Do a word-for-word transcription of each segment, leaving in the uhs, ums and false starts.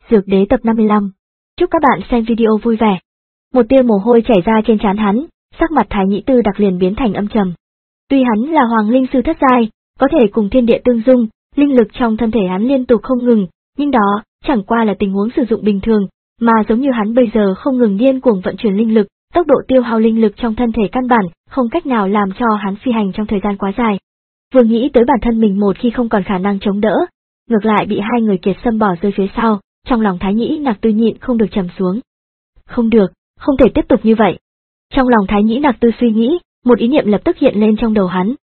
Dược Đế tập năm mươi lăm. Chúc các bạn xem video vui vẻ. Một tia mồ hôi chảy ra trên trán hắn, sắc mặt Thái Nhĩ Tư đặc liền biến thành âm trầm. Tuy hắn là Hoàng Linh Sư thất giai, có thể cùng thiên địa tương dung, linh lực trong thân thể hắn liên tục không ngừng, nhưng đó chẳng qua là tình huống sử dụng bình thường, mà giống như hắn bây giờ không ngừng điên cuồng vận chuyển linh lực, tốc độ tiêu hao linh lực trong thân thể căn bản không cách nào làm cho hắn phi hành trong thời gian quá dài. Vừa nghĩ tới bản thân mình một khi không còn khả năng chống đỡ, ngược lại bị hai người Kiệt Sâm bỏ rơi phía sau, trong lòng Thái Nhĩ Nặc Tư nhịn không được trầm xuống. Không được, không thể tiếp tục như vậy. Trong lòng Thái Nhĩ Nặc Tư suy nghĩ, một ý niệm lập tức hiện lên trong đầu hắn.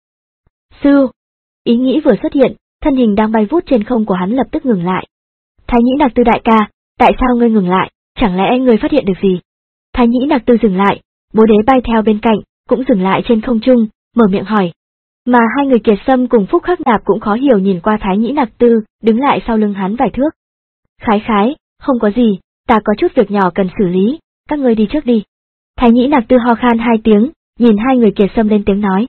Sư! Ý nghĩ vừa xuất hiện, thân hình đang bay vút trên không của hắn lập tức ngừng lại. Thái Nhĩ Nặc Tư đại ca, tại sao ngươi ngừng lại, chẳng lẽ ngươi phát hiện được gì? Thái Nhĩ Nặc Tư dừng lại, Bố Đế bay theo bên cạnh, cũng dừng lại trên không trung, mở miệng hỏi. Mà hai người Kiệt Sâm cùng Phúc Khắc Nạp cũng khó hiểu nhìn qua Thái Nhĩ Nặc Tư, đứng lại sau lưng hắn vài thước. Khái khái, không có gì, ta có chút việc nhỏ cần xử lý, các ngươi đi trước đi. Thái Nhĩ Nặc Tư ho khan hai tiếng, nhìn hai người Kiệt Sâm lên tiếng nói.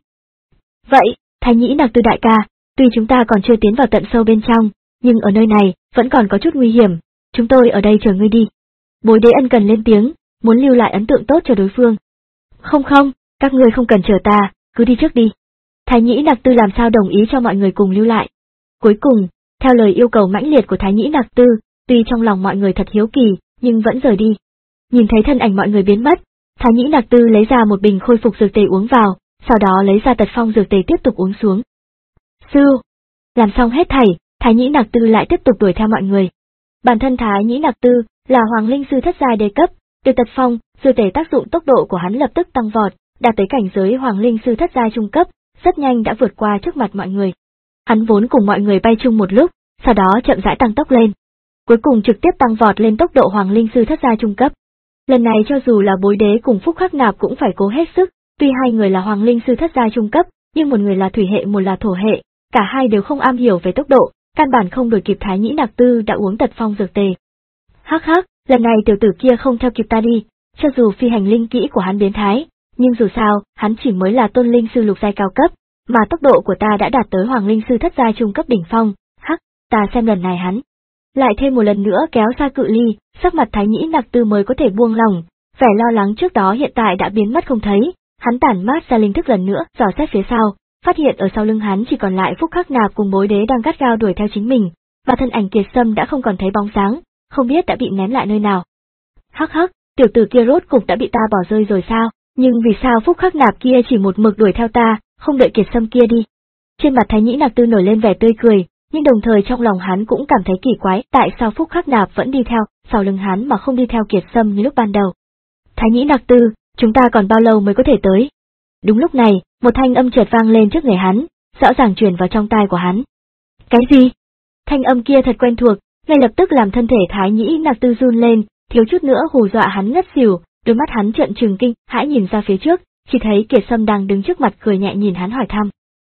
Vậy, Thái Nhĩ Nặc Tư đại ca, tuy chúng ta còn chưa tiến vào tận sâu bên trong, nhưng ở nơi này, vẫn còn có chút nguy hiểm, chúng tôi ở đây chờ ngươi đi. Bối Đế ân cần lên tiếng, muốn lưu lại ấn tượng tốt cho đối phương. Không không, các ngươi không cần chờ ta, cứ đi trước đi. Thái Nhĩ Nặc Tư làm sao đồng ý cho mọi người cùng lưu lại. Cuối cùng, theo lời yêu cầu mãnh liệt của Thái Nhĩ Nặc Tư, tuy trong lòng mọi người thật hiếu kỳ, nhưng vẫn rời đi. Nhìn thấy thân ảnh mọi người biến mất, Thái Nhĩ Nặc Tư lấy ra một bình khôi phục dược tề uống vào, sau đó lấy ra tật phong dược tề tiếp tục uống xuống. Sư! Làm xong hết thảy, Thái Nhĩ Nặc Tư lại tiếp tục đuổi theo mọi người. Bản thân Thái Nhĩ Nặc Tư là Hoàng Linh Sư thất giai đế cấp, được tật phong, dược tề tác dụng tốc độ của hắn lập tức tăng vọt, đạt tới cảnh giới Hoàng Linh Sư thất giai trung cấp, rất nhanh đã vượt qua trước mặt mọi người. Hắn vốn cùng mọi người bay chung một lúc, sau đó chậm rãi tăng tốc lên. Cuối cùng trực tiếp tăng vọt lên tốc độ Hoàng Linh Sư thất giai trung cấp. Lần này cho dù là Bối Đế cùng Phúc Khắc Nạp cũng phải cố hết sức, tuy hai người là Hoàng Linh Sư thất giai trung cấp, nhưng một người là thủy hệ một là thổ hệ, cả hai đều không am hiểu về tốc độ, căn bản không đuổi kịp Thái Nhĩ Nặc Tư đã uống tật phong dược tề. Hắc hắc, lần này tiểu tử kia không theo kịp ta đi, cho dù phi hành linh kỹ của hắn biến thái, nhưng dù sao, hắn chỉ mới là tôn linh sư lục giai cao cấp, mà tốc độ của ta đã đạt tới Hoàng Linh Sư thất giai trung cấp đỉnh phong, hắc, ta xem lần này hắn lại thêm một lần nữa kéo xa cự ly, sắc mặt Thái Nhĩ Nặc Tư mới có thể buông lỏng, vẻ lo lắng trước đó hiện tại đã biến mất không thấy, hắn tản mát ra linh thức lần nữa, dò xét phía sau, phát hiện ở sau lưng hắn chỉ còn lại Phúc Khắc Nạp cùng Bối Đế đang gắt gao đuổi theo chính mình, và thân ảnh Kiệt Sâm đã không còn thấy bóng dáng, không biết đã bị ném lại nơi nào. Hắc hắc, tiểu tử kia rốt cục đã bị ta bỏ rơi rồi sao, nhưng vì sao Phúc Khắc Nạp kia chỉ một mực đuổi theo ta, không đợi Kiệt Sâm kia đi. Trên mặt Thái Nhĩ Nặc Tư nổi lên vẻ tươi cười, nhưng đồng thời trong lòng hắn cũng cảm thấy kỳ quái, tại sao Phúc Khắc Nạp vẫn đi theo sau lưng hắn mà không đi theo Kiệt Sâm như lúc ban đầu. Thái Nhĩ Nặc Tư, chúng ta còn bao lâu mới có thể tới? Đúng lúc này, một thanh âm chợt vang lên trước người hắn, rõ ràng truyền vào trong tai của hắn. Cái gì? Thanh âm kia thật quen thuộc, ngay lập tức làm thân thể Thái Nhĩ Nặc Tư run lên, thiếu chút nữa hù dọa hắn ngất xỉu, đôi mắt hắn trợn trừng kinh, hãi nhìn ra phía trước, chỉ thấy Kiệt Sâm đang đứng trước mặt cười nhẹ nhìn hắn hỏi thăm.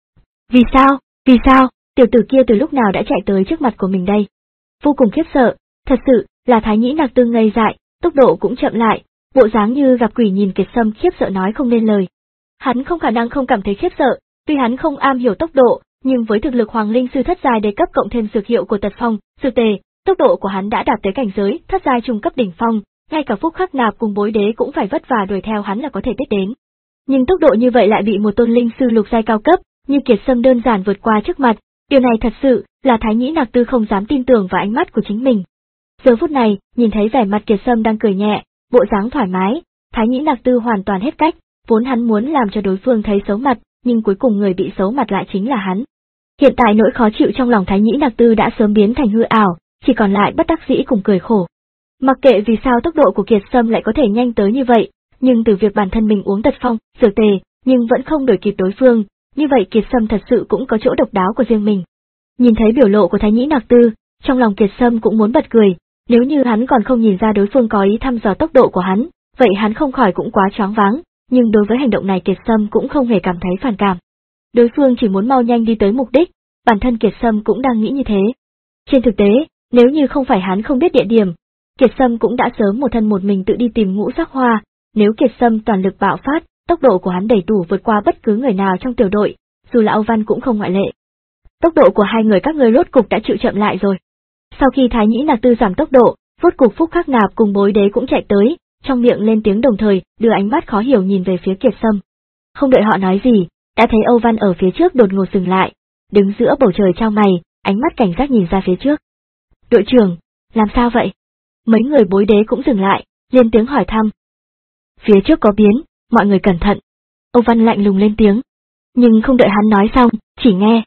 Vì sao? Vì sao? Tiểu tử kia từ lúc nào đã chạy tới trước mặt của mình đây? Vô cùng khiếp sợ, thật sự là Thái Nhĩ Nặc Tư ngây dại, tốc độ cũng chậm lại, bộ dáng như gặp quỷ nhìn Kiệt Sâm khiếp sợ nói không nên lời. Hắn không khả năng không cảm thấy khiếp sợ, tuy hắn không am hiểu tốc độ, nhưng với thực lực Hoàng Linh Sư thất giai đế cấp cộng thêm dược hiệu của tật phong, dược tề, tốc độ của hắn đã đạt tới cảnh giới thất giai trung cấp đỉnh phong, ngay cả Phúc Khắc Nạp cùng Bối Đế cũng phải vất vả đuổi theo hắn là có thể biết đến. Nhưng tốc độ như vậy lại bị một tôn linh sư lục giai cao cấp như Kiệt Sâm đơn giản vượt qua trước mặt, điều này thật sự là Thái Nhĩ Nặc Tư không dám tin tưởng vào ánh mắt của chính mình. Giờ phút này, nhìn thấy vẻ mặt Kiệt Sâm đang cười nhẹ, bộ dáng thoải mái, Thái Nhĩ Nặc Tư hoàn toàn hết cách, vốn hắn muốn làm cho đối phương thấy xấu mặt, nhưng cuối cùng người bị xấu mặt lại chính là hắn. Hiện tại nỗi khó chịu trong lòng Thái Nhĩ Nặc Tư đã sớm biến thành hư ảo, chỉ còn lại bất đắc dĩ cùng cười khổ. Mặc kệ vì sao tốc độ của Kiệt Sâm lại có thể nhanh tới như vậy, nhưng từ việc bản thân mình uống tật phong, dược tề, nhưng vẫn không đuổi kịp đối phương, như vậy Kiệt Sâm thật sự cũng có chỗ độc đáo của riêng mình. Nhìn thấy biểu lộ của Thái Nhĩ Nặc Tư, trong lòng Kiệt Sâm cũng muốn bật cười, nếu như hắn còn không nhìn ra đối phương có ý thăm dò tốc độ của hắn, vậy hắn không khỏi cũng quá choáng váng, nhưng đối với hành động này Kiệt Sâm cũng không hề cảm thấy phản cảm. Đối phương chỉ muốn mau nhanh đi tới mục đích, bản thân Kiệt Sâm cũng đang nghĩ như thế. Trên thực tế, nếu như không phải hắn không biết địa điểm, Kiệt Sâm cũng đã sớm một thân một mình tự đi tìm Ngũ Sắc Hoa, nếu Kiệt Sâm toàn lực bạo phát, tốc độ của hắn đầy đủ vượt qua bất cứ người nào trong tiểu đội, dù là Âu Văn cũng không ngoại lệ. Tốc độ của hai người các ngươi rốt cục đã chịu chậm lại rồi. Sau khi Thái Nhĩ Nặc Tư giảm tốc độ, Rốt cuộc Phúc Khắc Nạp cùng Bối Đế cũng chạy tới, trong miệng lên tiếng đồng thời, đưa ánh mắt khó hiểu nhìn về phía Kiệt Sâm. Không đợi họ nói gì, đã thấy Âu Văn ở phía trước đột ngột dừng lại, đứng giữa bầu trời trao mày, ánh mắt cảnh giác nhìn ra phía trước. Đội trưởng, làm sao vậy? Mấy người Bối Đế cũng dừng lại, lên tiếng hỏi thăm. Phía trước có biến, mọi người cẩn thận. Âu Văn lạnh lùng lên tiếng. Nhưng không đợi hắn nói xong, chỉ nghe.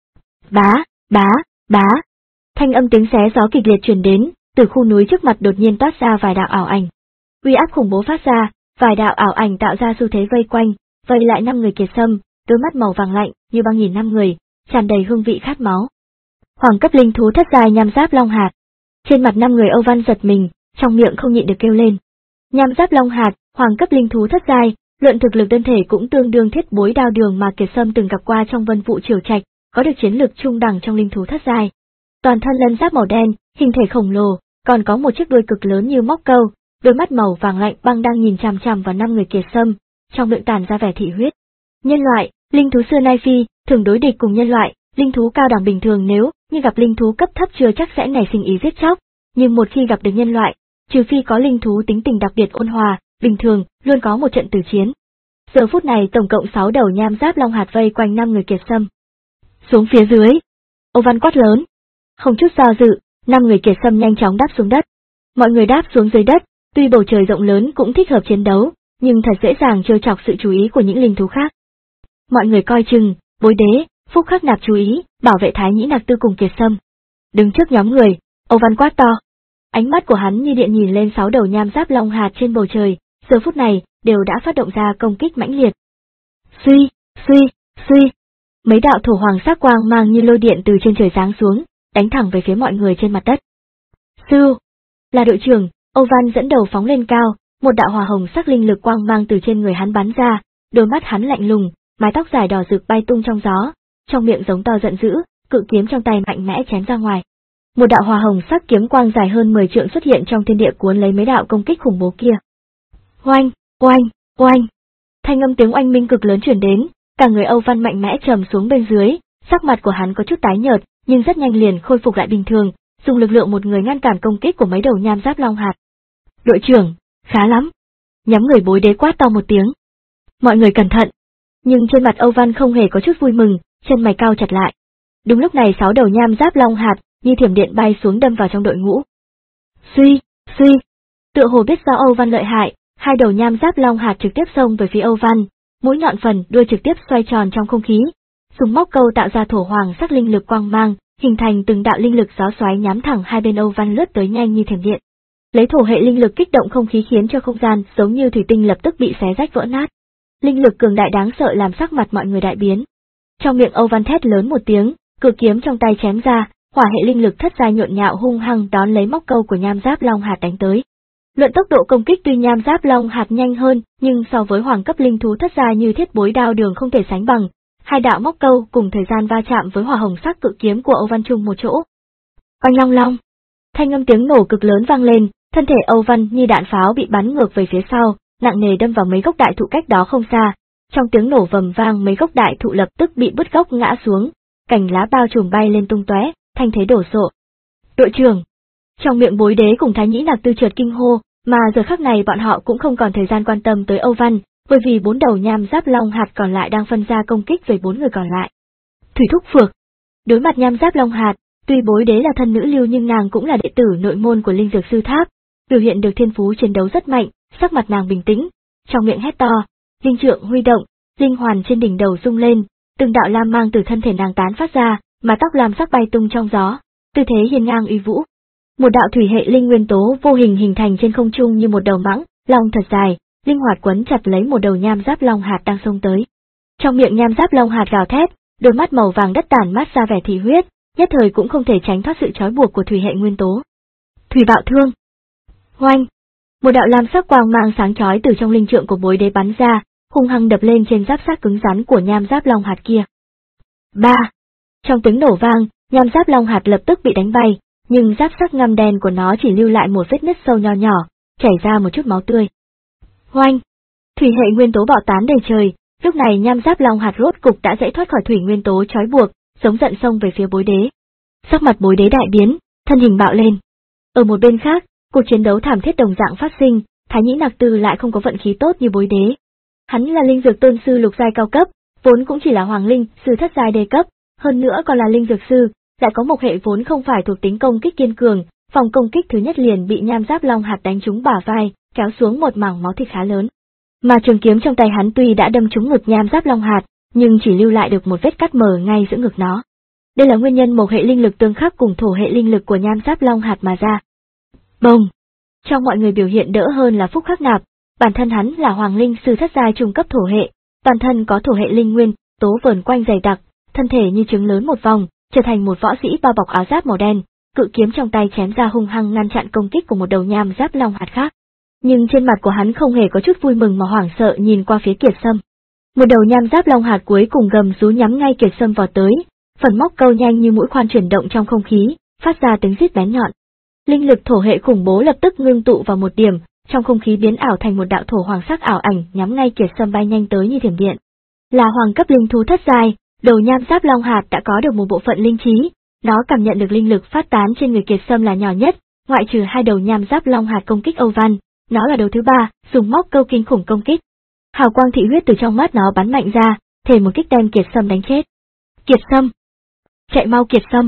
Bá, bá, bá. Thanh âm tiếng xé gió kịch liệt truyền đến, từ khu núi trước mặt đột nhiên toát ra vài đạo ảo ảnh. Uy áp khủng bố phát ra, vài đạo ảo ảnh tạo ra xu thế vây quanh, vây lại năm người Kiệt Sâm, đôi mắt màu vàng lạnh như băng nhìn năm người, tràn đầy hương vị khát máu. Hoàng cấp linh thú thất giai nham giáp long hạt. Trên mặt năm người Âu Văn giật mình, trong miệng không nhịn được kêu lên. Nham giáp long hạt, hoàng cấp linh thú thất giai, luận thực lực đơn thể cũng tương đương thiết bối đao đường mà Kiệt Sâm từng gặp qua trong Vân Vụ Triều Trạch, có được chiến lực trung đẳng trong linh thú thất giai. Toàn thân lân giáp màu đen, hình thể khổng lồ, còn có một chiếc đuôi cực lớn như móc câu, đôi mắt màu vàng lạnh băng đang nhìn chằm chằm vào năm người Kiệt Sâm, trong miệng tàn ra vẻ thị huyết. Nhân loại, linh thú xưa nay phi thường đối địch cùng nhân loại, linh thú cao đẳng bình thường nếu như gặp linh thú cấp thấp chưa chắc sẽ nảy sinh ý giết chóc, nhưng một khi gặp được nhân loại, trừ phi có linh thú tính tình đặc biệt ôn hòa, bình thường luôn có một trận tử chiến. Giờ phút này tổng cộng sáu đầu nham giáp long hạt vây quanh năm người Kiệt Sâm. Xuống phía dưới, Âu Văn quát lớn. Không chút do dự, năm người Kiệt Sâm nhanh chóng đáp xuống đất. Mọi người đáp xuống dưới đất, tuy bầu trời rộng lớn cũng thích hợp chiến đấu, nhưng thật dễ dàng trêu chọc sự chú ý của những linh thú khác. Mọi người coi chừng, Bối Đế, Phúc Khắc Nạp chú ý, bảo vệ Thái Nhĩ Nặc Tư cùng Kiệt Sâm. Đứng trước nhóm người, Âu Văn quát to. Ánh mắt của hắn như điện nhìn lên sáu đầu nham giáp long hạt trên bầu trời, giờ phút này đều đã phát động ra công kích mãnh liệt. Suy, suy, suy. Mấy đạo thổ hoàng sắc quang mang như lôi điện từ trên trời giáng xuống, đánh thẳng về phía mọi người trên mặt đất. Sư, là đội trưởng, Âu Văn dẫn đầu phóng lên cao, một đạo hỏa hồng sắc linh lực quang mang từ trên người hắn bắn ra, đôi mắt hắn lạnh lùng, mái tóc dài đỏ rực bay tung trong gió, trong miệng giống to giận dữ, cự kiếm trong tay mạnh mẽ chém ra ngoài. Một đạo hỏa hồng sắc kiếm quang dài hơn mười trượng xuất hiện trong thiên địa cuốn lấy mấy đạo công kích khủng bố kia. Oanh, oanh, oanh. Thanh âm tiếng oanh minh cực lớn truyền đến, cả người Âu Văn mạnh mẽ trầm xuống bên dưới, sắc mặt của hắn có chút tái nhợt, nhưng rất nhanh liền khôi phục lại bình thường, dùng lực lượng một người ngăn cản công kích của mấy đầu nham giáp long hạt. Đội trưởng, khá lắm. Nhóm người Bối Đế quát to một tiếng. Mọi người cẩn thận. Nhưng trên mặt Âu Văn không hề có chút vui mừng, chân mày cau chặt lại. Đúng lúc này sáu đầu nham giáp long hạt như thiểm điện bay xuống đâm vào trong đội ngũ. Suy, suy. Tựa hồ biết do Âu Văn lợi hại, hai đầu nham giáp long hạt trực tiếp xông về phía Âu Văn, mũi nhọn phần đuôi trực tiếp xoay tròn trong không khí, dùng móc câu tạo ra thổ hoàng sắc linh lực quang mang, hình thành từng đạo linh lực gió xoáy nhắm thẳng hai bên Âu Văn lướt tới nhanh như thiểm điện. Lấy thổ hệ linh lực kích động không khí khiến cho không gian giống như thủy tinh lập tức bị xé rách vỡ nát. Linh lực cường đại đáng sợ làm sắc mặt mọi người đại biến. Trong miệng Âu Văn thét lớn một tiếng, cự kiếm trong tay chém ra, hỏa hệ linh lực thất giai nhộn nhạo hung hăng đón lấy móc câu của nham giáp long hạt đánh tới. Luận tốc độ công kích tuy nham giáp long hạt nhanh hơn, nhưng so với hoàng cấp linh thú thất giai như thiết bối đao đường không thể sánh bằng. Hai đạo móc câu cùng thời gian va chạm với hỏa hồng sắc cự kiếm của Âu Văn chung một chỗ. Oanh long long. Thanh âm tiếng nổ cực lớn vang lên, thân thể Âu Văn như đạn pháo bị bắn ngược về phía sau, nặng nề đâm vào mấy gốc đại thụ cách đó không xa. Trong tiếng nổ vầm vang mấy gốc đại thụ lập tức bị bứt gốc ngã xuống, cành lá bao trùm bay lên tung tóe, thanh thế đổ sộ. Đội trưởng. Trong miệng Bối Đế cùng Thái Nhĩ Nặc Tư chợt kinh hô, mà giờ khắc này bọn họ cũng không còn thời gian quan tâm tới Âu Văn, bởi vì bốn đầu nham giáp long hạt còn lại đang phân ra công kích về bốn người còn lại. Thủy Thúc Phược. Đối mặt nham giáp long hạt, tuy Bối Đế là thân nữ lưu nhưng nàng cũng là đệ tử nội môn của Linh Dược Sư Tháp, biểu hiện được thiên phú chiến đấu rất mạnh, sắc mặt nàng bình tĩnh, trong miệng hét to, linh trượng huy động, linh hoàn trên đỉnh đầu rung lên, từng đạo lam mang từ thân thể nàng tán phát ra, mà tóc lam sắc bay tung trong gió, tư thế hiên ngang uy vũ. Một đạo thủy hệ linh nguyên tố vô hình hình thành trên không trung như một đầu mãng, long thật dài, linh hoạt quấn chặt lấy một đầu nham giáp long hạt đang xông tới. Trong miệng nham giáp long hạt gào thét, đôi mắt màu vàng đất tản mát ra vẻ thị huyết, nhất thời cũng không thể tránh thoát sự trói buộc của thủy hệ nguyên tố. Thủy bạo thương. Oanh. Một đạo lam sắc quang mang sáng chói từ trong linh trượng của Bối Đế bắn ra, hung hăng đập lên trên giáp xác cứng rắn của nham giáp long hạt kia. Ba. Trong tiếng nổ vang, nham giáp long hạt lập tức bị đánh bay, nhưng giáp sắc ngăm đen của nó chỉ lưu lại một vết nứt sâu nho nhỏ, chảy ra một chút máu tươi. Oanh. Thủy hệ nguyên tố bạo tán đầy trời, lúc này nham giáp long hạt rốt cục đã dãy thoát khỏi thủy nguyên tố trói buộc, giống giận xông về phía Bối Đế. Sắc mặt Bối Đế đại biến, thân hình bạo lên. Ở một bên khác, Cuộc chiến đấu thảm thiết đồng dạng phát sinh, Thái Nhĩ Nặc Tư lại không có vận khí tốt như Bối Đế. Hắn là linh dược tôn sư lục giai cao cấp, vốn cũng chỉ là hoàng linh sư thất giai đề cấp, hơn nữa còn là linh dược sư, lại có một hệ vốn không phải thuộc tính công kích kiên cường, phòng công kích thứ nhất liền bị Nham Giáp Long hạt đánh trúng bả vai, kéo xuống một mảng máu thịt khá lớn. Mà trường kiếm trong tay hắn tuy đã đâm trúng ngực Nham Giáp Long hạt, nhưng chỉ lưu lại được một vết cắt mờ ngay giữa ngực nó. Đây là nguyên nhân một hệ linh lực tương khắc cùng thổ hệ linh lực của Nham Giáp Long hạt mà ra. Bông! Trong mọi người biểu hiện đỡ hơn là Phúc Khắc Nạp, bản thân hắn là hoàng linh sư thất giai trung cấp thổ hệ, toàn thân có thổ hệ linh nguyên, tố vờn quanh dày đặc, thân thể như trứng lớn một vòng, trở thành một võ sĩ bao bọc áo giáp màu đen, cự kiếm trong tay chém ra hung hăng ngăn chặn công kích của một đầu Nham Giáp Long hạt khác. Nhưng trên mặt của hắn không hề có chút vui mừng mà hoảng sợ nhìn qua phía Kiệt Sâm. Một đầu Nham Giáp Long hạt cuối cùng gầm rú nhắm ngay Kiệt Sâm vào tới, phần móc câu nhanh như mũi khoan chuyển động trong không khí, phát ra tiếng rít bén nhọn. Linh lực thổ hệ khủng bố lập tức ngưng tụ vào một điểm, trong không khí biến ảo thành một đạo thổ hoàng sắc ảo ảnh nhắm ngay Kiệt Sâm bay nhanh tới như thiểm điện. Là hoàng cấp linh thú thất giai, đầu Nham Giáp Long hạt đã có được một bộ phận linh trí, nó cảm nhận được linh lực phát tán trên người Kiệt Sâm là nhỏ nhất, ngoại trừ hai đầu Nham Giáp Long hạt công kích Âu Văn, nó là đầu thứ ba, dùng móc câu kinh khủng công kích. Hào quang thị huyết từ trong mắt nó bắn mạnh ra, thể một kích đem Kiệt Sâm đánh chết. Kiệt Sâm! Chạy mau Kiệt Sâm!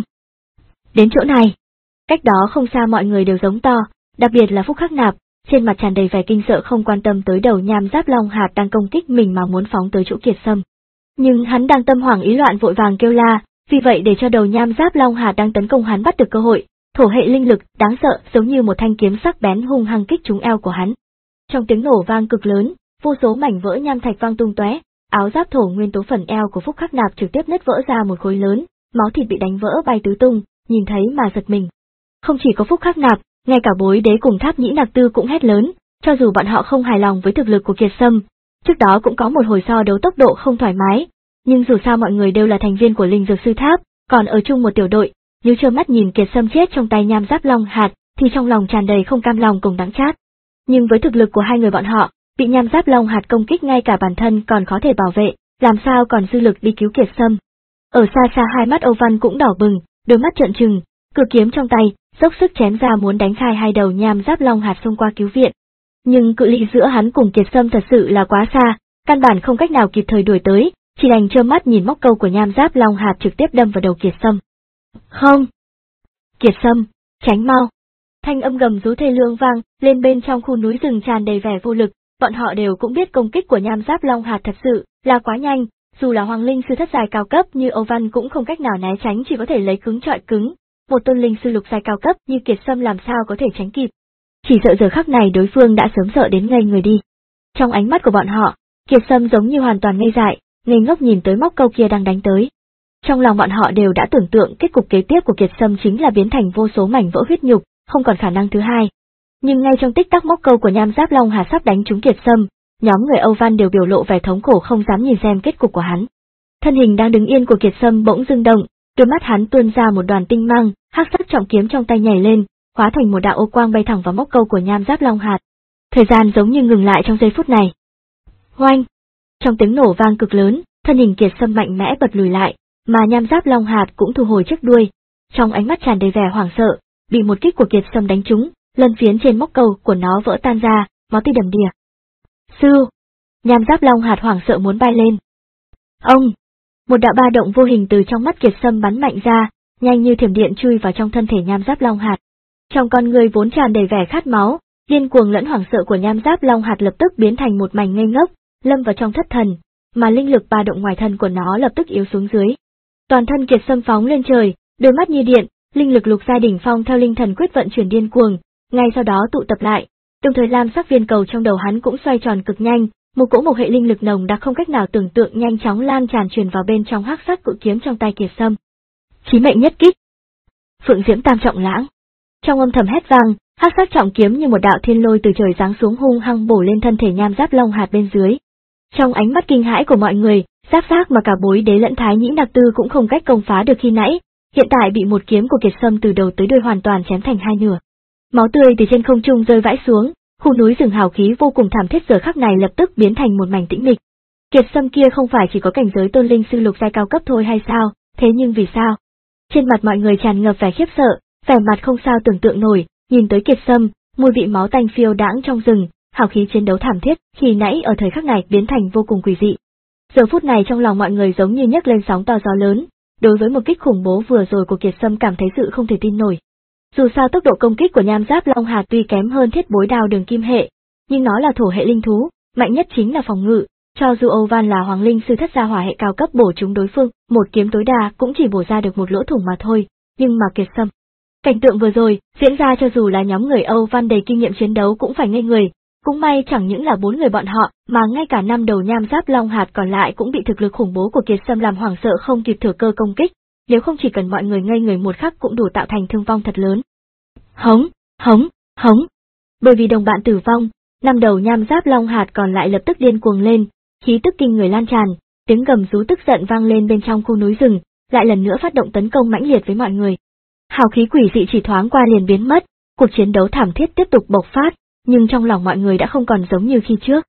Đến chỗ này! Cách đó không xa mọi người đều giống to, đặc biệt là Phúc Khắc Nạp, trên mặt tràn đầy vẻ kinh sợ không quan tâm tới đầu Nham Giáp Long hạt đang công kích mình mà muốn phóng tới chỗ Kiệt Sâm. Nhưng hắn đang tâm hoảng ý loạn vội vàng kêu la, vì vậy để cho đầu Nham Giáp Long hạt đang tấn công hắn bắt được cơ hội, thổ hệ linh lực đáng sợ giống như một thanh kiếm sắc bén hung hăng kích trúng eo của hắn. Trong tiếng nổ vang cực lớn, vô số mảnh vỡ nham thạch vang tung tóe, áo giáp thổ nguyên tố phần eo của Phúc Khắc Nạp trực tiếp nứt vỡ ra một khối lớn, máu thịt bị đánh vỡ bay tứ tung, nhìn thấy mà giật mình. Không chỉ có Phúc Khắc Nạp, ngay cả Bối Đế cùng Tháp Nhĩ Nặc Tư cũng hét lớn, cho dù bọn họ không hài lòng với thực lực của Kiệt Sâm, trước đó cũng có một hồi so đấu tốc độ không thoải mái, nhưng dù sao mọi người đều là thành viên của linh dược sư tháp, còn ở chung một tiểu đội, nếu trơ mắt nhìn Kiệt Sâm chết trong tay Nham Giáp Long hạt, thì trong lòng tràn đầy không cam lòng cùng đắng chát. Nhưng với thực lực của hai người bọn họ, bị Nham Giáp Long hạt công kích ngay cả bản thân còn khó thể bảo vệ, làm sao còn dư lực đi cứu Kiệt Sâm. Ở xa xa hai mắt Âu Văn cũng đỏ bừng, đôi mắt trợn trừng, cự kiếm trong tay, dốc sức chém ra muốn đánh khai hai đầu Nham Giáp Long hạt xông qua cứu viện. Nhưng cự ly giữa hắn cùng Kiệt Sâm thật sự là quá xa, căn bản không cách nào kịp thời đuổi tới, chỉ đành trơ mắt nhìn móc câu của Nham Giáp Long hạt trực tiếp đâm vào đầu Kiệt Sâm. Không! Kiệt Sâm, tránh mau! Thanh âm gầm rú thê lương vang lên bên trong khu núi rừng tràn đầy vẻ vô lực, bọn họ đều cũng biết công kích của Nham Giáp Long hạt thật sự là quá nhanh, dù là hoàng linh sư thất giai cao cấp như Âu Văn cũng không cách nào né tránh, chỉ có thể lấy cứng trọi cứng. Một tôn linh sư lục giai cao cấp như Kiệt Sâm làm sao có thể tránh kịp. Chỉ sợ giờ khắc này đối phương đã sớm sợ đến ngây người đi. Trong ánh mắt của bọn họ, Kiệt Sâm giống như hoàn toàn ngây dại, ngây ngốc nhìn tới móc câu kia đang đánh tới. Trong lòng bọn họ đều đã tưởng tượng kết cục kế tiếp của Kiệt Sâm chính là biến thành vô số mảnh vỡ huyết nhục, không còn khả năng thứ hai. Nhưng ngay trong tích tắc móc câu của Nham Giáp Long hạt sắp đánh trúng Kiệt Sâm, nhóm người Âu Văn đều biểu lộ vẻ thống khổ không dám nhìn xem kết cục của hắn. Thân hình đang đứng yên của Kiệt Sâm bỗng dưng động, đôi mắt hắn tuôn ra một đoàn tinh mang, hắc sắc trọng kiếm trong tay nhảy lên, hóa thành một đạo ô quang bay thẳng vào móc câu của Nham Giáp Long hạt. Thời gian giống như ngừng lại trong giây phút này. Oanh! Trong tiếng nổ vang cực lớn, thân hình Kiệt Sâm mạnh mẽ bật lùi lại, mà Nham Giáp Long hạt cũng thu hồi chiếc đuôi. Trong ánh mắt tràn đầy vẻ hoảng sợ, bị một kích của Kiệt Sâm đánh trúng, lân phiến trên móc câu của nó vỡ tan ra, máu tươi đầm đìa. Sư! Nham Giáp Long hạt hoảng sợ muốn bay lên. Ông! Một đạo ba động vô hình từ trong mắt Kiệt Sâm bắn mạnh ra, nhanh như thiểm điện chui vào trong thân thể Nham Giáp Long hạt. Trong con người vốn tràn đầy vẻ khát máu, điên cuồng lẫn hoảng sợ của Nham Giáp Long hạt lập tức biến thành một mảnh ngây ngốc, lâm vào trong thất thần, mà linh lực ba động ngoài thân của nó lập tức yếu xuống dưới. Toàn thân Kiệt Sâm phóng lên trời, đôi mắt như điện, linh lực lục giai đỉnh phong theo linh thần quyết vận chuyển điên cuồng, ngay sau đó tụ tập lại, đồng thời lam sắc viên cầu trong đầu hắn cũng xoay tròn cực nhanh, một cỗ một hệ linh lực nồng đặc không cách nào tưởng tượng nhanh chóng lan tràn truyền vào bên trong hắc sắc cự kiếm trong tay Kiệt Sâm. Chí mệnh nhất kích. Phượng Diễm Tam Trọng Lãng. Trong âm thầm hét vang, hắc sắc trọng kiếm như một đạo thiên lôi từ trời giáng xuống hung hăng bổ lên thân thể Nham Giáp Long hạt bên dưới. Trong ánh mắt kinh hãi của mọi người, giáp giác mà cả Bối Đế lẫn Thái Nhĩ Nặc Tư cũng không cách công phá được khi nãy, hiện tại bị một kiếm của Kiệt Sâm từ đầu tới đuôi hoàn toàn chém thành hai nửa. Máu tươi từ trên không trung rơi vãi xuống, khu núi rừng hào khí vô cùng thảm thiết giờ khắc này lập tức biến thành một mảnh tĩnh mịch. Kiệt Sâm kia không phải chỉ có cảnh giới tôn linh sư lục giai cao cấp thôi hay sao, thế nhưng vì sao? Trên mặt mọi người tràn ngập vẻ khiếp sợ, vẻ mặt không sao tưởng tượng nổi, nhìn tới Kiệt Sâm, Mùi vị máu tanh phiêu đãng trong rừng, hào khí chiến đấu thảm thiết khi nãy ở thời khắc này biến thành vô cùng quỷ dị. Giờ phút này trong lòng mọi người giống như nhấc lên sóng to gió lớn, đối với một kích khủng bố vừa rồi của Kiệt Sâm cảm thấy sự không thể tin nổi. Dù sao tốc độ công kích của Nham Giáp Long Hạt tuy kém hơn Thiết Bối Đao Đường Kim hệ, nhưng nó là thổ hệ linh thú, mạnh nhất chính là phòng ngự, cho dù Âu Văn là Hoàng Linh sư thất gia hỏa hệ cao cấp bổ trúng đối phương, một kiếm tối đa cũng chỉ bổ ra được một lỗ thủng mà thôi, nhưng mà Kiệt Sâm. Cảnh tượng vừa rồi, diễn ra cho dù là nhóm người Âu Văn đầy kinh nghiệm chiến đấu cũng phải ngây người, cũng may chẳng những là bốn người bọn họ, mà ngay cả năm đầu Nham Giáp Long Hạt còn lại cũng bị thực lực khủng bố của Kiệt Sâm làm hoảng sợ không kịp thừa cơ công kích, nếu không chỉ cần mọi người ngây người một khắc cũng đủ tạo thành thương vong thật lớn. Hống, hống, hống. Bởi vì đồng bạn tử vong, năm đầu Nham Giáp Long Hạt còn lại lập tức điên cuồng lên, khí tức kinh người lan tràn, tiếng gầm rú tức giận vang lên bên trong khu núi rừng, lại lần nữa phát động tấn công mãnh liệt với mọi người. Hào khí quỷ dị chỉ thoáng qua liền biến mất, cuộc chiến đấu thảm thiết tiếp tục bộc phát, nhưng trong lòng mọi người đã không còn giống như khi trước.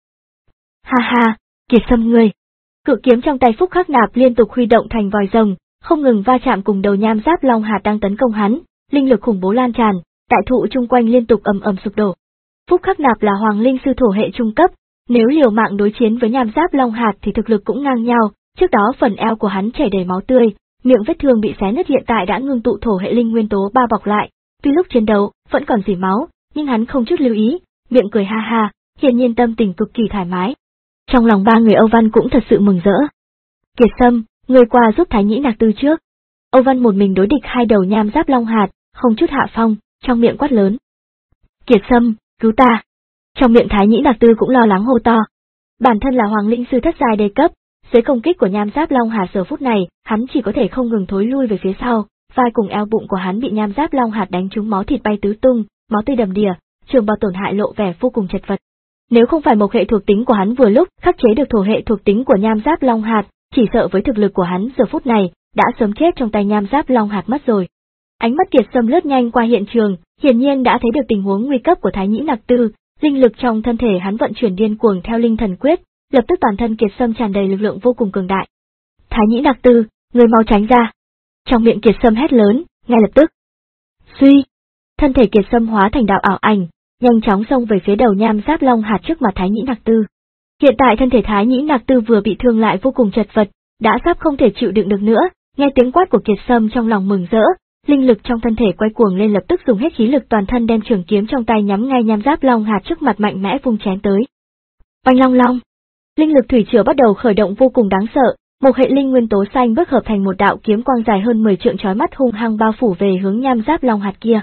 Ha ha, Kiệt Sâm ngươi. Cự kiếm trong tay Phúc Khắc Nạp liên tục huy động thành vòi rồng, không ngừng va chạm cùng đầu Nham Giáp Long Hạt đang tấn công hắn, linh lực khủng bố lan tràn, đại thụ chung quanh liên tục ầm ầm sụp đổ. Phúc Khắc Nạp là Hoàng Linh sư thổ hệ trung cấp, nếu liều mạng đối chiến với Nham Giáp Long Hạt thì thực lực cũng ngang nhau, trước đó phần eo của hắn chảy đầy máu tươi, miệng vết thương bị xé nứt hiện tại đã ngưng tụ thổ hệ linh nguyên tố bao bọc lại, tuy lúc chiến đấu vẫn còn rỉ máu, nhưng hắn không chút lưu ý, miệng cười ha ha, hiển nhiên tâm tình cực kỳ thoải mái. Trong lòng ba người Âu Văn cũng thật sự mừng rỡ. Kiệt Sâm, ngươi qua giúp Thái Nhĩ Nạc Tư trước. Âu Văn một mình đối địch hai đầu Nham Giáp Long Hạt, không chút hạ phong, trong miệng quát lớn. Kiệt Sâm, cứu ta. Trong miệng Thái Nhĩ Nạc Tư cũng lo lắng hô to. Bản thân là Hoàng Linh sư thất giai đề cấp, dưới công kích của Nham Giáp Long Hạt giờ phút này, hắn chỉ có thể không ngừng thối lui về phía sau, vai cùng eo bụng của hắn bị Nham Giáp Long Hạt đánh trúng, máu thịt bay tứ tung, máu tươi đầm đìa, trường bào tổn hại lộ vẻ vô cùng chật vật. Nếu không phải mộc hệ thuộc tính của hắn vừa lúc khắc chế được thổ hệ thuộc tính của Nham Giáp Long Hạt, chỉ sợ với thực lực của hắn giờ phút này, đã sớm chết trong tay Nham Giáp Long Hạt mất rồi. Ánh mắt Kiệt Sâm lướt nhanh qua hiện trường, hiển nhiên đã thấy được tình huống nguy cấp của Thái Nhĩ Nạc Tư, linh lực trong thân thể hắn vận chuyển điên cuồng theo linh thần quyết, lập tức toàn thân Kiệt Sâm tràn đầy lực lượng vô cùng cường đại. Thái Nhĩ Nạc Tư, người mau tránh ra. Trong miệng Kiệt Sâm hét lớn, ngay lập tức. Suy, thân thể Kiệt Sâm hóa thành đạo ảo ảnh, nhanh chóng xông về phía đầu Nham Giáp Long Hạt trước mặt Thái Nhĩ Nạc Tư. Hiện tại thân thể Thái Nhĩ Nạc Tư vừa bị thương lại vô cùng chật vật, đã sắp không thể chịu đựng được nữa, nghe tiếng quát của Kiệt Sâm trong lòng mừng rỡ, linh lực trong thân thể quay cuồng lên lập tức dùng hết khí lực toàn thân đem trường kiếm trong tay nhắm ngay Nham Giáp Long Hạt trước mặt mạnh mẽ vung chém tới. Oanh long long, linh lực thủy triều bắt đầu khởi động vô cùng đáng sợ, một hệ linh nguyên tố xanh bước hợp thành một đạo kiếm quang dài hơn mười trượng chói mắt hung hăng bao phủ về hướng Nham Giáp Long Hạt kia.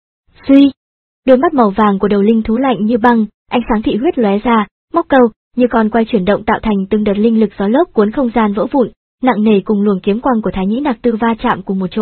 Suy, đôi mắt màu vàng của đầu linh thú lạnh như băng, ánh sáng thị huyết lóe ra, móc câu như con quay chuyển động tạo thành từng đợt linh lực gió lốc cuốn không gian vỡ vụn, nặng nề cùng luồng kiếm quang của Thái Nhĩ Nạc Tư va chạm cùng một chỗ.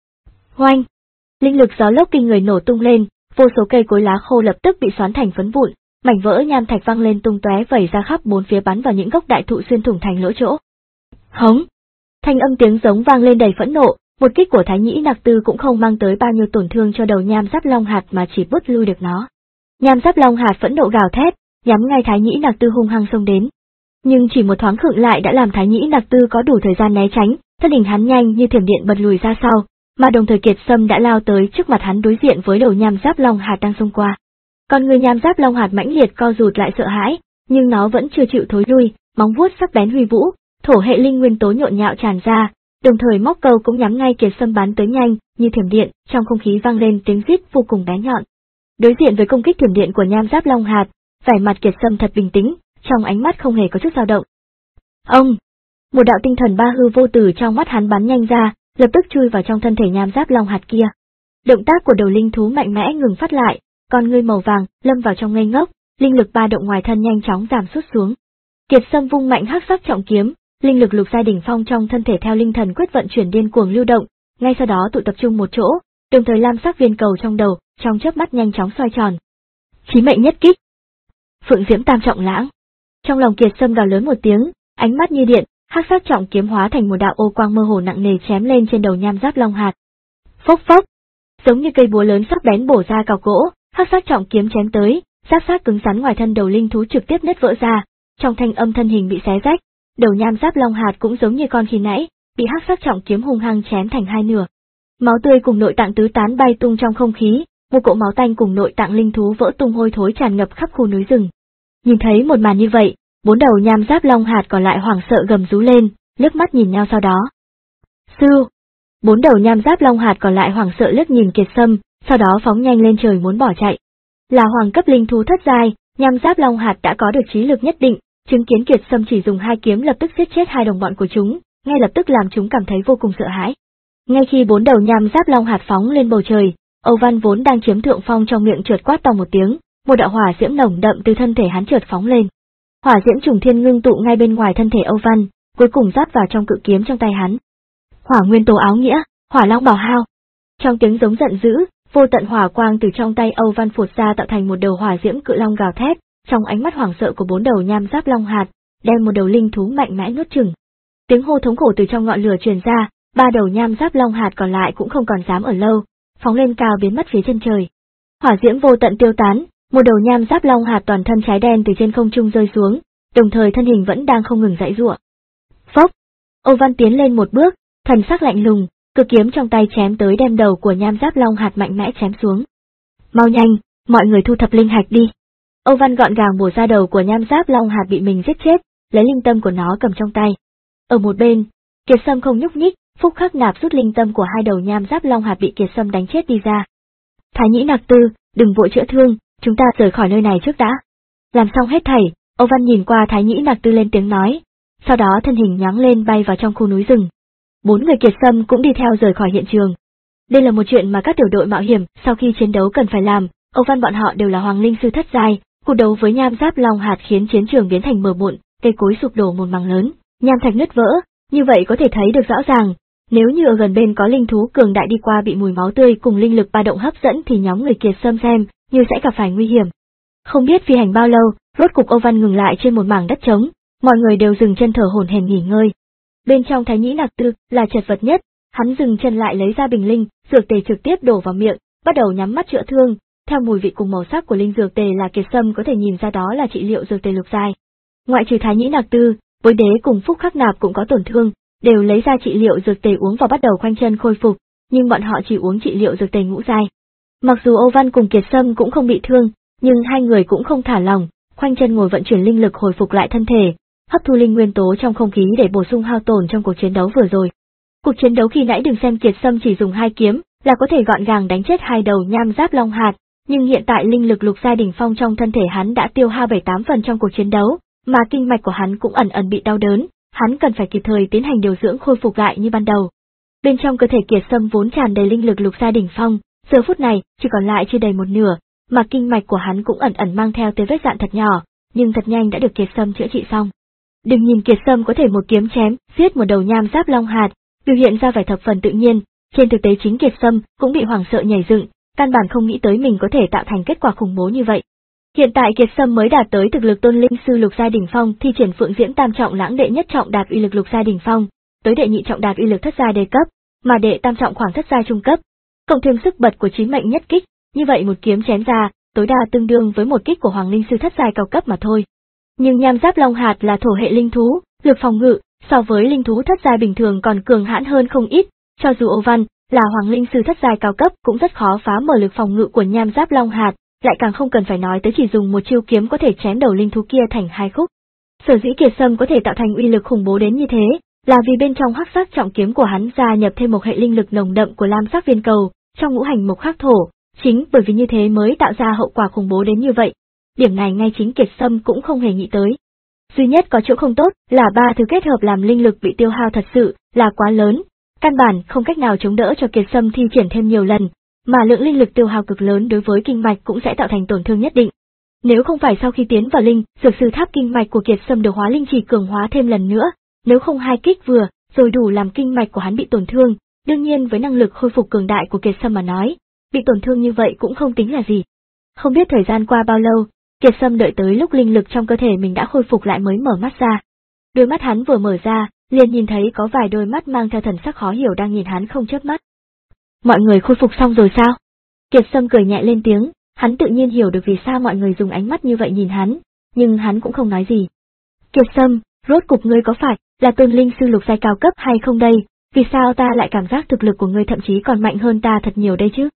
Hoanh! Linh lực gió lốc kinh người nổ tung lên, vô số cây cối lá khô lập tức bị xoắn thành phấn vụn, mảnh vỡ nham thạch văng lên tung tóe vẩy ra khắp bốn phía bắn vào những gốc đại thụ xuyên thủng thành lỗ chỗ. Hống! Thanh âm tiếng giống vang lên đầy phẫn nộ, một kích của Thái Nhĩ Nạc Tư cũng không mang tới bao nhiêu tổn thương cho đầu Nham Giáp Long Hạt mà chỉ bứt lui được nó. Nham Giáp Long Hạt phẫn nộ gào thét, nhắm ngay Thái Nhĩ Nạc Tư hung hăng xông đến. Nhưng chỉ một thoáng khựng lại đã làm Thái Nhĩ Nạc Tư có đủ thời gian né tránh, thân hình hắn nhanh như thiểm điện bật lùi ra sau, mà đồng thời Kiệt Sâm đã lao tới trước mặt hắn đối diện với đầu Nham Giáp Long Hạt đang xông qua. Con người Nham Giáp Long Hạt mãnh liệt co rụt lại sợ hãi, nhưng nó vẫn chưa chịu thối lui, móng vuốt sắc bén huy vũ, thổ hệ linh nguyên tố nhộn nhạo tràn ra, đồng thời móc câu cũng nhắm ngay Kiệt Sâm bắn tới nhanh như thiểm điện, trong không khí vang lên tiếng rít vô cùng bén nhọn. Đối diện với công kích thiểm điện của Nham Giáp Long Hạt, vẻ mặt Kiệt Sâm thật bình tĩnh, trong ánh mắt không hề có chút dao động. Ông, một đạo tinh thần ba hư vô tử trong mắt hắn bắn nhanh ra, lập tức chui vào trong thân thể Nham Giáp Long Hạt kia. Động tác của đầu linh thú mạnh mẽ ngừng phát lại, con ngươi màu vàng lâm vào trong ngây ngốc, linh lực ba động ngoài thân nhanh chóng giảm sút xuống. Kiệt Sâm vung mạnh hắc sắc trọng kiếm, linh lực lục giai đỉnh phong trong thân thể theo linh thần quyết vận chuyển điên cuồng lưu động, ngay sau đó tụ tập trung một chỗ, đồng thời lam sắc viên cầu trong đầu, trong chớp mắt nhanh chóng xoay tròn. Chí mệnh nhất kích. Phượng Diễm Tam Trọng Lãng. Trong lòng Kiệt Sâm gào lớn một tiếng, ánh mắt như điện, hắc sắc trọng kiếm hóa thành một đạo ô quang mơ hồ nặng nề chém lên trên đầu Nham Giáp Long Hạt. Phốc phốc, giống như cây búa lớn sắc bén bổ ra cào gỗ, hắc sắc trọng kiếm chém tới, giáp sát cứng rắn ngoài thân đầu linh thú trực tiếp nứt vỡ ra, trong thanh âm thân hình bị xé rách, đầu Nham Giáp Long Hạt cũng giống như con khi nãy, bị hắc sắc trọng kiếm hung hăng chém thành hai nửa. Máu tươi cùng nội tạng tứ tán bay tung trong không khí, một cỗ máu tanh cùng nội tạng linh thú vỡ tung hôi thối tràn ngập khắp khu núi rừng. Nhìn thấy một màn như vậy, bốn đầu nham giáp long hạt còn lại hoảng sợ gầm rú lên, liếc mắt nhìn nhau sau đó. Sư! Bốn đầu nham giáp long hạt còn lại hoảng sợ liếc nhìn Kiệt Sâm, sau đó phóng nhanh lên trời muốn bỏ chạy. Là hoàng cấp linh thú thất giai, nham giáp long hạt đã có được trí lực nhất định, chứng kiến Kiệt Sâm chỉ dùng hai kiếm lập tức giết chết hai đồng bọn của chúng, ngay lập tức làm chúng cảm thấy vô cùng sợ hãi. Ngay khi bốn đầu nham giáp long hạt phóng lên bầu trời, Âu Văn vốn đang chiếm thượng phong trong miệng chợt quát to một tiếng, một đạo hỏa diễm nồng đậm từ thân thể hắn chợt phóng lên. Hỏa diễm trùng thiên ngưng tụ ngay bên ngoài thân thể Âu Văn, cuối cùng rót vào trong cự kiếm trong tay hắn. Hỏa nguyên tố áo nghĩa, hỏa long bảo hao. Trong tiếng giống giận dữ, vô tận hỏa quang từ trong tay Âu Văn phụt ra tạo thành một đầu hỏa diễm cự long gào thét, trong ánh mắt hoảng sợ của bốn đầu nham giáp long hạt, đem một đầu linh thú mạnh mẽ nuốt chửng. Tiếng hô thống khổ từ trong ngọn lửa truyền ra, ba đầu nham giáp long hạt còn lại cũng không còn dám ở lâu, phóng lên cao biến mất phía chân trời. Hỏa diễm vô tận tiêu tán, một đầu nham giáp long hạt toàn thân cháy đen từ trên không trung rơi xuống, đồng thời thân hình vẫn đang không ngừng giãy giụa. Phốc! Âu Văn tiến lên một bước, thần sắc lạnh lùng, cự kiếm trong tay chém tới đem đầu của nham giáp long hạt mạnh mẽ chém xuống. Mau nhanh, mọi người thu thập linh hạch đi. Âu Văn gọn gàng bổ ra đầu của nham giáp long hạt bị mình giết chết, lấy linh tâm của nó cầm trong tay. Ở một bên, Kiệt Sâm không nhúc nhích, Phúc Khắc Nạp rút linh tâm của hai đầu nham giáp long hạt bị Kiệt Sâm đánh chết đi ra. Thái Nhĩ Nặc Tư, đừng vội chữa thương, chúng ta rời khỏi nơi này trước đã. Làm xong hết thảy, Âu Văn nhìn qua Thái Nhĩ Nặc Tư lên tiếng nói, sau đó thân hình nhoáng lên bay vào trong khu núi rừng. Bốn người Kiệt Sâm cũng đi theo rời khỏi hiện trường. Đây là một chuyện mà các tiểu đội mạo hiểm sau khi chiến đấu cần phải làm, Âu Văn bọn họ đều là hoàng linh sư thất giai, cuộc đấu với nham giáp long hạt khiến chiến trường biến thành bừa bộn, cây cối sụp đổ một mảng lớn, nham thạch nứt vỡ, như vậy có thể thấy được rõ ràng, nếu như ở gần bên có linh thú cường đại đi qua bị mùi máu tươi cùng linh lực ba động hấp dẫn thì nhóm người Kiệt Sâm xem, như sẽ gặp phải nguy hiểm. Không biết phi hành bao lâu, rốt cục Âu Văn ngừng lại trên một mảng đất trống, mọi người đều dừng chân thở hổn hển nghỉ ngơi. Bên trong Thái Nhĩ Nặc Tư là chật vật nhất, hắn dừng chân lại lấy ra bình linh, dược tề trực tiếp đổ vào miệng, bắt đầu nhắm mắt chữa thương, theo mùi vị cùng màu sắc của linh dược tề là Kiệt Sâm có thể nhìn ra đó là trị liệu dược tề lục giai. Ngoại trừ Thái Nhĩ Nặc Tư, Bối Đế cùng Phúc Khắc Nạp cũng có tổn thương, đều lấy ra trị liệu dược tề uống vào bắt đầu khoanh chân khôi phục, nhưng bọn họ chỉ uống trị liệu dược tề ngũ giai. Mặc dù Âu Văn cùng Kiệt Sâm cũng không bị thương, nhưng hai người cũng không thả lỏng, khoanh chân ngồi vận chuyển linh lực hồi phục lại thân thể, hấp thu linh nguyên tố trong không khí để bổ sung hao tổn trong cuộc chiến đấu vừa rồi. Cuộc chiến đấu khi nãy đừng xem Kiệt Sâm chỉ dùng hai kiếm là có thể gọn gàng đánh chết hai đầu nham giáp long hạt, nhưng hiện tại linh lực lục giai đỉnh phong trong thân thể hắn đã tiêu hao bảy tám phần trong cuộc chiến đấu, mà kinh mạch của hắn cũng ẩn ẩn bị đau đớn, hắn cần phải kịp thời tiến hành điều dưỡng khôi phục lại như ban đầu. Bên trong cơ thể Kiệt Sâm vốn tràn đầy linh lực lục giai đỉnh phong, giờ phút này chỉ còn lại chưa đầy một nửa, mà kinh mạch của hắn cũng ẩn ẩn mang theo tới vết dạn thật nhỏ, nhưng thật nhanh đã được Kiệt Sâm chữa trị xong. Đừng nhìn Kiệt Sâm có thể một kiếm chém, giết một đầu nham giáp long hạt, biểu hiện ra vẻ thập phần tự nhiên, trên thực tế chính Kiệt Sâm cũng bị hoảng sợ nhảy dựng, căn bản không nghĩ tới mình có thể tạo thành kết quả khủng bố như vậy. Hiện tại Kiệt Sâm mới đạt tới thực lực tôn linh sư lục giai đỉnh phong, thi triển Phượng Diễm tam trọng lãng đệ nhất trọng đạt uy lực lục giai đỉnh phong, tới đệ nhị trọng đạt uy lực thất giai đề cấp, mà đệ tam trọng khoảng thất giai trung cấp, cộng thêm sức bật của chí mệnh nhất kích, như vậy một kiếm chém ra, tối đa tương đương với một kích của hoàng linh sư thất giai cao cấp mà thôi. Nhưng nham giáp long hạt là thổ hệ linh thú, lực phòng ngự so với linh thú thất giai bình thường còn cường hãn hơn không ít, cho dù Âu Văn là hoàng linh sư thất giai cao cấp cũng rất khó phá mở lực phòng ngự của nham giáp long hạt, lại càng không cần phải nói tới chỉ dùng một chiêu kiếm có thể chém đầu linh thú kia thành hai khúc. Sở dĩ Kiệt Sâm có thể tạo thành uy lực khủng bố đến như thế, là vì bên trong hắc sắc trọng kiếm của hắn gia nhập thêm một hệ linh lực nồng đậm của lam sắc viên cầu, trong ngũ hành mộc khắc thổ, chính bởi vì như thế mới tạo ra hậu quả khủng bố đến như vậy. Điểm này ngay chính Kiệt Sâm cũng không hề nghĩ tới. Duy nhất có chỗ không tốt là ba thứ kết hợp làm linh lực bị tiêu hao thật sự là quá lớn, căn bản không cách nào chống đỡ cho Kiệt Sâm thi triển thêm nhiều lần, mà lượng linh lực tiêu hao cực lớn đối với kinh mạch cũng sẽ tạo thành tổn thương nhất định. Nếu không phải sau khi tiến vào linh, dược sư tháp kinh mạch của Kiệt Sâm được hóa linh trì cường hóa thêm lần nữa, nếu không hai kích vừa rồi đủ làm kinh mạch của hắn bị tổn thương, đương nhiên với năng lực khôi phục cường đại của Kiệt Sâm mà nói, bị tổn thương như vậy cũng không tính là gì. Không biết thời gian qua bao lâu, Kiệt Sâm đợi tới lúc linh lực trong cơ thể mình đã khôi phục lại mới mở mắt ra. Đôi mắt hắn vừa mở ra, liền nhìn thấy có vài đôi mắt mang theo thần sắc khó hiểu đang nhìn hắn không chớp mắt. Mọi người khôi phục xong rồi sao? Kiệt Sâm cười nhẹ lên tiếng, hắn tự nhiên hiểu được vì sao mọi người dùng ánh mắt như vậy nhìn hắn, nhưng hắn cũng không nói gì. Kiệt Sâm, rốt cục ngươi có phải là tôn linh sư lục giai cao cấp hay không đây? Vì sao ta lại cảm giác thực lực của ngươi thậm chí còn mạnh hơn ta thật nhiều đây chứ?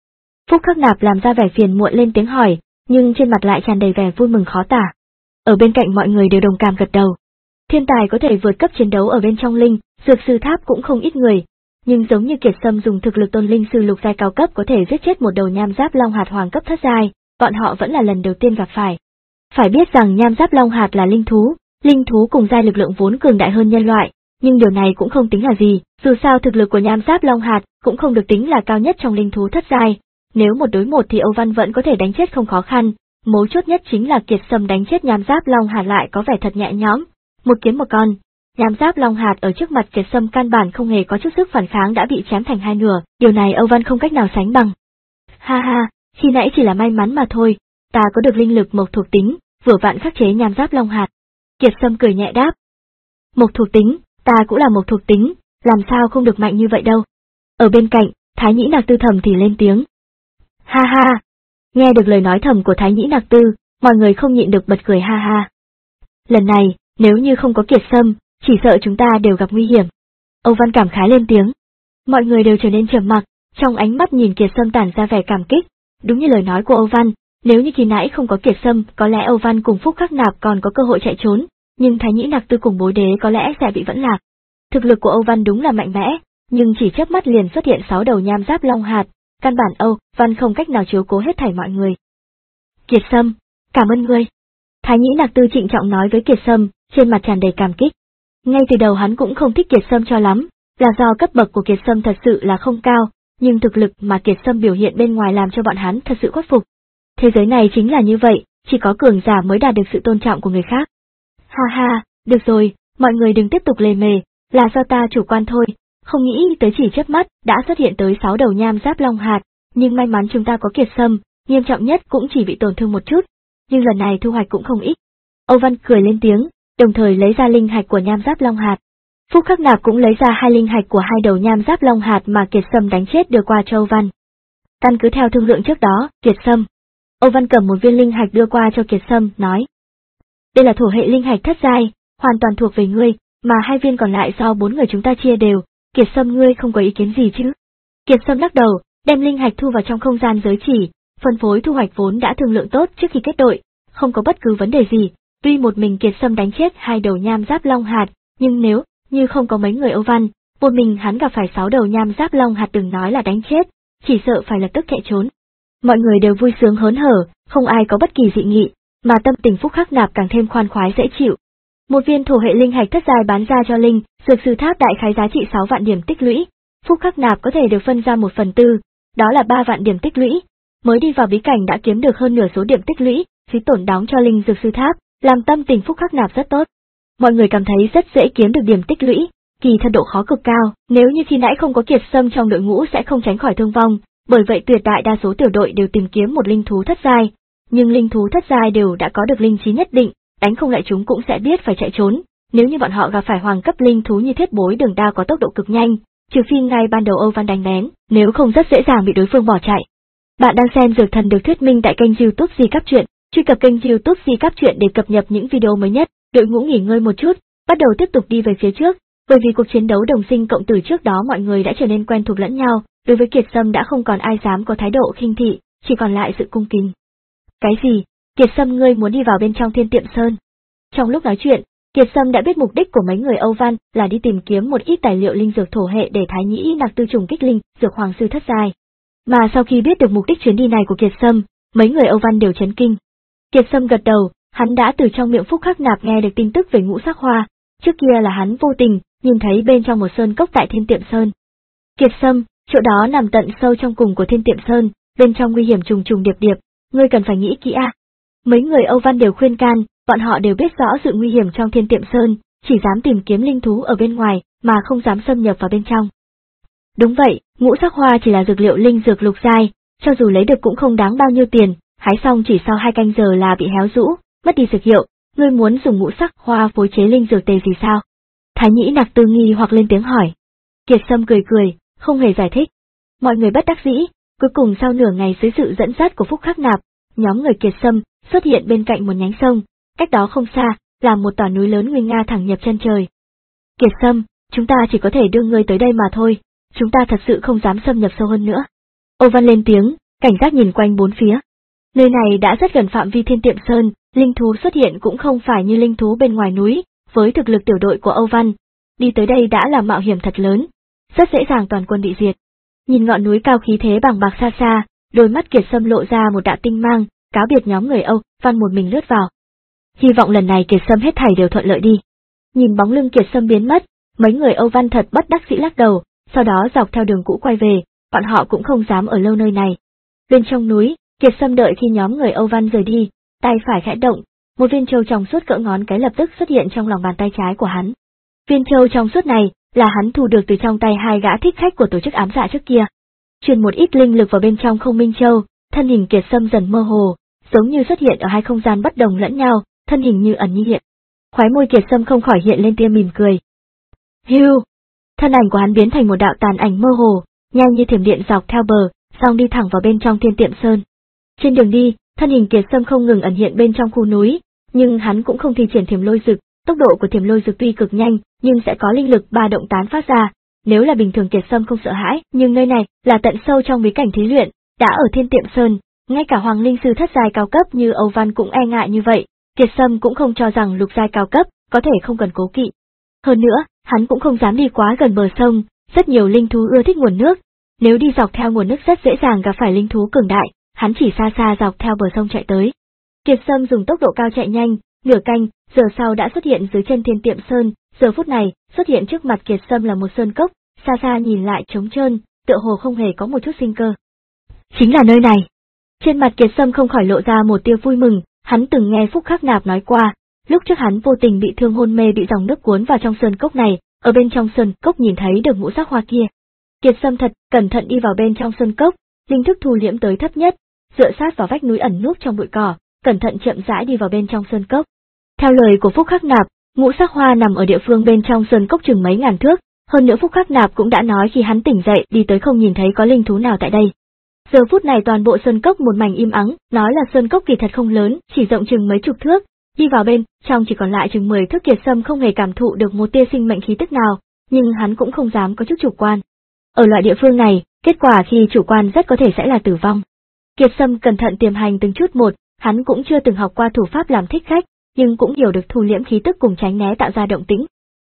Phúc Khắc Nạp làm ra vẻ phiền muộn lên tiếng hỏi, nhưng trên mặt lại tràn đầy vẻ vui mừng khó tả. Ở bên cạnh mọi người đều đồng cảm gật đầu. Thiên tài có thể vượt cấp chiến đấu ở bên trong linh, dược sư tháp cũng không ít người, nhưng giống như Kiệt Sâm dùng thực lực tôn linh sư lục giai cao cấp có thể giết chết một đầu nham giáp long hạt hoàng cấp thất giai, bọn họ vẫn là lần đầu tiên gặp phải. Phải biết rằng nham giáp long hạt là linh thú, linh thú cùng giai lực lượng vốn cường đại hơn nhân loại, nhưng điều này cũng không tính là gì, dù sao thực lực của nham giáp long hạt cũng không được tính là cao nhất trong linh thú thất giai, nếu một đối một thì Âu Văn vẫn có thể đánh chết không khó khăn, mấu chốt nhất chính là Kiệt Sâm đánh chết nham giáp long hạt lại có vẻ thật nhẹ nhõm, một kiếm một con. Nham giáp long hạt ở trước mặt Kiệt Sâm căn bản không hề có chút sức phản kháng đã bị chém thành hai nửa, điều này Âu Văn không cách nào sánh bằng. Ha ha, khi nãy chỉ là may mắn mà thôi, ta có được linh lực mộc thuộc tính, vừa vặn khắc chế nham giáp long hạt. Kiệt Sâm cười nhẹ đáp. Mộc thuộc tính, ta cũng là mộc thuộc tính, làm sao không được mạnh như vậy đâu. Ở bên cạnh, Thái Nhĩ Nặc Tư thầm thì lên tiếng. Ha ha, nghe được lời nói thầm của Thái Nhĩ Nặc Tư, mọi người không nhịn được bật cười ha ha. Lần này, nếu như không có Kiệt Sâm, chỉ sợ chúng ta đều gặp nguy hiểm. Âu Văn cảm khái lên tiếng. Mọi người đều trở nên trầm mặc, trong ánh mắt nhìn Kiệt Sâm tản ra vẻ cảm kích. Đúng như lời nói của Âu Văn, nếu như khi nãy không có Kiệt Sâm, có lẽ Âu Văn cùng Phúc Khắc Nạp còn có cơ hội chạy trốn, nhưng Thái Nhĩ Nặc Tư cùng Bối Đế có lẽ sẽ bị vẫn lạc. Thực lực của Âu Văn đúng là mạnh mẽ, nhưng chỉ chớp mắt liền xuất hiện sáu đầu nham giáp long hạt, căn bản Âu Văn không cách nào chiếu cố hết thảy mọi người. Kiệt Sâm, cảm ơn ngươi. Thái Nhĩ Nặc Tư trịnh trọng nói với Kiệt Sâm, trên mặt tràn đầy cảm kích. Ngay từ đầu hắn cũng không thích Kiệt Sâm cho lắm, là do cấp bậc của Kiệt Sâm thật sự là không cao, nhưng thực lực mà Kiệt Sâm biểu hiện bên ngoài làm cho bọn hắn thật sự khuất phục. Thế giới này chính là như vậy, chỉ có cường giả mới đạt được sự tôn trọng của người khác. Ha ha, được rồi, mọi người đừng tiếp tục lề mề, là do ta chủ quan thôi, không nghĩ tới chỉ chớp mắt đã xuất hiện tới sáu đầu nham giáp long hạt, nhưng may mắn chúng ta có Kiệt Sâm, nghiêm trọng nhất cũng chỉ bị tổn thương một chút, nhưng lần này thu hoạch cũng không ít. Âu Văn cười lên tiếng, đồng thời lấy ra linh hạch của nham giáp long hạt. Phúc Khắc Nạp cũng lấy ra hai linh hạch của hai đầu nham giáp long hạt mà Kiệt Sâm đánh chết đưa qua cho Âu Văn. Căn cứ theo thương lượng trước đó, Kiệt Sâm. Âu Văn cầm một viên linh hạch đưa qua cho Kiệt Sâm, nói. Đây là thổ hệ linh hạch thất giai, hoàn toàn thuộc về ngươi, mà hai viên còn lại do bốn người chúng ta chia đều, Kiệt Sâm ngươi không có ý kiến gì chứ? Kiệt Sâm lắc đầu, đem linh hạch thu vào trong không gian giới chỉ, phân phối thu hoạch vốn đã thương lượng tốt trước khi kết đội, không có bất cứ vấn đề gì. Tuy một mình Kiệt Sâm đánh chết hai đầu nham giáp long hạt, nhưng nếu như không có mấy người Âu Văn, một mình hắn gặp phải sáu đầu nham giáp long hạt đừng nói là đánh chết, chỉ sợ phải lập tức chạy trốn. Mọi người đều vui sướng hớn hở, không ai có bất kỳ dị nghị, mà tâm tình Phúc Khắc Nạp càng thêm khoan khoái dễ chịu. Một viên thổ hệ linh hạch thất giai bán ra cho linh, dược sư tháp đại khái giá trị sáu vạn điểm tích lũy, Phúc Khắc Nạp có thể được phân ra một phần tư, đó là ba vạn điểm tích lũy. Mới đi vào bí cảnh đã kiếm được hơn nửa số điểm tích lũy, phí tổn đóng cho linh dược sư tháp, làm tâm tình Phúc Khắc Nạp rất tốt. Mọi người cảm thấy rất dễ kiếm được điểm tích lũy, kỳ thật độ khó cực cao, nếu như khi nãy không có Kiệt Sâm trong đội ngũ sẽ không tránh khỏi thương vong, bởi vậy tuyệt đại đa số tiểu đội đều tìm kiếm một linh thú thất giai, nhưng linh thú thất giai đều đã có được linh trí nhất định, đánh không lại chúng cũng sẽ biết phải chạy trốn, nếu như bọn họ gặp phải hoàng cấp linh thú như Thiết Bối Đường Đao có tốc độ cực nhanh, trừ phi ngay ban đầu Âu Văn đánh lén, nếu không rất dễ dàng bị đối phương bỏ chạy. Bạn đang xem Dược Thần được thuyết minh tại kênh YouTube Di Cáp Truyện, truy cập kênh YouTube Di Cáp Truyện để cập nhật những video mới nhất. Đội ngũ nghỉ ngơi một chút, bắt đầu tiếp tục đi về phía trước, bởi vì cuộc chiến đấu đồng sinh cộng tử trước đó mọi người đã trở nên quen thuộc lẫn nhau, đối với Kiệt Sâm đã không còn ai dám có thái độ khinh thị, chỉ còn lại sự cung kính. Cái gì? Kiệt Sâm ngươi muốn đi vào bên trong Thiên Tiệm Sơn? Trong lúc nói chuyện, Kiệt Sâm đã biết mục đích của mấy người Âu Văn là đi tìm kiếm một ít tài liệu linh dược thổ hệ để Thái Nhĩ Nặc Tư trùng kích linh dược hoàng sư thất giai. Mà sau khi biết được mục đích chuyến đi này của Kiệt Sâm, mấy người Âu Văn đều chấn kinh. Kiệt Sâm gật đầu, hắn đã từ trong miệng Phúc Khắc Nạp nghe được tin tức về ngũ sắc hoa, trước kia là hắn vô tình nhìn thấy bên trong một sơn cốc tại Thiên Tiệm Sơn. Kiệt Sâm, chỗ đó nằm tận sâu trong cùng của Thiên Tiệm Sơn, bên trong nguy hiểm trùng trùng điệp điệp, ngươi cần phải nghĩ kỹ a. Mấy người Âu Văn đều khuyên can, bọn họ đều biết rõ sự nguy hiểm trong Thiên Tiệm Sơn, chỉ dám tìm kiếm linh thú ở bên ngoài, mà không dám xâm nhập vào bên trong. Đúng vậy, ngũ sắc hoa chỉ là dược liệu linh dược lục giai, cho dù lấy được cũng không đáng bao nhiêu tiền, hái xong chỉ sau hai canh giờ là bị héo rũ, mất đi dược hiệu. Ngươi muốn dùng ngũ sắc hoa phối chế linh dược tề gì sao? Thái Nhĩ Nặc Tư nghi hoặc lên tiếng hỏi. Kiệt Sâm cười cười, không hề giải thích. Mọi người bất đắc dĩ, cuối cùng sau nửa ngày dưới sự dẫn dắt của Phúc Khắc Nạp, nhóm người Kiệt Sâm xuất hiện bên cạnh một nhánh sông, cách đó không xa, là một tòa núi lớn nguy nga thẳng nhập chân trời. Kiệt Sâm, chúng ta chỉ có thể đưa ngươi tới đây mà thôi, chúng ta thật sự không dám xâm nhập sâu hơn nữa. Âu Văn lên tiếng, cảnh giác nhìn quanh bốn phía. Nơi này đã rất gần phạm vi Thiên Tiệm Sơn, linh thú xuất hiện cũng không phải như linh thú bên ngoài núi, với thực lực tiểu đội của Âu Văn, đi tới đây đã là mạo hiểm thật lớn, rất dễ dàng toàn quân bị diệt. Nhìn ngọn núi cao khí thế bằng bạc xa xa, đôi mắt Kiệt Sâm lộ ra một đạo tinh mang, cáo biệt nhóm người Âu Văn một mình lướt vào. Hy vọng lần này Kiệt Sâm hết thảy đều thuận lợi đi. Nhìn bóng lưng Kiệt Sâm biến mất, mấy người Âu Văn thật bất đắc dĩ lắc đầu, sau đó dọc theo đường cũ quay về, bọn họ cũng không dám ở lâu nơi này. Bên trong núi, Kiệt Sâm đợi khi nhóm người Âu Văn rời đi, tay phải khẽ động, một viên châu trong suốt cỡ ngón cái lập tức xuất hiện trong lòng bàn tay trái của hắn. Viên châu trong suốt này là hắn thu được từ trong tay hai gã thích khách của tổ chức ám dạ trước kia. Truyền một ít linh lực vào bên trong Không Minh Châu, thân hình Kiệt Sâm dần mơ hồ, giống như xuất hiện ở hai không gian bất đồng lẫn nhau, thân hình như ẩn như hiện. Khóe môi Kiệt Sâm không khỏi hiện lên tia mỉm cười. Hưu! Thân ảnh của hắn biến thành một đạo tàn ảnh mơ hồ, nhanh như thiểm điện dọc theo bờ, xong đi thẳng vào bên trong Thiên Tiệm Sơn. Trên đường đi, thân hình Kiệt Sâm không ngừng ẩn hiện bên trong khu núi, nhưng hắn cũng không thi triển thiểm lôi dực, tốc độ của thiểm lôi dực tuy cực nhanh, nhưng sẽ có linh lực ba động tán phát ra. Nếu là bình thường Kiệt Sâm không sợ hãi, nhưng nơi này là tận sâu trong bí cảnh thí luyện, đã ở Thiên Tiệm Sơn, ngay cả Hoàng Linh sư thất giai cao cấp như Âu Văn cũng e ngại như vậy, Kiệt Sâm cũng không cho rằng lục giai cao cấp có thể không cần cố kỵ. Hơn nữa, hắn cũng không dám đi quá gần bờ sông, rất nhiều linh thú ưa thích nguồn nước, nếu đi dọc theo nguồn nước rất dễ dàng gặp phải linh thú cường đại, hắn chỉ xa xa dọc theo bờ sông chạy tới. Kiệt Sâm dùng tốc độ cao chạy nhanh, nửa canh giờ sau đã xuất hiện dưới chân Thiên Tiệm Sơn, giờ phút này, xuất hiện trước mặt Kiệt Sâm là một sơn cốc, xa xa nhìn lại trống trơn, tựa hồ không hề có một chút sinh cơ. Chính là nơi này. Trên mặt Kiệt Sâm không khỏi lộ ra một tia vui mừng, hắn từng nghe Phúc Khắc Nạp nói qua, lúc trước hắn vô tình bị thương hôn mê bị dòng nước cuốn vào trong sơn cốc này, ở bên trong sơn cốc nhìn thấy được ngũ sắc hoa kia. Kiệt Sâm thật cẩn thận đi vào bên trong sơn cốc, linh thức thu liễm tới thấp nhất, dựa sát vào vách núi ẩn núp trong bụi cỏ, cẩn thận chậm rãi đi vào bên trong sơn cốc. Theo lời của Phúc Khắc Nạp, ngũ sắc hoa nằm ở địa phương bên trong sơn cốc chừng mấy ngàn thước, hơn nữa Phúc Khắc Nạp cũng đã nói khi hắn tỉnh dậy đi tới không nhìn thấy có linh thú nào tại đây. Giờ phút này toàn bộ sơn cốc một mảnh im ắng, nói là sơn cốc kỳ thật không lớn, chỉ rộng chừng mấy chục thước, đi vào bên trong chỉ còn lại chừng mười thước. Kiệt Sâm không hề cảm thụ được một tia sinh mệnh khí tức nào, nhưng hắn cũng không dám có chút chủ quan. Ở loại địa phương này, kết quả khi chủ quan rất có thể sẽ là tử vong. Kiệt Sâm cẩn thận tiềm hành từng chút một, hắn cũng chưa từng học qua thủ pháp làm thích khách, nhưng cũng hiểu được thu liễm khí tức cùng tránh né tạo ra động tĩnh.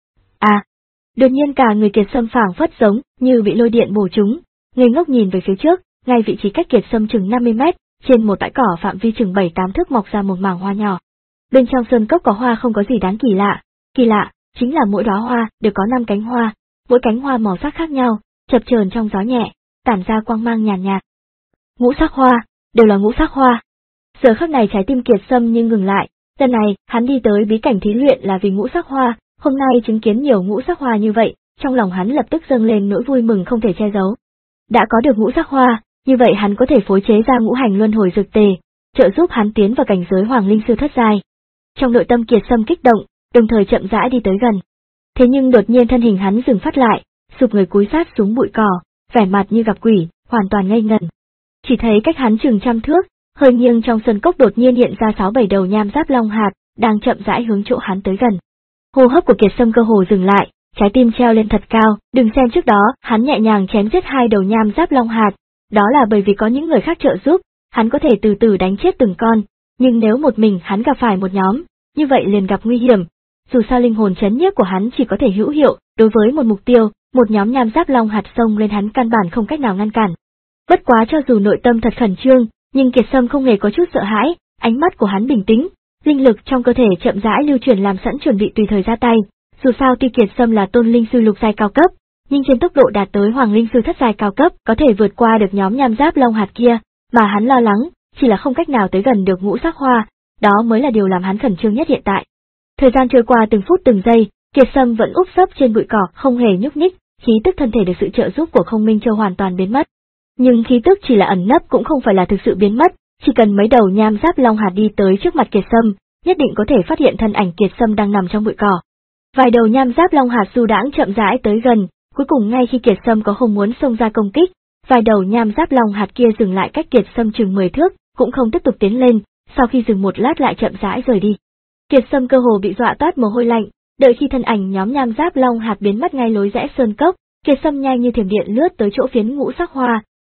À, đột nhiên cả người Kiệt Sâm phảng phất giống như bị lôi điện bổ trúng, ngây ngốc nhìn về phía trước, ngay vị trí cách Kiệt Sâm chừng năm mươi mét, trên một bãi cỏ phạm vi chừng bảy tám thước mọc ra một mảng hoa nhỏ. Bên trong sơn cốc có hoa không có gì đáng kỳ lạ, kỳ lạ chính là mỗi đóa hoa đều có năm cánh hoa, mỗi cánh hoa màu sắc khác nhau, chập chờn trong gió nhẹ, tản ra quang mang nhàn nhạt, nhạt. Ngũ sắc hoa, đều là ngũ sắc hoa. Giờ khắc này trái tim Kiệt Sâm nhưng ngừng lại, lần này hắn đi tới bí cảnh thí luyện là vì ngũ sắc hoa, hôm nay chứng kiến nhiều ngũ sắc hoa như vậy, trong lòng hắn lập tức dâng lên nỗi vui mừng không thể che giấu. Đã có được ngũ sắc hoa, như vậy hắn có thể phối chế ra ngũ hành luân hồi dược tề, trợ giúp hắn tiến vào cảnh giới Hoàng Linh sư thất giai. Trong nội tâm Kiệt Sâm kích động, đồng thời chậm rãi đi tới gần. Thế nhưng đột nhiên thân hình hắn dừng phát lại, sụp người cúi sát xuống bụi cỏ, vẻ mặt như gặp quỷ, hoàn toàn ngây ngẩn. Chỉ thấy cách hắn chừng trăm thước, hơi nghiêng trong sân cốc đột nhiên hiện ra sáu bảy đầu nham giáp long hạt, đang chậm rãi hướng chỗ hắn tới gần. Hô hấp của Kiệt Sâm cơ hồ dừng lại, trái tim treo lên thật cao, đừng xem trước đó, hắn nhẹ nhàng chém giết hai đầu nham giáp long hạt, đó là bởi vì có những người khác trợ giúp, hắn có thể từ từ đánh chết từng con, nhưng nếu một mình hắn gặp phải một nhóm, như vậy liền gặp nguy hiểm. Dù sao linh hồn chấn nhiếp của hắn chỉ có thể hữu hiệu đối với một mục tiêu, một nhóm nham giáp long hạt xông lên hắn căn bản không cách nào ngăn cản. Bất quá cho dù nội tâm thật khẩn trương, nhưng Kiệt Sâm không hề có chút sợ hãi, ánh mắt của hắn bình tĩnh, linh lực trong cơ thể chậm rãi lưu chuyển làm sẵn chuẩn bị tùy thời ra tay. Dù sao tuy Kiệt Sâm là tôn linh sư lục giai cao cấp, nhưng trên tốc độ đạt tới Hoàng Linh sư thất giai cao cấp có thể vượt qua được nhóm nham giáp long hạt kia, mà hắn lo lắng chỉ là không cách nào tới gần được ngũ sắc hoa, đó mới là điều làm hắn khẩn trương nhất hiện tại. Thời gian trôi qua từng phút từng giây, Kiệt Sâm vẫn úp sấp trên bụi cỏ không hề nhúc nhích, khí tức thân thể được sự trợ giúp của Không Minh Châu hoàn toàn biến mất. Nhưng khí tức chỉ là ẩn nấp cũng không phải là thực sự biến mất, chỉ cần mấy đầu nham giáp long hạt đi tới trước mặt Kiệt Sâm, nhất định có thể phát hiện thân ảnh Kiệt Sâm đang nằm trong bụi cỏ. Vài đầu nham giáp long hạt du đãng chậm rãi tới gần, cuối cùng ngay khi Kiệt Sâm có không muốn xông ra công kích, vài đầu nham giáp long hạt kia dừng lại cách Kiệt Sâm chừng mười thước, cũng không tiếp tục tiến lên, sau khi dừng một lát lại chậm rãi rời đi. Kiệt Sâm cơ hồ bị dọa toát mồ hôi lạnh, đợi khi thân ảnh nhóm nham giáp long hạt biến mất ngay lối rẽ sơn cốc, Kiệt Sâm nhanh như thiểm điện lướt tới chỗ phiến ngũ sắc hoa,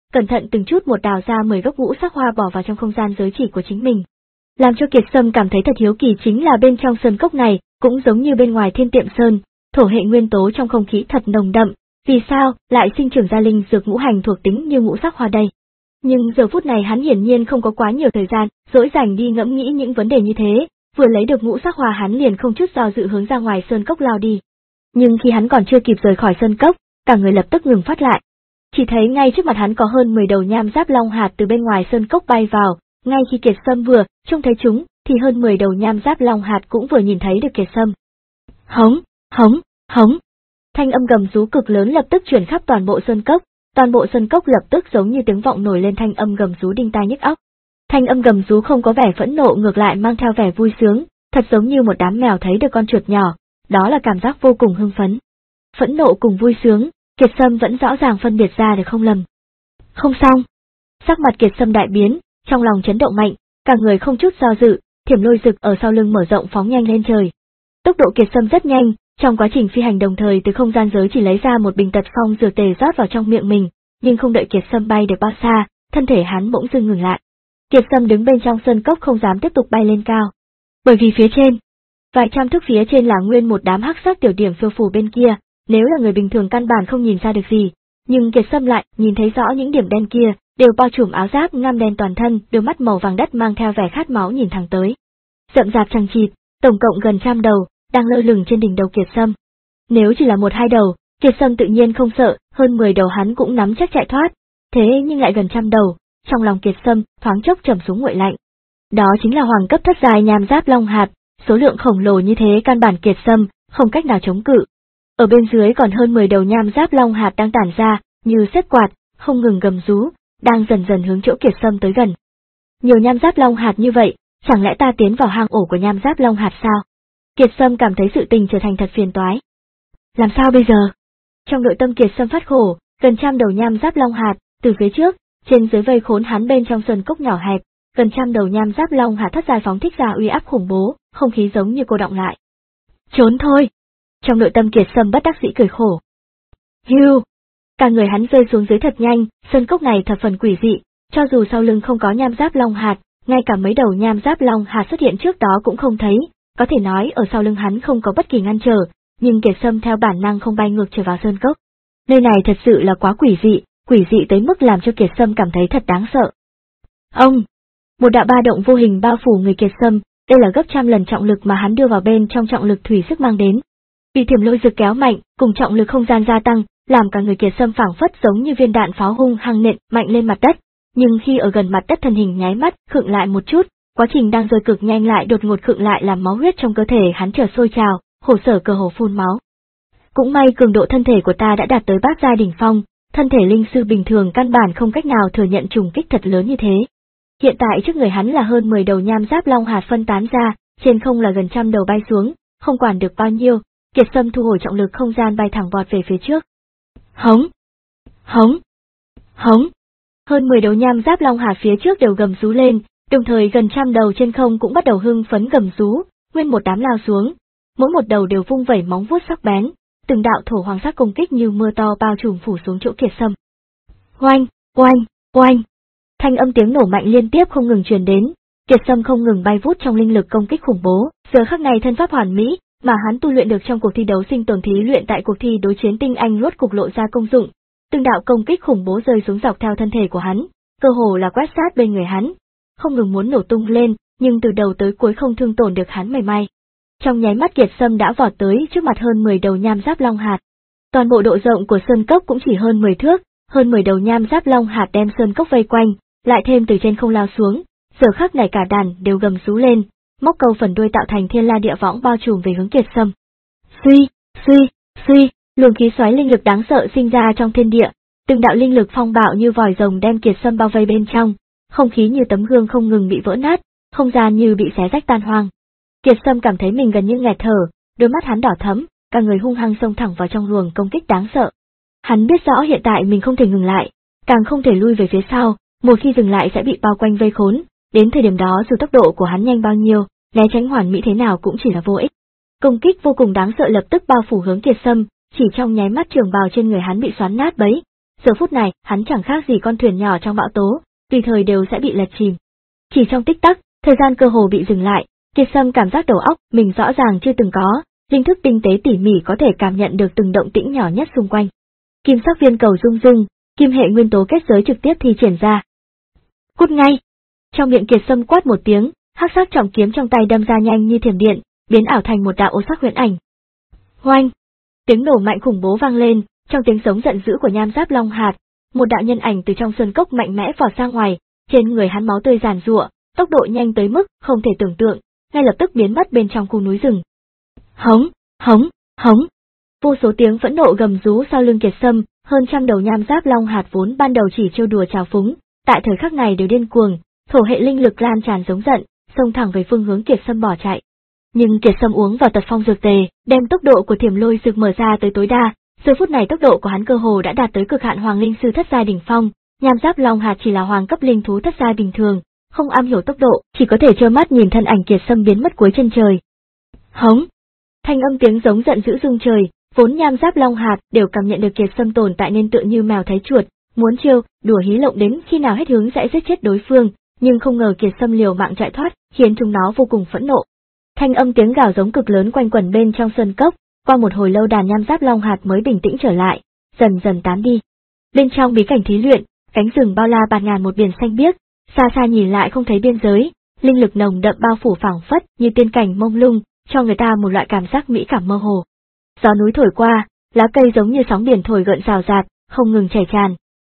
cẩn thận từng chút một đào ra mười gốc ngũ sắc hoa bỏ vào trong không gian giới chỉ của chính mình. Làm cho Kiệt Sâm cảm thấy thật hiếu kỳ chính là bên trong sơn cốc này, cũng giống như bên ngoài Thiên Tiệm Sơn, thổ hệ nguyên tố trong không khí thật nồng đậm, vì sao lại sinh trưởng ra linh dược ngũ hành thuộc tính như ngũ sắc hoa đây? Nhưng giờ phút này hắn hiển nhiên không có quá nhiều thời gian, dỗi dành đi ngẫm nghĩ những vấn đề như thế, vừa lấy được ngũ sắc hoa hắn liền không chút do dự hướng ra ngoài sơn cốc lao đi. Nhưng khi hắn còn chưa kịp rời khỏi sơn cốc, cả người lập tức ngừng phát lại. Chỉ thấy ngay trước mặt hắn có hơn mười đầu nham giáp long hạt từ bên ngoài sơn cốc bay vào, ngay khi Kiệt Sâm vừa trông thấy chúng, thì hơn mười đầu nham giáp long hạt cũng vừa nhìn thấy được Kiệt Sâm. Hống, hống, hống. Thanh âm gầm rú cực lớn lập tức truyền khắp toàn bộ sơn cốc, toàn bộ sơn cốc lập tức giống như tiếng vọng nổi lên thanh âm gầm rú đinh tai nhức óc. Thanh âm gầm rú không có vẻ phẫn nộ, ngược lại mang theo vẻ vui sướng, thật giống như một đám mèo thấy được con chuột nhỏ, đó là cảm giác vô cùng hưng phấn. Phẫn nộ cùng vui sướng, Kiệt Sâm vẫn rõ ràng phân biệt ra được không lầm. Không xong. Sắc mặt Kiệt Sâm đại biến, trong lòng chấn động mạnh, cả người không chút do dự, thiểm lôi rực ở sau lưng mở rộng phóng nhanh lên trời. Tốc độ Kiệt Sâm rất nhanh, trong quá trình phi hành đồng thời từ không gian giới chỉ lấy ra một bình tật phong dược tề rót vào trong miệng mình, nhưng không đợi Kiệt Sâm bay được bao xa, thân thể hắn bỗng dưng ngừng lại. Kiệt Sâm đứng bên trong sơn cốc không dám tiếp tục bay lên cao, bởi vì phía trên, vài trăm thước phía trên là nguyên một đám hắc sắc tiểu điểm phiêu phù bên kia, nếu là người bình thường căn bản không nhìn ra được gì, nhưng Kiệt Sâm lại nhìn thấy rõ những điểm đen kia, đều bao trùm áo giáp ngăm đen toàn thân, đôi mắt màu vàng đất mang theo vẻ khát máu nhìn thẳng tới. Rậm rạp chằng chịt, tổng cộng gần trăm đầu, đang lơ lửng trên đỉnh đầu Kiệt Sâm. Nếu chỉ là một hai đầu, Kiệt Sâm tự nhiên không sợ, hơn mười đầu hắn cũng nắm chắc chạy thoát, thế nhưng lại gần trăm đầu, trong lòng Kiệt Sâm thoáng chốc trầm xuống nguội lạnh. Đó chính là hoàng cấp thất giai nham giáp long hạt, số lượng khổng lồ như thế căn bản Kiệt Sâm không cách nào chống cự. Ở bên dưới còn hơn mười đầu nham giáp long hạt đang tản ra, như sét quạt, không ngừng gầm rú, đang dần dần hướng chỗ Kiệt Sâm tới gần. Nhiều nham giáp long hạt như vậy, chẳng lẽ ta tiến vào hang ổ của nham giáp long hạt sao? Kiệt Sâm cảm thấy sự tình trở thành thật phiền toái. Làm sao bây giờ? Trong nội tâm Kiệt Sâm phát khổ, gần trăm đầu nham giáp long hạt, từ phía trước, trên dưới vây khốn hắn bên trong sơn cốc nhỏ hẹp, gần trăm đầu nham giáp long hạt thất giai phóng thích ra uy áp khủng bố, không khí giống như cô đọng lại. Trốn thôi! Trong nội tâm Kiệt Sâm bất đắc dĩ cười khổ. Hưu! Cả người hắn rơi xuống dưới thật nhanh, sơn cốc này thật phần quỷ dị, cho dù sau lưng không có nham giáp long hạt, ngay cả mấy đầu nham giáp long hạt xuất hiện trước đó cũng không thấy, có thể nói ở sau lưng hắn không có bất kỳ ngăn trở, nhưng Kiệt Sâm theo bản năng không bay ngược trở vào sơn cốc. Nơi này thật sự là quá quỷ dị, quỷ dị tới mức làm cho Kiệt Sâm cảm thấy thật đáng sợ. Ông! Một đạo ba động vô hình bao phủ người Kiệt Sâm, đây là gấp trăm lần trọng lực mà hắn đưa vào bên trong trọng lực thủy sức mang đến. Vì thiểm lôi rực kéo mạnh, cùng trọng lực không gian gia tăng, làm cả người Kiệt Sâm phảng phất giống như viên đạn pháo hung hăng nện mạnh lên mặt đất, nhưng khi ở gần mặt đất thân hình nháy mắt khựng lại một chút, quá trình đang rơi cực nhanh lại đột ngột khựng lại làm máu huyết trong cơ thể hắn trở sôi trào, khổ sở cơ hồ phun máu. Cũng may cường độ thân thể của ta đã đạt tới bát giai đỉnh phong, thân thể linh sư bình thường căn bản không cách nào thừa nhận trùng kích thật lớn như thế. Hiện tại trước người hắn là hơn mười đầu nham giáp long hạt phân tán ra, trên không là gần trăm đầu bay xuống, không quản được bao nhiêu, Kiệt Sâm thu hồi trọng lực không gian bay thẳng vọt về phía trước. Hống! Hống! Hống! Hơn mười đầu nham giáp long hạt phía trước đều gầm rú lên, đồng thời gần trăm đầu trên không cũng bắt đầu hưng phấn gầm rú, nguyên một đám lao xuống, mỗi một đầu đều vung vẩy móng vuốt sắc bén, từng đạo thổ hoàng sắc công kích như mưa to bao trùm phủ xuống chỗ Kiệt Sâm. Oanh, oanh, oanh! Thanh âm tiếng nổ mạnh liên tiếp không ngừng truyền đến, Kiệt Sâm không ngừng bay vút trong linh lực công kích khủng bố, giờ khắc này thân pháp hoàn mỹ, mà hắn tu luyện được trong cuộc thi đấu sinh tồn thí luyện tại cuộc thi đối chiến tinh anh rốt cục lộ ra công dụng. Từng đạo công kích khủng bố rơi xuống dọc theo thân thể của hắn, cơ hồ là quét sát bên người hắn, không ngừng muốn nổ tung lên, nhưng từ đầu tới cuối không thương tổn được hắn mảy may. Trong nháy mắt Kiệt Sâm đã vọt tới trước mặt hơn mười đầu nham giáp long hạt. Toàn bộ độ rộng của sơn cốc cũng chỉ hơn mười thước, hơn mười đầu nham giáp long hạt đem sơn cốc vây quanh, lại thêm từ trên không lao xuống, giờ khắc này cả đàn đều gầm rú lên, móc câu phần đuôi tạo thành thiên la địa võng bao trùm về hướng Kiệt Sâm. Suy, suy, suy, luồng khí xoáy linh lực đáng sợ sinh ra trong thiên địa, từng đạo linh lực phong bạo như vòi rồng đem Kiệt Sâm bao vây bên trong, không khí như tấm gương không ngừng bị vỡ nát, không gian như bị xé rách tan hoang. Kiệt Sâm cảm thấy mình gần như nghẹt thở, đôi mắt hắn đỏ thẫm, cả người hung hăng xông thẳng vào trong luồng công kích đáng sợ. Hắn biết rõ hiện tại mình không thể ngừng lại, càng không thể lui về phía sau, một khi dừng lại sẽ bị bao quanh vây khốn, đến thời điểm đó dù tốc độ của hắn nhanh bao nhiêu, né tránh hoàn mỹ thế nào cũng chỉ là vô ích. Công kích vô cùng đáng sợ lập tức bao phủ hướng Kiệt Sâm, chỉ trong nháy mắt trường bào trên người hắn bị xoắn nát bấy, giờ phút này, hắn chẳng khác gì con thuyền nhỏ trong bão tố, tùy thời đều sẽ bị lật chìm. Chỉ trong tích tắc, thời gian cơ hồ bị dừng lại, Kiệt Sâm cảm giác đầu óc mình rõ ràng chưa từng có, linh thức tinh tế tỉ mỉ có thể cảm nhận được từng động tĩnh nhỏ nhất xung quanh. Kim sắc viên cầu rung rung, kim hệ nguyên tố kết giới trực tiếp thi triển ra. Cút ngay! Trong miệng Kiệt Sâm quát một tiếng, hắc sắc trọng kiếm trong tay đâm ra nhanh như thiểm điện, biến ảo thành một đạo ô sắc huyễn ảnh. Oanh! Tiếng nổ mạnh khủng bố vang lên, trong tiếng sống giận dữ của Nham Giáp Long Hạt, một đạo nhân ảnh từ trong sơn cốc mạnh mẽ vọt ra ngoài, trên người hắn máu tươi giàn giụa, tốc độ nhanh tới mức không thể tưởng tượng, ngay lập tức biến mất bên trong khu núi rừng. Hống, hống, hống! Vô số tiếng phẫn nộ gầm rú sau lưng Kiệt Sâm, hơn trăm đầu Nham Giáp Long Hạt vốn ban đầu chỉ trêu đùa trào phúng, tại thời khắc này đều điên cuồng, thổ hệ linh lực lan tràn giống giận, xông thẳng về phương hướng Kiệt Sâm bỏ chạy. Nhưng Kiệt Sâm uống vào tật phong dược tề, đem tốc độ của thiểm lôi dược mở ra tới tối đa, giờ phút này tốc độ của hắn cơ hồ đã đạt tới cực hạn hoàng linh sư thất giai đỉnh phong, Nham Giáp Long Hạt chỉ là hoàng cấp linh thú thất giai bình thường, không am hiểu tốc độ, chỉ có thể trơ mắt nhìn thân ảnh Kiệt Sâm biến mất cuối chân trời. Hống! Thanh âm tiếng giống giận dữ rung trời, vốn Nham Giáp Long Hạt đều cảm nhận được Kiệt Sâm tồn tại nên tựa như mèo thấy chuột, muốn trêu, đùa hí lộng đến khi nào hết hướng sẽ giết chết đối phương, nhưng không ngờ Kiệt Sâm liều mạng chạy thoát, khiến chúng nó vô cùng phẫn nộ. Thanh âm tiếng gào giống cực lớn quanh quẩn bên trong sơn cốc, qua một hồi lâu đàn Nham Giáp Long Hạt mới bình tĩnh trở lại, dần dần tán đi. Bên trong bí cảnh thí luyện, cánh rừng bao la bạt ngàn một biển xanh biếc, xa xa nhìn lại không thấy biên giới, linh lực nồng đậm bao phủ phảng phất như tiên cảnh mông lung, cho người ta một loại cảm giác mỹ cảm mơ hồ. Gió núi thổi qua, lá cây giống như sóng biển thổi gợn rào rạt, không ngừng chảy tràn.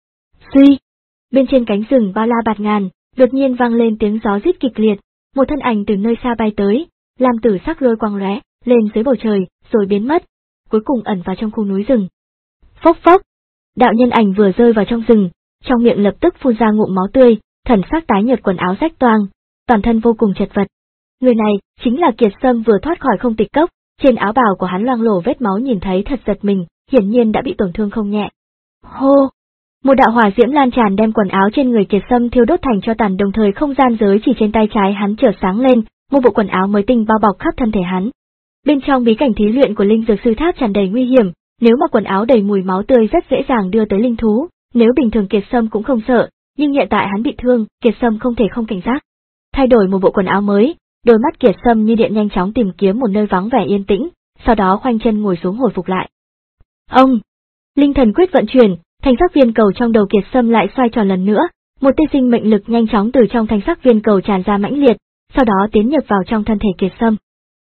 Suy! Bên trên cánh rừng bao la bạt ngàn, đột nhiên vang lên tiếng gió rít kịch liệt, một thân ảnh từ nơi xa bay tới, lam tử sắc lôi quang lóe lên dưới bầu trời, rồi biến mất, cuối cùng ẩn vào trong khu núi rừng. Phốc phốc! Đạo nhân ảnh vừa rơi vào trong rừng, trong miệng lập tức phun ra ngụm máu tươi, thần sắc tái nhợt, quần áo rách toang, toàn thân vô cùng chật vật. Người này chính là Kiệt Sâm vừa thoát khỏi không tịch cốc, trên áo bào của hắn loang lổ vết máu, nhìn thấy thật giật mình, hiển nhiên đã bị tổn thương không nhẹ. Hô! Một đạo hỏa diễm lan tràn đem quần áo trên người Kiệt Sâm thiêu đốt thành tro tàn, đồng thời không gian giới chỉ trên tay trái hắn chợt sáng lên, một bộ quần áo mới tinh bao bọc khắp thân thể hắn. Bên trong bí cảnh thí luyện của linh dược sư tháp tràn đầy nguy hiểm, nếu mà quần áo đầy mùi máu tươi rất dễ dàng đưa tới linh thú, nếu bình thường Kiệt Sâm cũng không sợ, nhưng hiện tại hắn bị thương, Kiệt Sâm không thể không cảnh giác. Thay đổi một bộ quần áo mới, đôi mắt Kiệt Sâm như điện nhanh chóng tìm kiếm một nơi vắng vẻ yên tĩnh, sau đó khoanh chân ngồi xuống hồi phục lại. Ông! Linh thần quyết vận chuyển, thanh sắc viên cầu trong đầu Kiệt Sâm lại xoay tròn lần nữa, một tia sinh mệnh lực nhanh chóng từ trong thanh sắc viên cầu tràn ra mãnh liệt, sau đó tiến nhập vào trong thân thể Kiệt Sâm.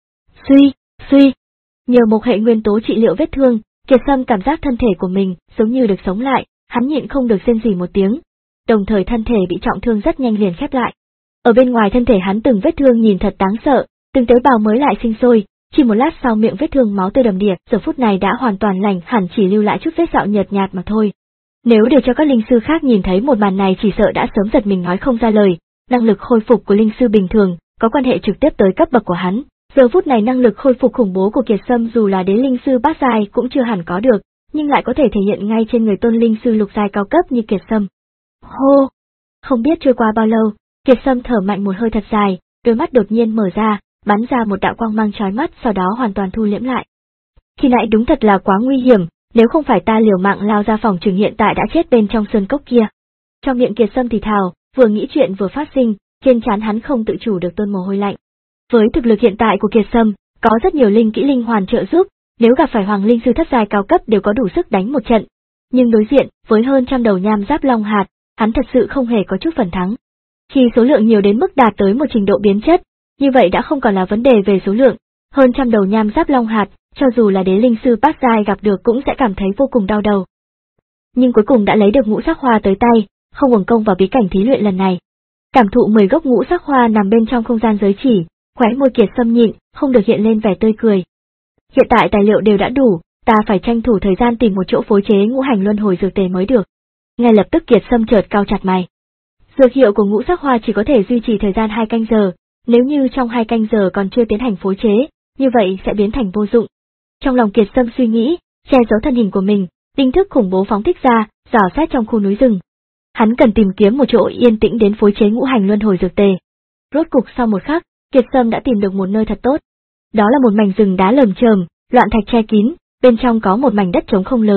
Suy, suy! Nhờ một hệ nguyên tố trị liệu vết thương, Kiệt Sâm cảm giác thân thể của mình giống như được sống lại, hắn nhịn không được rên rỉ một tiếng, đồng thời thân thể bị trọng thương rất nhanh liền khép lại. Ở bên ngoài thân thể hắn từng vết thương nhìn thật đáng sợ, từng tế bào mới lại sinh sôi, chỉ một lát sau miệng vết thương máu tươi đầm đìa, giờ phút này đã hoàn toàn lành hẳn, chỉ lưu lại chút vết sẹo nhợt nhạt mà thôi. Nếu để cho các linh sư khác nhìn thấy một màn này chỉ sợ đã sớm giật mình nói không ra lời, năng lực khôi phục của linh sư bình thường có quan hệ trực tiếp tới cấp bậc của hắn. Giờ phút này năng lực khôi phục khủng bố của Kiệt Sâm dù là đến linh sư bát giai cũng chưa hẳn có được, nhưng lại có thể thể hiện ngay trên người tôn linh sư lục giai cao cấp như Kiệt Sâm. Hô! Không biết trôi qua bao lâu, Kiệt Sâm thở mạnh một hơi thật dài, đôi mắt đột nhiên mở ra, bắn ra một đạo quang mang chói mắt, sau đó hoàn toàn thu liễm lại. Khi nãy đúng thật là quá nguy hiểm, nếu không phải ta liều mạng lao ra phòng trường hiện tại đã chết bên trong sơn cốc kia. Trong miệng Kiệt Sâm thì thào, vừa nghĩ chuyện vừa phát sinh, trên trán hắn không tự chủ được tuôn mồ hôi lạnh. Với thực lực hiện tại của Kiệt Sâm, có rất nhiều linh kỹ linh hoàn trợ giúp, nếu gặp phải hoàng linh sư thất giai cao cấp đều có đủ sức đánh một trận. Nhưng đối diện với hơn trăm đầu Nham Giáp Long Hạt, hắn thật sự không hề có chút phần thắng. Khi số lượng nhiều đến mức đạt tới một trình độ biến chất, như vậy đã không còn là vấn đề về số lượng, hơn trăm đầu Nham Giáp Long Hạt, cho dù là đế linh sư bát giai gặp được cũng sẽ cảm thấy vô cùng đau đầu. Nhưng cuối cùng đã lấy được ngũ sắc hoa tới tay, không uổng công vào bí cảnh thí luyện lần này. Cảm thụ mười gốc ngũ sắc hoa nằm bên trong không gian giới chỉ, khóe môi Kiệt Sâm nhịn, không được hiện lên vẻ tươi cười. Hiện tại tài liệu đều đã đủ, ta phải tranh thủ thời gian tìm một chỗ phối chế ngũ hành luân hồi dược tề mới được. Ngay lập tức Kiệt Sâm chợt cau chặt mày. Dược hiệu của ngũ sắc hoa chỉ có thể duy trì thời gian hai canh giờ, nếu như trong hai canh giờ còn chưa tiến hành phối chế, như vậy sẽ biến thành vô dụng. Trong lòng Kiệt Sâm suy nghĩ, che giấu thân hình của mình, linh thức khủng bố phóng thích ra, dò xét trong khu núi rừng. Hắn cần tìm kiếm một chỗ yên tĩnh đến phối chế ngũ hành luân hồi dược tề. Rốt cục sau một khắc, Kiệt Sâm đã tìm được một nơi thật tốt. Đó là một mảnh rừng đá lởm chởm, loạn thạch che kín, bên trong có một mảnh đất trống không lớn,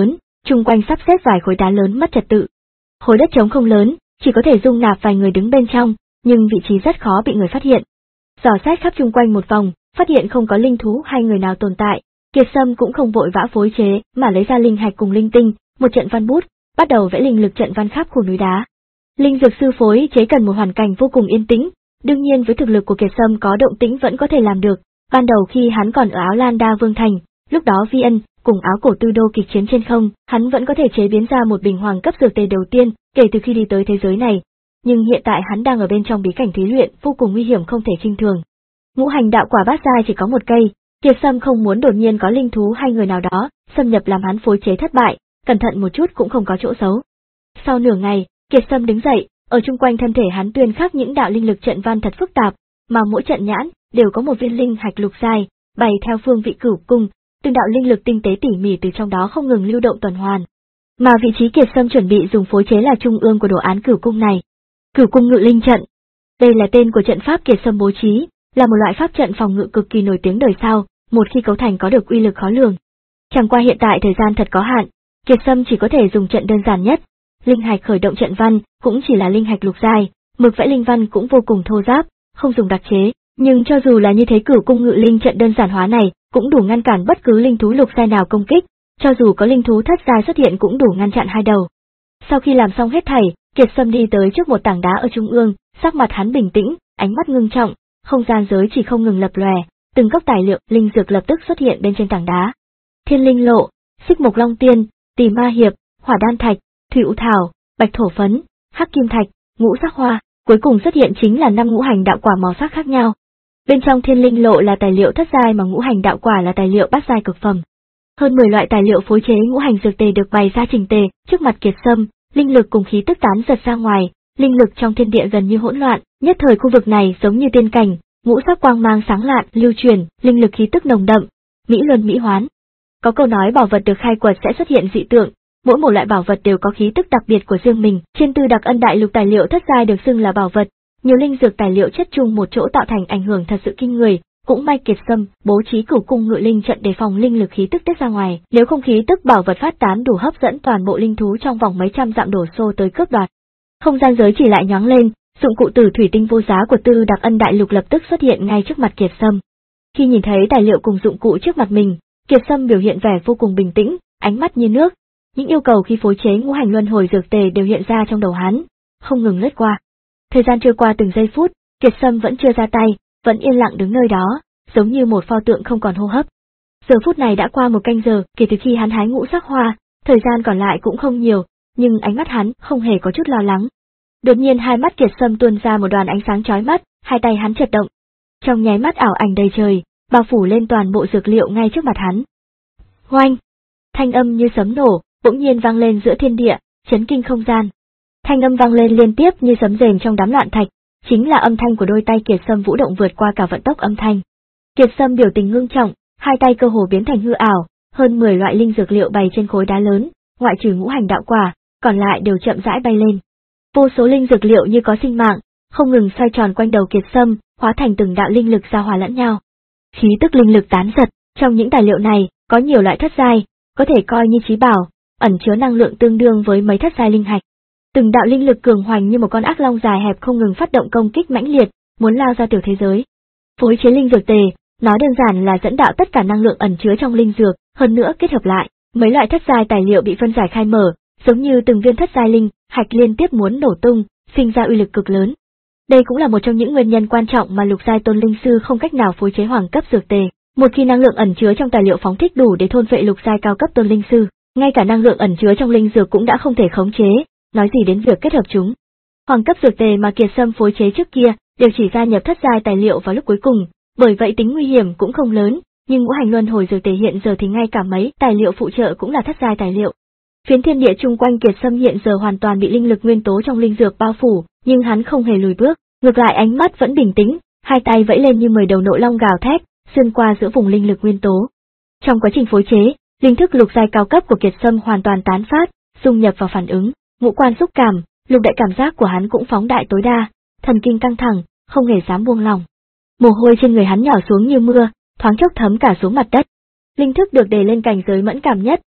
chung quanh sắp xếp vài khối đá lớn mất trật tự. Khối đất trống không lớn, chỉ có thể dung nạp vài người đứng bên trong, nhưng vị trí rất khó bị người phát hiện. Dò xét khắp chung quanh một vòng, phát hiện không có linh thú hay người nào tồn tại, Kiệt Sâm cũng không vội vã phối chế, mà lấy ra linh hạch cùng linh tinh, một trận văn bút, bắt đầu vẽ linh lực trận văn khắp khu núi đá. Linh dược sư phối chế cần một hoàn cảnh vô cùng yên tĩnh, đương nhiên với thực lực của Kiệt Sâm có động tĩnh vẫn có thể làm được. Ban đầu khi hắn còn ở Áo Lan Đa Vương Thành, lúc đó Vi Ân cùng Áo Cổ Tư Đô kịch chiến trên không, hắn vẫn có thể chế biến ra một bình hoàng cấp dược tề đầu tiên kể từ khi đi tới thế giới này. Nhưng hiện tại hắn đang ở bên trong bí cảnh thí luyện, vô cùng nguy hiểm không thể khinh thường. Ngũ hành đạo quả bát giai chỉ có một cây, Kiệt Sâm không muốn đột nhiên có linh thú hay người nào đó xâm nhập làm hắn phối chế thất bại, cẩn thận một chút cũng không có chỗ xấu. Sau nửa ngày, Kiệt Sâm đứng dậy, ở chung quanh thân thể hắn tuyên khắc những đạo linh lực trận văn thật phức tạp, mà mỗi trận nhãn đều có một viên linh hạch lục giai, bày theo phương vị cửu cung, từng đạo linh lực tinh tế tỉ mỉ từ trong đó không ngừng lưu động tuần hoàn. Mà vị trí Kiệt Sâm chuẩn bị dùng phối chế là trung ương của đồ án cửu cung này. Cửu cung ngự linh trận. Đây là tên của trận pháp Kiệt Sâm bố trí, là một loại pháp trận phòng ngự cực kỳ nổi tiếng đời sau, một khi cấu thành có được uy lực khó lường. Chẳng qua hiện tại thời gian thật có hạn, Kiệt Sâm chỉ có thể dùng trận đơn giản nhất. Linh hạch khởi động trận văn cũng chỉ là linh hạch lục giai, mực vẽ linh văn cũng vô cùng thô ráp, không dùng đặc chế, nhưng cho dù là như thế cửu cung ngự linh trận đơn giản hóa này cũng đủ ngăn cản bất cứ linh thú lục giai nào công kích, cho dù có linh thú thất giai xuất hiện cũng đủ ngăn chặn hai đầu. Sau khi làm xong hết thảy, Kiệt Sâm đi tới trước một tảng đá ở trung ương, sắc mặt hắn bình tĩnh, ánh mắt ngưng trọng, không gian giới chỉ không ngừng lập lòe, từng gốc tài liệu linh dược lập tức xuất hiện bên trên tảng đá. Thiên linh lộ, xích mộc long tiên, tỳ ma hiệp, hỏa đan thạch, thủy u thảo, bạch thổ phấn, hắc kim thạch, ngũ sắc hoa, cuối cùng xuất hiện chính là năm ngũ hành đạo quả màu sắc khác nhau. Bên trong thiên linh lộ là tài liệu thất giai mà ngũ hành đạo quả là tài liệu bát giai cực phẩm. Hơn mười loại tài liệu phối chế ngũ hành dược tề được bày ra chỉnh tề trước mặt Kiệt Sâm, linh lực cùng khí tức tán giật ra ngoài, linh lực trong thiên địa gần như hỗn loạn, nhất thời khu vực này giống như tiên cảnh, ngũ sắc quang mang sáng lạn lưu truyền, linh lực khí tức nồng đậm, mỹ luân mỹ hoán. Có câu nói bảo vật được khai quật sẽ xuất hiện dị tượng, mỗi một loại bảo vật đều có khí tức đặc biệt của riêng mình. Trên Tư Đặc Ân đại lục tài liệu thất giai được xưng là bảo vật, nhiều linh dược tài liệu chất chung một chỗ tạo thành ảnh hưởng thật sự kinh người. Cũng may Kiệt Sâm bố trí cửu cung ngự linh trận để phòng linh lực khí tức tiết ra ngoài, nếu không khí tức bảo vật phát tán đủ hấp dẫn toàn bộ linh thú trong vòng mấy trăm dặm đổ xô tới cướp đoạt. Không gian giới chỉ lại nhoáng lên, dụng cụ tử thủy tinh vô giá của Tư Đặc Ân đại lục lập tức xuất hiện ngay trước mặt Kiệt Sâm. Khi nhìn thấy tài liệu cùng dụng cụ trước mặt mình, Kiệt Sâm biểu hiện vẻ vô cùng bình tĩnh, ánh mắt như nước. Những yêu cầu khi phối chế ngũ hành luân hồi dược tề đều hiện ra trong đầu hắn, không ngừng lướt qua. Thời gian trôi qua từng giây phút, Kiệt Sâm vẫn chưa ra tay, vẫn yên lặng đứng nơi đó, giống như một pho tượng không còn hô hấp. Giờ phút này đã qua một canh giờ kể từ khi hắn hái ngũ sắc hoa, thời gian còn lại cũng không nhiều, nhưng ánh mắt hắn không hề có chút lo lắng. Đột nhiên hai mắt Kiệt Sâm tuôn ra một đoàn ánh sáng chói mắt, hai tay hắn chật động. Trong nháy mắt ảo ảnh đầy trời, bao phủ lên toàn bộ dược liệu ngay trước mặt hắn. Oanh! Thanh âm như sấm nổ, bỗng nhiên vang lên giữa thiên địa, chấn kinh không gian. Thanh âm vang lên liên tiếp như sấm rền trong đám loạn thạch, chính là âm thanh của đôi tay Kiệt Sâm vũ động vượt qua cả vận tốc âm thanh. Kiệt Sâm biểu tình ngưng trọng, hai tay cơ hồ biến thành hư ảo, hơn mười loại linh dược liệu bày trên khối đá lớn, ngoại trừ ngũ hành đạo quả, còn lại đều chậm rãi bay lên. Vô số linh dược liệu như có sinh mạng, không ngừng xoay tròn quanh đầu Kiệt Sâm, hóa thành từng đạo linh lực giao hòa lẫn nhau. Khí tức linh lực tán giật, trong những tài liệu này, có nhiều loại thất giai, có thể coi như chí bảo, ẩn chứa năng lượng tương đương với mấy thất giai linh hạch. Từng đạo linh lực cường hoành như một con ác long dài hẹp không ngừng phát động công kích mãnh liệt, muốn lao ra tiểu thế giới. Phối chế linh dược tề, nói đơn giản là dẫn đạo tất cả năng lượng ẩn chứa trong linh dược, hơn nữa kết hợp lại, mấy loại thất giai tài liệu bị phân giải khai mở, giống như từng viên thất giai linh hạch liên tiếp muốn nổ tung, sinh ra uy lực cực lớn. Đây cũng là một trong những nguyên nhân quan trọng mà lục giai tôn linh sư không cách nào phối chế hoàng cấp dược tề. Một khi năng lượng ẩn chứa trong tài liệu phóng thích đủ để thôn phệ lục giai cao cấp tôn linh sư, ngay cả năng lượng ẩn chứa trong linh dược cũng đã không thể khống chế, nói gì đến việc kết hợp chúng. Hoàng cấp dược tề mà Kiệt Sâm phối chế trước kia đều chỉ gia nhập thất giai tài liệu vào lúc cuối cùng, bởi vậy tính nguy hiểm cũng không lớn, nhưng ngũ hành luân hồi dược tề hiện giờ thì ngay cả mấy tài liệu phụ trợ cũng là thất giai tài liệu. Phiến thiên địa chung quanh Kiệt Sâm hiện giờ hoàn toàn bị linh lực nguyên tố trong linh dược bao phủ, nhưng hắn không hề lùi bước, ngược lại ánh mắt vẫn bình tĩnh, hai tay vẫy lên như mười đầu nội long gào thét, xuyên qua giữa vùng linh lực nguyên tố. Trong quá trình phối chế, linh thức lục giai cao cấp của Kiệt Sâm hoàn toàn tán phát, dung nhập vào phản ứng, ngũ quan xúc cảm, lục đại cảm giác của hắn cũng phóng đại tối đa, thần kinh căng thẳng, không hề dám buông lỏng. Mồ hôi trên người hắn nhỏ xuống như mưa, thoáng chốc thấm cả xuống mặt đất. Linh thức được đề lên cảnh giới mẫn cảm nhất,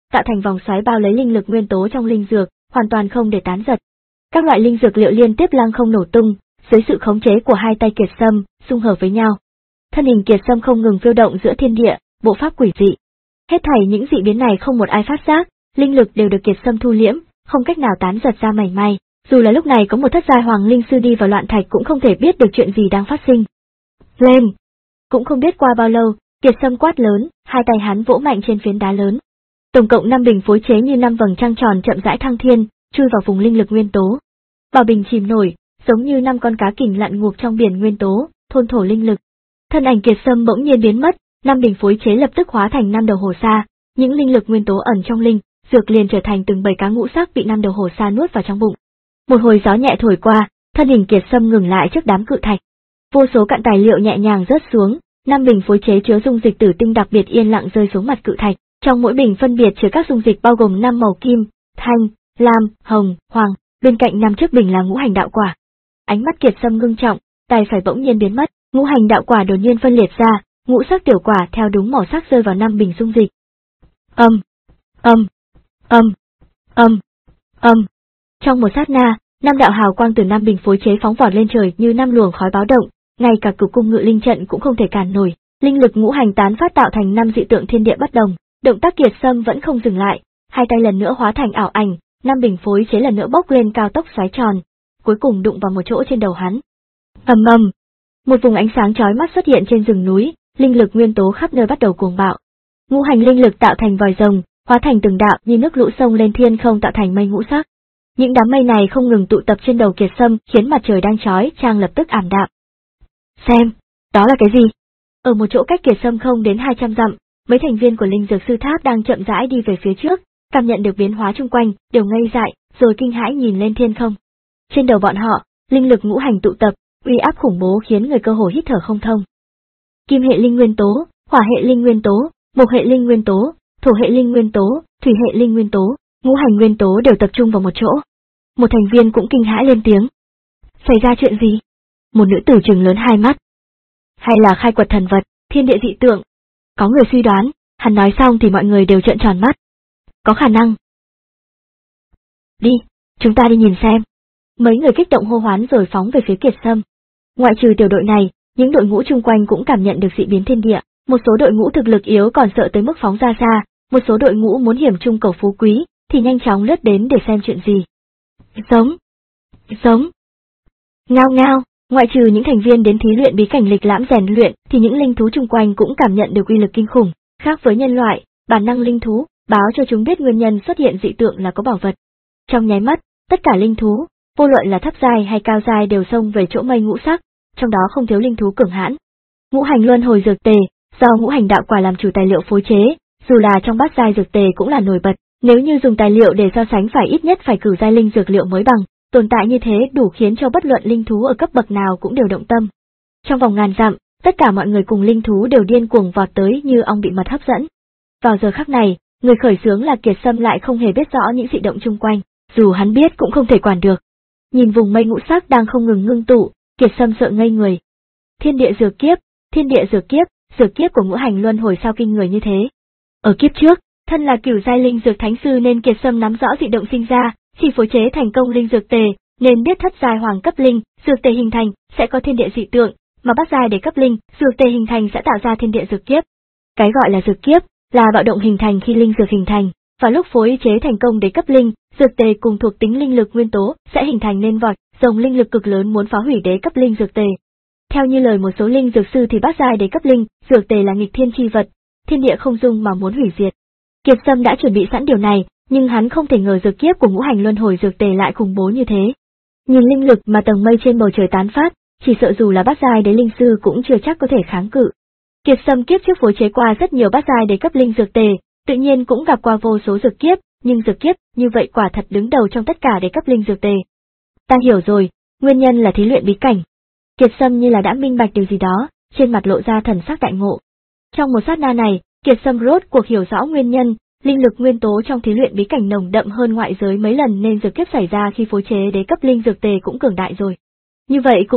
tạo thành vòng xoáy bao lấy linh lực nguyên tố trong linh dược, hoàn toàn không để tán giật. Các loại linh dược liệu liên tiếp lăng không nổ tung, dưới sự khống chế của hai tay Kiệt Sâm, xung hợp với nhau. Thân hình Kiệt Sâm không ngừng phiêu động giữa thiên địa, bộ pháp quỷ dị. Hết thảy những dị biến này không một ai phát giác, linh lực đều được Kiệt Sâm thu liễm, không cách nào tán giật ra mảy may. Dù là lúc này có một thất giai hoàng linh sư đi vào loạn thạch cũng không thể biết được chuyện gì đang phát sinh. Lên! Cũng không biết qua bao lâu, Kiệt Sâm quát lớn, hai tay hắn vỗ mạnh trên phiến đá lớn. Tổng cộng năm bình phối chế như năm vầng trăng tròn chậm rãi thăng thiên, chui vào vùng linh lực nguyên tố. Bảo bình chìm nổi, giống như năm con cá kình lặn ngụp trong biển nguyên tố, thôn thổ linh lực. Thân ảnh Kiệt Sâm bỗng nhiên biến mất, năm bình phối chế lập tức hóa thành năm đầu hổ sa, những linh lực nguyên tố ẩn trong linh dược liền trở thành từng bầy cá ngũ sắc bị năm đầu hổ sa nuốt vào trong bụng. Một hồi gió nhẹ thổi qua, thân hình Kiệt Sâm ngừng lại trước đám cự thạch. Vô số cặn tài liệu nhẹ nhàng rớt xuống, năm bình phối chế chứa dung dịch tử tinh đặc biệt yên lặng rơi xuống mặt cự thạch. Trong mỗi bình phân biệt chứa các dung dịch bao gồm năm màu kim, thanh, lam, hồng, hoàng, bên cạnh năm chiếc bình là ngũ hành đạo quả. Ánh mắt Kiệt Sâm ngưng trọng, tay phải bỗng nhiên biến mất, ngũ hành đạo quả đột nhiên phân liệt ra, ngũ sắc tiểu quả theo đúng màu sắc rơi vào năm bình dung dịch. Âm, âm, âm, âm, âm. Trong một sát na, năm đạo hào quang từ năm bình phối chế phóng vọt lên trời như năm luồng khói báo động, ngay cả cửu cung ngự linh trận cũng không thể cản nổi, linh lực ngũ hành tán phát tạo thành năm dị tượng thiên địa bất đồng. Động tác Kiệt Sâm vẫn không dừng lại, hai tay lần nữa hóa thành ảo ảnh, năm bình phối chế lần nữa bốc lên cao tốc xoáy tròn, cuối cùng đụng vào một chỗ trên đầu hắn. Ầm ầm, một vùng ánh sáng chói mắt xuất hiện trên rừng núi, linh lực nguyên tố khắp nơi bắt đầu cuồng bạo. Ngũ hành linh lực tạo thành vòi rồng, hóa thành từng đạo như nước lũ sông lên thiên không tạo thành mây ngũ sắc. Những đám mây này không ngừng tụ tập trên đầu Kiệt Sâm, khiến mặt trời đang chói chang lập tức ảm đạm. Xem, đó là cái gì? Ở một chỗ cách Kiệt Sâm không đến hai trăm dặm, mấy thành viên của linh dược sư tháp đang chậm rãi đi về phía trước, cảm nhận được biến hóa chung quanh, đều ngây dại, rồi kinh hãi nhìn lên thiên không. Trên đầu bọn họ, linh lực ngũ hành tụ tập, uy áp khủng bố khiến người cơ hồ hít thở không thông. Kim hệ linh nguyên tố, hỏa hệ linh nguyên tố, mộc hệ linh nguyên tố, thổ hệ linh nguyên tố, thủy hệ linh nguyên tố, ngũ hành nguyên tố đều tập trung vào một chỗ. Một thành viên cũng kinh hãi lên tiếng. Xảy ra chuyện gì? Một nữ tử trừng lớn hai mắt. Hay là khai quật thần vật, thiên địa dị tượng? Có người suy đoán, hắn nói xong thì mọi người đều trợn tròn mắt. Có khả năng. Đi, chúng ta đi nhìn xem. Mấy người kích động hô hoán rồi phóng về phía Kiệt Sâm. Ngoại trừ tiểu đội này, những đội ngũ chung quanh cũng cảm nhận được dị biến thiên địa, một số đội ngũ thực lực yếu còn sợ tới mức phóng ra xa, một số đội ngũ muốn hiểm trung cầu phú quý, thì nhanh chóng lướt đến để xem chuyện gì. Giống, giống, ngao ngao, ngoại trừ những thành viên đến thí luyện bí cảnh lịch lãm rèn luyện, thì những linh thú chung quanh cũng cảm nhận được uy lực kinh khủng, khác với nhân loại, bản năng linh thú, báo cho chúng biết nguyên nhân xuất hiện dị tượng là có bảo vật. Trong nháy mắt, tất cả linh thú, vô luận là thấp giai hay cao giai đều xông về chỗ mây ngũ sắc, trong đó không thiếu linh thú cường hãn. Ngũ hành luân hồi dược tề, do ngũ hành đạo quả làm chủ tài liệu phối chế, dù là trong bát giai dược tề cũng là nổi bật, nếu như dùng tài liệu để so sánh phải ít nhất phải cử giai linh dược liệu mới bằng, tồn tại như thế đủ khiến cho bất luận linh thú ở cấp bậc nào cũng đều động tâm. Trong vòng ngàn dặm, tất cả mọi người cùng linh thú đều điên cuồng vọt tới như ong bị mật hấp dẫn. Vào giờ khắc này, người khởi xướng là Kiệt Sâm lại không hề biết rõ những dị động chung quanh, dù hắn biết cũng không thể quản được. Nhìn vùng mây ngũ sắc đang không ngừng ngưng tụ, Kiệt Sâm sợ ngây người. Thiên địa dược kiếp, thiên địa dược kiếp, dược kiếp của ngũ hành luân hồi sao kinh người như thế. Ở kiếp trước, thân là cửu giai linh dược thánh sư nên Kiệt Sâm nắm rõ dị động sinh ra, khi phối chế thành công linh dược tề, nên biết thất giai hoàng cấp linh, dược tề hình thành sẽ có thiên địa dị tượng, mà bát giai để cấp linh, dược tề hình thành sẽ tạo ra thiên địa dược kiếp. Cái gọi là dược kiếp là bạo động hình thành khi linh dược hình thành, và lúc phối chế thành công để cấp linh, dược tề cùng thuộc tính linh lực nguyên tố sẽ hình thành nên vòi rồng linh lực cực lớn muốn phá hủy đế cấp linh dược tề. Theo như lời một số linh dược sư thì bát giai đế cấp linh, dược tề là nghịch thiên chi vật, thiên địa không dung mà muốn hủy diệt. Kiệt Sâm đã chuẩn bị sẵn điều này, nhưng hắn không thể ngờ dược kiếp của ngũ hành luân hồi dược tề lại khủng bố như thế. Nhìn linh lực mà tầng mây trên bầu trời tán phát, chỉ sợ dù là bát giai đế linh sư cũng chưa chắc có thể kháng cự. Kiệt Sâm kiếp trước phối chế qua rất nhiều bát giai đế cấp linh dược tề, tự nhiên cũng gặp qua vô số dược kiếp, nhưng dược kiếp như vậy quả thật đứng đầu trong tất cả đế cấp linh dược tề. Ta hiểu rồi, nguyên nhân là thí luyện bí cảnh. Kiệt Sâm như là đã minh bạch điều gì đó, trên mặt lộ ra thần sắc đại ngộ. Trong một sát na này, Kiệt Sâm rốt cuộc hiểu rõ nguyên nhân, linh lực nguyên tố trong thí luyện bí cảnh nồng đậm hơn ngoại giới mấy lần nên dược kiếp xảy ra khi phối chế đế cấp linh dược tề cũng cường đại rồi. Như vậy cũng tốt,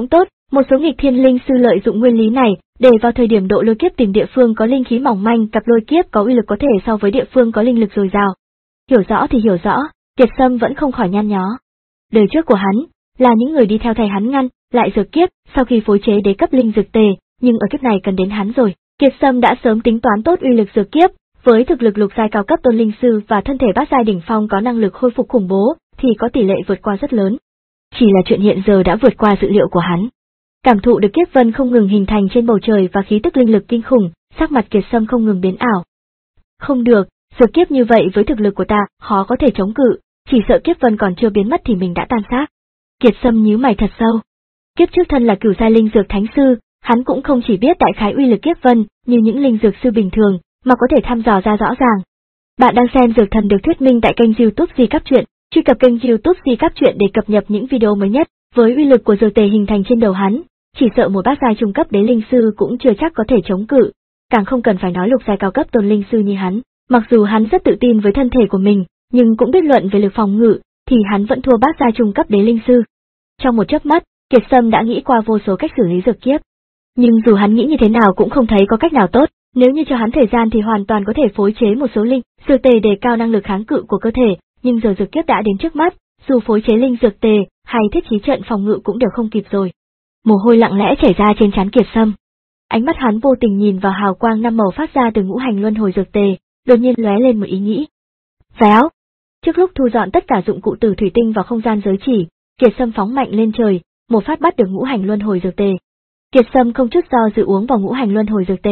Một số nghịch thiên linh sư lợi dụng nguyên lý này, để vào thời điểm độ lôi kiếp tìm địa phương có linh khí mỏng manh, cặp lôi kiếp có uy lực có thể so với địa phương có linh lực dồi dào. Hiểu rõ thì hiểu rõ, Kiệt Sâm vẫn không khỏi nhăn nhó. Đời trước của hắn là những người đi theo thầy hắn ngăn lại dược kiếp, sau khi phối chế đế cấp linh dược tề, nhưng ở kiếp này cần đến hắn rồi. Kiệt Sâm đã sớm tính toán tốt uy lực dược kiếp, với thực lực lục giai cao cấp tôn linh sư và thân thể bát giai đỉnh phong có năng lực khôi phục khủng bố, thì có tỷ lệ vượt qua rất lớn. Chỉ là chuyện hiện giờ đã vượt qua dự liệu của hắn. Cảm thụ được kiếp vân không ngừng hình thành trên bầu trời và khí tức linh lực kinh khủng, sắc mặt Kiệt Sâm không ngừng biến ảo. Không được, dược kiếp như vậy với thực lực của ta, khó có thể chống cự, chỉ sợ kiếp vân còn chưa biến mất thì mình đã tan xác. Kiệt Sâm nhíu mày thật sâu. Kiếp trước thân là cửu giai linh dược thánh sư, hắn cũng không chỉ biết đại khái uy lực kiếp vân như những linh dược sư bình thường, mà có thể thăm dò ra rõ ràng. Bạn đang xem Dược Thần được thuyết minh tại kênh YouTube Di Cáp Truyện, truy cập kênh YouTube Di Cáp Truyện để cập nhật những video mới nhất. Với uy lực của dược tề hình thành trên đầu hắn, chỉ sợ một bát giai trung cấp đế linh sư cũng chưa chắc có thể chống cự, càng không cần phải nói lục giai cao cấp tôn linh sư như hắn. Mặc dù hắn rất tự tin với thân thể của mình, nhưng cũng biết luận về lực phòng ngự, thì hắn vẫn thua bát giai trung cấp đế linh sư. Trong một chớp mắt, Kiệt Sâm đã nghĩ qua vô số cách xử lý dược kiếp. Nhưng dù hắn nghĩ như thế nào cũng không thấy có cách nào tốt, nếu như cho hắn thời gian thì hoàn toàn có thể phối chế một số linh dược tề để cao năng lực kháng cự của cơ thể, nhưng giờ dược kiếp đã đến trước mắt, dù phối chế linh dược tề hay thiết trí trận phòng ngự cũng đều không kịp rồi. Mồ hôi lặng lẽ chảy ra trên trán Kiệt Sâm. Ánh mắt hắn vô tình nhìn vào hào quang năm màu phát ra từ ngũ hành luân hồi dược tề, đột nhiên lóe lên một ý nghĩ. Véo! Trước lúc thu dọn tất cả dụng cụ từ thủy tinh vào không gian giới chỉ, Kiệt Sâm phóng mạnh lên trời, một phát bắt được ngũ hành luân hồi dược tề. Kiệt Sâm không chút do dự uống vào ngũ hành luân hồi dược tề.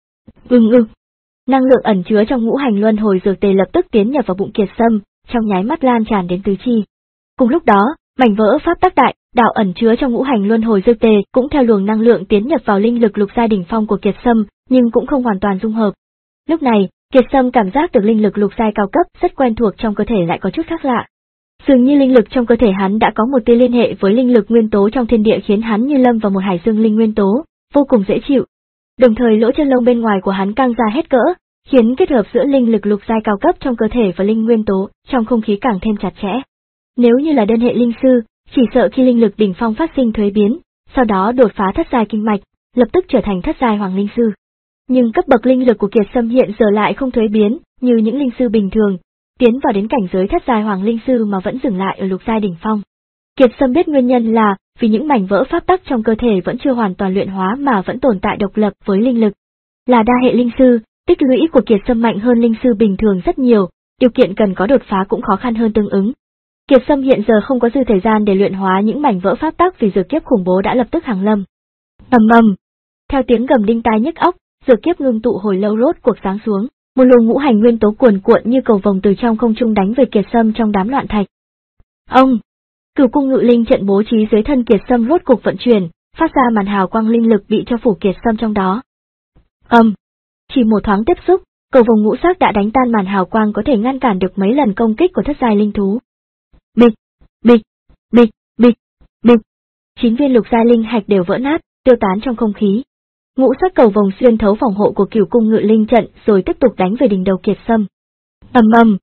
Ưng ưng. Năng lượng ẩn chứa trong ngũ hành luân hồi dược tề lập tức tiến nhập vào bụng Kiệt Sâm, trong nháy mắt lan tràn đến tứ chi. Cùng lúc đó, mảnh vỡ pháp tắc đại đạo ẩn chứa trong ngũ hành luân hồi dược tề cũng theo luồng năng lượng tiến nhập vào linh lực lục giai đỉnh phong của Kiệt Sâm, nhưng cũng không hoàn toàn dung hợp. Lúc này, Kiệt Sâm cảm giác được linh lực lục giai cao cấp rất quen thuộc trong cơ thể lại có chút khác lạ. Dường như linh lực trong cơ thể hắn đã có một tia liên hệ với linh lực nguyên tố trong thiên địa khiến hắn như lâm vào một hải dương linh nguyên tố, vô cùng dễ chịu. Đồng thời lỗ chân lông bên ngoài của hắn căng ra hết cỡ, khiến kết hợp giữa linh lực lục giai cao cấp trong cơ thể và linh nguyên tố trong không khí càng thêm chặt chẽ. Nếu như là đơn hệ linh sư, chỉ sợ khi linh lực đỉnh phong phát sinh thuế biến, sau đó đột phá thất giai kinh mạch, lập tức trở thành thất giai hoàng linh sư. Nhưng cấp bậc linh lực của Kiệt Sâm hiện giờ lại không thuế biến như những linh sư bình thường, tiến vào đến cảnh giới thất giai hoàng linh sư mà vẫn dừng lại ở lục giai đỉnh phong. Kiệt Sâm biết nguyên nhân là vì những mảnh vỡ pháp tắc trong cơ thể vẫn chưa hoàn toàn luyện hóa mà vẫn tồn tại độc lập với linh lực. Là đa hệ linh sư, tích lũy của Kiệt Sâm mạnh hơn linh sư bình thường rất nhiều, điều kiện cần có đột phá cũng khó khăn hơn tương ứng. Kiệt Sâm hiện giờ không có dư thời gian để luyện hóa những mảnh vỡ pháp tắc vì dược kiếp khủng bố đã lập tức hàng lâm. Ầm ầm. Theo tiếng gầm đinh tai nhức óc, dược kiếp ngưng tụ hồi lâu rốt cuộc giáng xuống, một luồng ngũ hành nguyên tố cuồn cuộn như cầu vồng từ trong không trung đánh về Kiệt Sâm trong đám loạn thạch. Ông, Cửu cung ngự linh trận bố trí dưới thân Kiệt Sâm rốt cuộc vận chuyển, phát ra màn hào quang linh lực bị cho phủ Kiệt Sâm trong đó. Ầm, um, chỉ một thoáng tiếp xúc, cầu vồng ngũ sắc đã đánh tan màn hào quang có thể ngăn cản được mấy lần công kích của thất giai linh thú. Bịch, bịch, bịch, bịch, bịch. Chín viên lục giai linh hạch đều vỡ nát, tiêu tán trong không khí. Ngũ sắc cầu vồng xuyên thấu phòng hộ của Cửu cung ngự linh trận rồi tiếp tục đánh về đỉnh đầu Kiệt Sâm. Ầm ầm.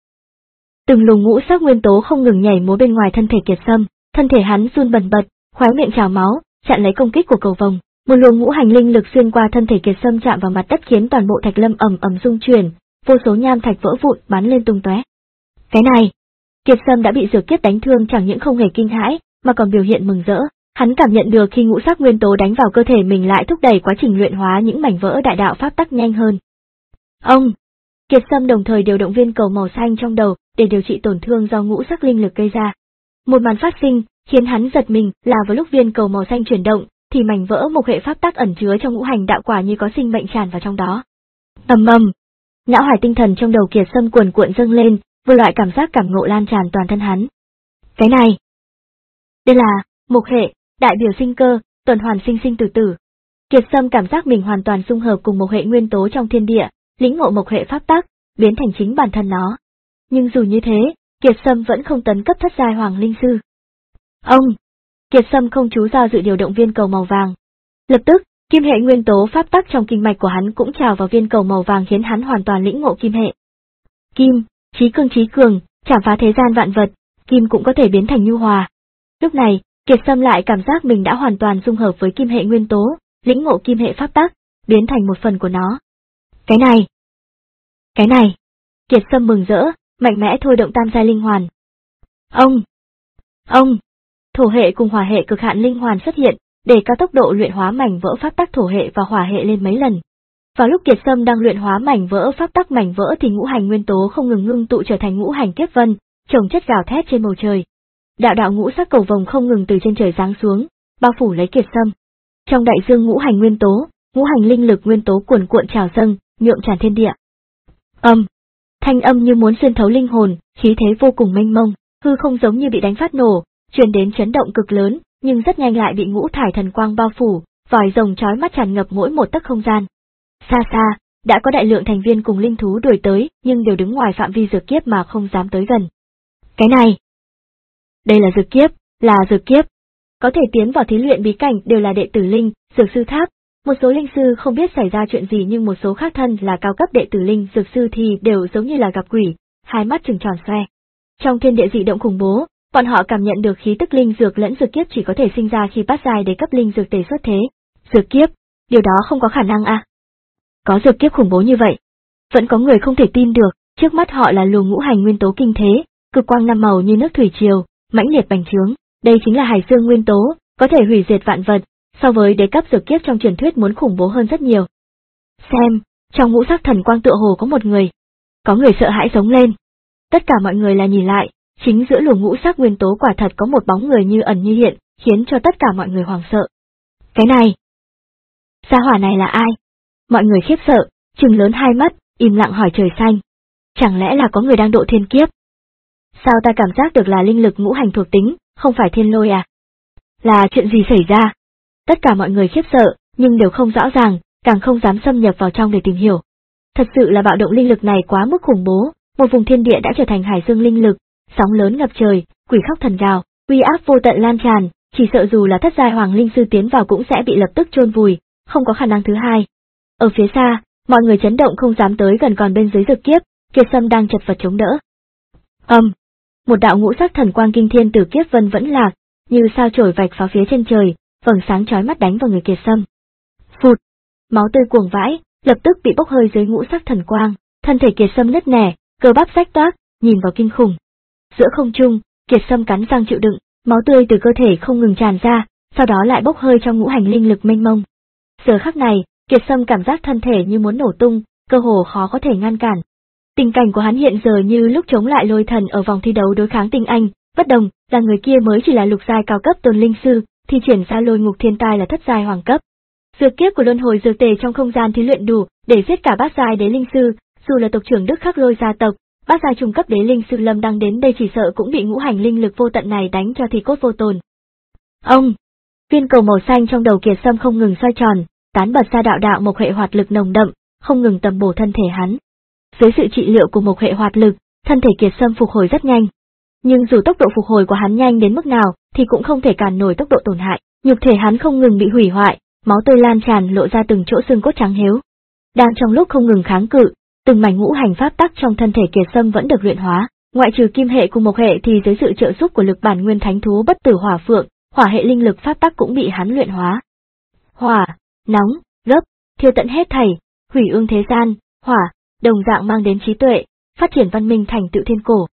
Từng luồng ngũ sắc nguyên tố không ngừng nhảy múa bên ngoài thân thể Kiệt Sâm, thân thể hắn run bần bật, khóe miệng trào máu, chặn lấy công kích của cầu vồng. Một luồng ngũ hành linh lực xuyên qua thân thể Kiệt Sâm chạm vào mặt đất khiến toàn bộ thạch lâm ầm ầm rung chuyển, vô số nham thạch vỡ vụn bắn lên tung tóe. Cái này, Kiệt Sâm đã bị dược kiếp đánh thương chẳng những không hề kinh hãi, mà còn biểu hiện mừng rỡ. Hắn cảm nhận được khi ngũ sắc nguyên tố đánh vào cơ thể mình lại thúc đẩy quá trình luyện hóa những mảnh vỡ đại đạo pháp tắc nhanh hơn. Ông, Kiệt Sâm đồng thời điều động viên cầu màu xanh trong đầu để điều trị tổn thương do ngũ sắc linh lực gây ra. Một màn phát sinh khiến hắn giật mình là vào lúc viên cầu màu xanh chuyển động, thì mảnh vỡ một hệ pháp tắc ẩn chứa trong ngũ hành đạo quả như có sinh mệnh tràn vào trong đó. Ầm ầm, não hải tinh thần trong đầu Kiệt Sâm cuồn cuộn dâng lên, một loại cảm giác cảm ngộ lan tràn toàn thân hắn. Cái này, đây là một hệ đại biểu sinh cơ, tuần hoàn sinh sinh tử tử. Kiệt Sâm cảm giác mình hoàn toàn dung hợp cùng một hệ nguyên tố trong thiên địa, lĩnh ngộ một hệ pháp tắc, biến thành chính bản thân nó. Nhưng dù như thế, Kiệt Sâm vẫn không tấn cấp thất giai hoàng linh sư. Ông, Kiệt Sâm không chú do dự điều động viên cầu màu vàng. Lập tức, kim hệ nguyên tố pháp tắc trong kinh mạch của hắn cũng trào vào viên cầu màu vàng khiến hắn hoàn toàn lĩnh ngộ kim hệ. Kim, chí cương chí cường, chảm phá thế gian vạn vật, kim cũng có thể biến thành nhu hòa. Lúc này, Kiệt Sâm lại cảm giác mình đã hoàn toàn dung hợp với kim hệ nguyên tố, lĩnh ngộ kim hệ pháp tắc, biến thành một phần của nó. Cái này, cái này, Kiệt Sâm mừng rỡ, mạnh mẽ thôi động tam giai linh hoàn. Ông, ông, thổ hệ cùng hỏa hệ cực hạn linh hoàn xuất hiện, để cao tốc độ luyện hóa mảnh vỡ pháp tắc thổ hệ và hỏa hệ lên mấy lần. Vào lúc Kiệt Sâm đang luyện hóa mảnh vỡ pháp tắc mảnh vỡ thì ngũ hành nguyên tố không ngừng ngưng tụ trở thành ngũ hành kiếp vân, chồng chất gào thét trên bầu trời. Đạo đạo ngũ sắc cầu vồng không ngừng từ trên trời giáng xuống, bao phủ lấy Kiệt Sâm. Trong đại dương ngũ hành nguyên tố, ngũ hành linh lực nguyên tố cuồn cuộn trào dâng, nhuộm tràn thiên địa. Âm, thanh âm như muốn xuyên thấu linh hồn, khí thế vô cùng mênh mông, hư không giống như bị đánh phát nổ, truyền đến chấn động cực lớn, nhưng rất nhanh lại bị ngũ thải thần quang bao phủ, vòi rồng chói mắt tràn ngập mỗi một tấc không gian. Xa xa, đã có đại lượng thành viên cùng linh thú đuổi tới, nhưng đều đứng ngoài phạm vi dược kiếp mà không dám tới gần. Cái này, đây là dược kiếp, là dược kiếp. Có thể tiến vào thí luyện bí cảnh đều là đệ tử linh, dược sư tháp. Một số linh sư không biết xảy ra chuyện gì nhưng một số khác thân là cao cấp đệ tử linh dược sư thì đều giống như là gặp quỷ, hai mắt trừng tròn xoe. Trong thiên địa dị động khủng bố, bọn họ cảm nhận được khí tức linh dược lẫn dược kiếp chỉ có thể sinh ra khi bát giai để cấp linh dược tề xuất thế. Dược kiếp, điều đó không có khả năng à? Có dược kiếp khủng bố như vậy, vẫn có người không thể tin được, trước mắt họ là luồng ngũ hành nguyên tố kinh thế, cực quang năm màu như nước thủy triều, mãnh liệt bành trướng, đây chính là hải dương nguyên tố, có thể hủy diệt vạn vật, so với đế cấp dược kiếp trong truyền thuyết muốn khủng bố hơn rất nhiều. Xem, trong ngũ sắc thần quang tựa hồ có một người. Có người sợ hãi giống lên. Tất cả mọi người là nhìn lại, chính giữa luồng ngũ sắc nguyên tố quả thật có một bóng người như ẩn như hiện, khiến cho tất cả mọi người hoảng sợ. Cái này, gia hỏa này là ai? Mọi người khiếp sợ, trừng lớn hai mắt, im lặng hỏi trời xanh. Chẳng lẽ là có người đang độ thiên kiếp? Sao ta cảm giác được là linh lực ngũ hành thuộc tính, không phải thiên lôi à? Là chuyện gì xảy ra? Tất cả mọi người khiếp sợ, nhưng đều không rõ ràng, càng không dám xâm nhập vào trong để tìm hiểu. Thật sự là bạo động linh lực này quá mức khủng bố, một vùng thiên địa đã trở thành hải dương linh lực, sóng lớn ngập trời, quỷ khóc thần gào, uy áp vô tận lan tràn, chỉ sợ dù là thất giai hoàng linh sư tiến vào cũng sẽ bị lập tức chôn vùi, không có khả năng thứ hai. Ở phía xa, mọi người chấn động không dám tới gần, còn bên dưới dược kiếp, Kiệt Sâm đang chật vật chống đỡ. Âm, um, một đạo ngũ sắc thần quang kinh thiên từ kiếp vân vẫn lạc, như sao chổi vạch phá phía chân trời, vầng sáng chói mắt đánh vào người Kiệt Sâm. Phụt, máu tươi cuồng vãi, lập tức bị bốc hơi dưới ngũ sắc thần quang, thân thể Kiệt Sâm nứt nẻ, cơ bắp rách toác, nhìn vào kinh khủng. Giữa không trung, Kiệt Sâm cắn răng chịu đựng, máu tươi từ cơ thể không ngừng tràn ra, sau đó lại bốc hơi trong ngũ hành linh lực mênh mông. Giờ khắc này, Kiệt Sâm cảm giác thân thể như muốn nổ tung, cơ hồ khó có thể ngăn cản. Tình cảnh của hắn hiện giờ như lúc chống lại lôi thần ở vòng thi đấu đối kháng tinh anh, bất đồng, là người kia mới chỉ là lục giai cao cấp tôn linh sư, thì triển ra lôi ngục thiên tai là thất giai hoàng cấp. Dược kiếp của luân hồi dược tề trong không gian thí luyện đủ để giết cả bát giai đế linh sư, dù là tộc trưởng Đức Khắc Lôi gia tộc, bát giai trung cấp đế linh sư Lâm đang đến đây chỉ sợ cũng bị ngũ hành linh lực vô tận này đánh cho thì cốt vô tồn. Ông, viên cầu màu xanh trong đầu Kiệt Sâm không ngừng xoay tròn, tán bật ra đạo đạo mộc hệ hoạt lực nồng đậm, không ngừng tầm bổ thân thể hắn. Dưới sự trị liệu của mộc hệ hoạt lực, thân thể Kiệt Sâm phục hồi rất nhanh. Nhưng dù tốc độ phục hồi của hắn nhanh đến mức nào, thì cũng không thể cản nổi tốc độ tổn hại, nhục thể hắn không ngừng bị hủy hoại, máu tươi lan tràn lộ ra từng chỗ xương cốt trắng héo. Đang trong lúc không ngừng kháng cự, từng mảnh ngũ hành pháp tắc trong thân thể Kiệt Sâm vẫn được luyện hóa, ngoại trừ kim hệ cùng mộc hệ thì dưới sự trợ giúp của lực bản nguyên thánh thú bất tử hỏa phượng, hỏa hệ linh lực pháp tắc cũng bị hắn luyện hóa. Hỏa, nóng, gấp, thiêu tận hết thảy, hủy ương thế gian, hỏa, đồng dạng mang đến trí tuệ, phát triển văn minh thành tựu thiên cổ.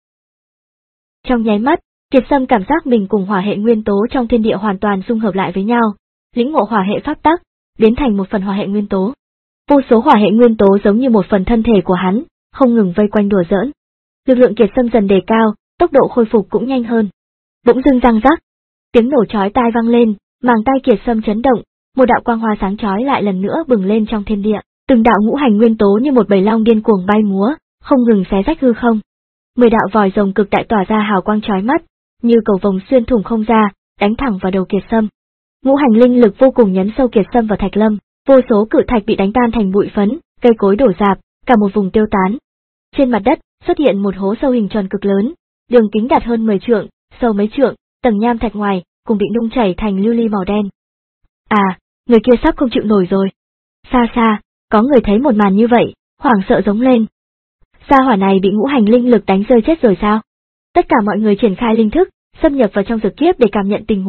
Trong nháy mắt, Kiệt Sâm cảm giác mình cùng hỏa hệ nguyên tố trong thiên địa hoàn toàn dung hợp lại với nhau, lĩnh ngộ hỏa hệ pháp tắc, biến thành một phần hỏa hệ nguyên tố. Vô số hỏa hệ nguyên tố giống như một phần thân thể của hắn, không ngừng vây quanh đùa giỡn. Lực lượng Kiệt Sâm dần đề cao, tốc độ khôi phục cũng nhanh hơn. Bỗng dưng răng rắc, tiếng nổ chói tai vang lên, màng tai Kiệt Sâm chấn động, một đạo quang hoa sáng chói lại lần nữa bừng lên trong thiên địa, từng đạo ngũ hành nguyên tố như một bầy long điên cuồng bay múa, không ngừng xé rách hư không. Mười đạo vòi rồng cực đại tỏa ra hào quang chói mắt, như cầu vồng xuyên thủng không ra, đánh thẳng vào đầu Kiệt Sâm. Ngũ hành linh lực vô cùng nhấn sâu Kiệt Sâm vào thạch lâm, vô số cự thạch bị đánh tan thành bụi phấn, cây cối đổ rạp, cả một vùng tiêu tán. Trên mặt đất xuất hiện một hố sâu hình tròn cực lớn, đường kính đạt hơn mười trượng, sâu mấy trượng, tầng nham thạch ngoài cùng bị nung chảy thành lưu ly màu đen. À, người kia sắp không chịu nổi rồi. Xa xa, có người thấy một màn như vậy, hoảng sợ giống lên. Gia hỏa này bị ngũ hành linh lực đánh rơi chết rồi sao? Tất cả mọi người triển khai linh thức, xâm nhập vào trong dược kiếp để cảm nhận tình huống,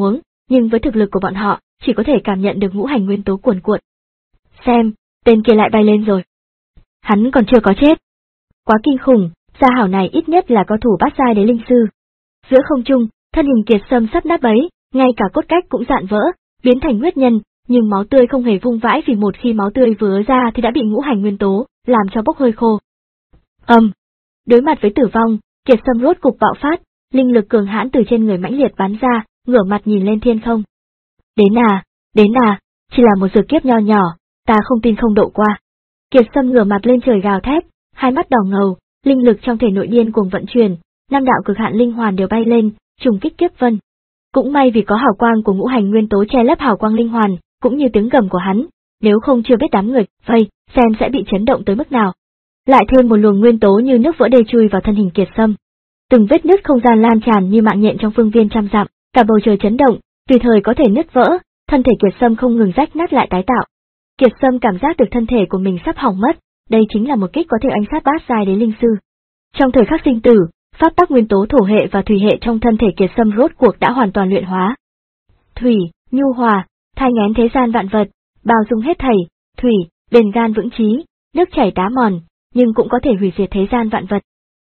nhưng với thực lực của bọn họ, chỉ có thể cảm nhận được ngũ hành nguyên tố cuồn cuộn. Xem, tên kia lại bay lên rồi. Hắn còn chưa có chết. Quá kinh khủng, gia hảo này ít nhất là có thủ bát giai đế linh sư. Giữa không trung, thân hình Kiệt Sâm sắp nát bấy, ngay cả cốt cách cũng dạn vỡ, biến thành huyết nhân, nhưng máu tươi không hề vung vãi vì một khi máu tươi vừa ra thì đã bị ngũ hành nguyên tố làm cho bốc hơi khô. Âm. Um, đối mặt với tử vong, Kiệt Sâm rốt cục bạo phát, linh lực cường hãn từ trên người mãnh liệt bắn ra, ngửa mặt nhìn lên thiên không. Đến à, đến à, chỉ là một dược kiếp nho nhỏ, ta không tin không độ qua. Kiệt Sâm ngửa mặt lên trời gào thét, hai mắt đỏ ngầu, linh lực trong thể nội điên cuồng vận chuyển, năm đạo cực hạn linh hoàn đều bay lên, trùng kích kiếp vân. Cũng may vì có hào quang của ngũ hành nguyên tố che lấp hào quang linh hoàn, cũng như tiếng gầm của hắn, nếu không chưa biết đám người vây xem sẽ bị chấn động tới mức nào. Lại thêm một luồng nguyên tố như nước vỡ đê chui vào thân hình Kiệt Sâm. Từng vết nứt không gian lan tràn như mạng nhện trong phương viên trăm dặm, cả bầu trời chấn động, tùy thời có thể nứt vỡ, thân thể Kiệt Sâm không ngừng rách nát lại tái tạo. Kiệt Sâm cảm giác được thân thể của mình sắp hỏng mất, đây chính là một kích có thể oanh sát bát giai đế linh sư. Trong thời khắc sinh tử, pháp tắc nguyên tố thổ hệ và thủy hệ trong thân thể Kiệt Sâm rốt cuộc đã hoàn toàn luyện hóa. Thủy, nhu hòa, thai nghén thế gian vạn vật, bao dung hết thảy, thủy, bền gan vững chí, nước chảy đá mòn, nhưng cũng có thể hủy diệt thế gian vạn vật.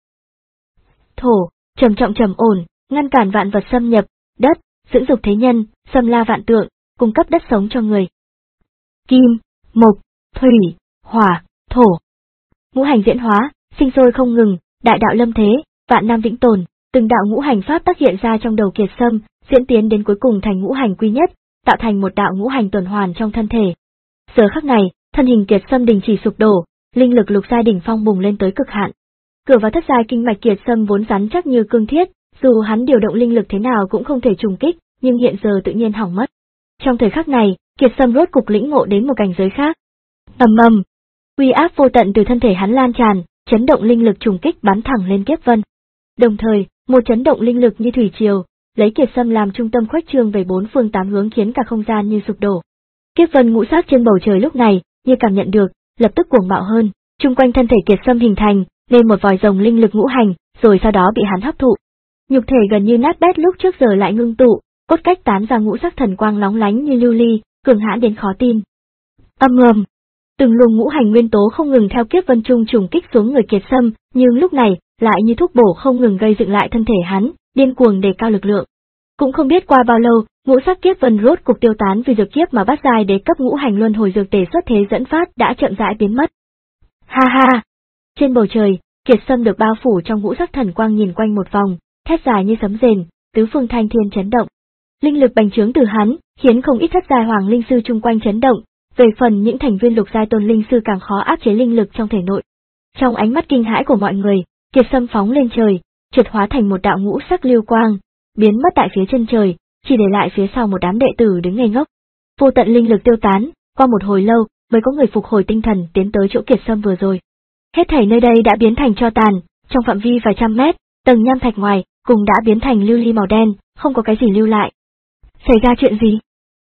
Thổ, trầm trọng trầm ổn, ngăn cản vạn vật xâm nhập, đất, dưỡng dục thế nhân, xâm la vạn tượng, cung cấp đất sống cho người. Kim, mộc, thủy, hỏa, thổ. Ngũ hành diễn hóa, sinh sôi không ngừng, đại đạo lâm thế, vạn năm vĩnh tồn, từng đạo ngũ hành pháp tác hiện ra trong đầu Kiệt Sâm, diễn tiến đến cuối cùng thành ngũ hành quy nhất, tạo thành một đạo ngũ hành tuần hoàn trong thân thể. Giờ khắc này, thân hình Kiệt Sâm đình chỉ sụp đổ, linh lực lục giai đỉnh phong bùng lên tới cực hạn. Cửa vào thất giai kinh mạch Kiệt Sâm vốn rắn chắc như cương thiết, dù hắn điều động linh lực thế nào cũng không thể trùng kích, nhưng hiện giờ tự nhiên hỏng mất. Trong thời khắc này, Kiệt Sâm rốt cục lĩnh ngộ đến một cảnh giới khác. Ầm ầm, uy áp vô tận từ thân thể hắn lan tràn, chấn động linh lực trùng kích bắn thẳng lên kiếp vân. Đồng thời, một chấn động linh lực như thủy triều, lấy Kiệt Sâm làm trung tâm khuếch trương về bốn phương tám hướng khiến cả không gian như sụp đổ. Kiếp vân ngũ sắc trên bầu trời lúc này, như cảm nhận được, lập tức cuồng bạo hơn, chung quanh thân thể Kiệt Sâm hình thành nên một vòi rồng linh lực ngũ hành, rồi sau đó bị hắn hấp thụ. Nhục thể gần như nát bét lúc trước giờ lại ngưng tụ, cốt cách tán ra ngũ sắc thần quang lóng lánh như lưu ly, cường hãn đến khó tin. Âm ầm, từng luồng ngũ hành nguyên tố không ngừng theo kiếp vân trung trùng kích xuống người Kiệt Sâm, nhưng lúc này lại như thuốc bổ không ngừng gây dựng lại thân thể hắn, điên cuồng đề cao lực lượng. Cũng không biết qua bao lâu, ngũ sắc kiếp vân rốt cục tiêu tán vì dược kiếp mà bát giai đế cấp ngũ hành luân hồi dược tề xuất thế dẫn phát đã chậm rãi biến mất. Ha ha! Trên bầu trời, Kiệt Sâm được bao phủ trong ngũ sắc thần quang nhìn quanh một vòng, thét dài như sấm rền, tứ phương thanh thiên chấn động. Linh lực bành trướng từ hắn, khiến không ít thất giai hoàng linh sư chung quanh chấn động, về phần những thành viên lục giai tôn linh sư càng khó áp chế linh lực trong thể nội. Trong ánh mắt kinh hãi của mọi người, Kiệt Sâm phóng lên trời, chợt hóa thành một đạo ngũ sắc lưu quang, biến mất tại phía chân trời, chỉ để lại phía sau một đám đệ tử đứng ngây ngốc. Vô tận linh lực tiêu tán, qua một hồi lâu mới có người phục hồi tinh thần tiến tới chỗ Kiệt Sâm vừa rồi. Hết thảy nơi đây đã biến thành tro tàn, trong phạm vi vài trăm mét, tầng nham thạch ngoài cùng đã biến thành lưu ly màu đen, không có cái gì lưu lại. Xảy ra chuyện gì?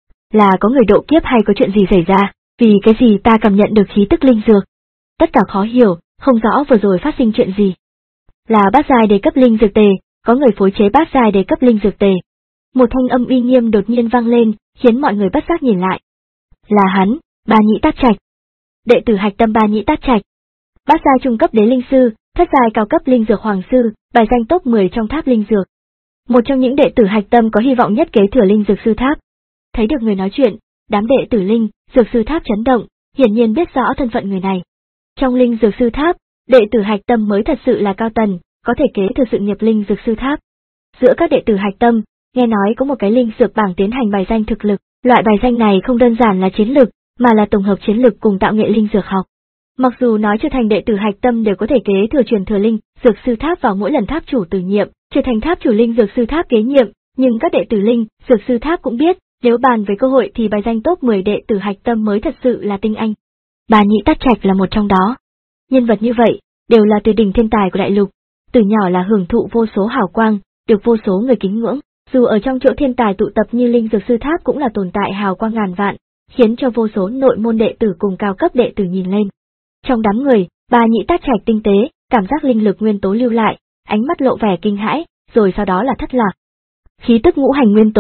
Là có người độ kiếp hay có chuyện gì xảy ra? Vì cái gì ta cảm nhận được khí tức linh dược? Tất cả khó hiểu, không rõ vừa rồi phát sinh chuyện gì. Là bát giai đế cấp linh dược tề, có người phối chế bát giai đế cấp linh dược tề. Một thanh âm uy nghiêm đột nhiên vang lên, khiến mọi người bất giác nhìn lại. Là hắn, Ba Nhĩ Tát Trạch. Đệ tử hạch tâm Ba Nhĩ Tát Trạch. Bát giai trung cấp đế linh sư, thất giai cao cấp linh dược hoàng sư, bài danh top mười trong tháp linh dược. Một trong những đệ tử hạch tâm có hy vọng nhất kế thừa linh dược sư tháp. Thấy được người nói chuyện, đám đệ tử linh dược sư tháp chấn động, hiển nhiên biết rõ thân phận người này. Trong linh dược sư tháp, đệ tử hạch tâm mới thật sự là cao tầng, có thể kế thừa sự nghiệp linh dược sư tháp. Giữa các đệ tử hạch tâm, nghe nói có một cái linh dược bảng tiến hành bài danh thực lực, loại bài danh này không đơn giản là chiến lực, mà là tổng hợp chiến lực cùng tạo nghệ linh dược học. Mặc dù nói trở thành đệ tử hạch tâm đều có thể kế thừa truyền thừa linh dược sư tháp vào mỗi lần tháp chủ từ nhiệm, trở thành tháp chủ linh dược sư tháp kế nhiệm, nhưng các đệ tử linh dược sư tháp cũng biết, nếu bàn về cơ hội thì bài danh top mười đệ tử hạch tâm mới thật sự là tinh anh. Bà Nhĩ Tát Trạch là một trong đó. Nhân vật như vậy, đều là từ đỉnh thiên tài của đại lục, từ nhỏ là hưởng thụ vô số hào quang, được vô số người kính ngưỡng, dù ở trong chỗ thiên tài tụ tập như linh dược sư tháp cũng là tồn tại hào quang ngàn vạn, khiến cho vô số nội môn đệ tử cùng cao cấp đệ tử nhìn lên. Trong đám người, Bà Nhĩ Tát Trạch tinh tế, cảm giác linh lực nguyên tố lưu lại, ánh mắt lộ vẻ kinh hãi, rồi sau đó là thất lạc. Khí tức ngũ hành nguyên tố,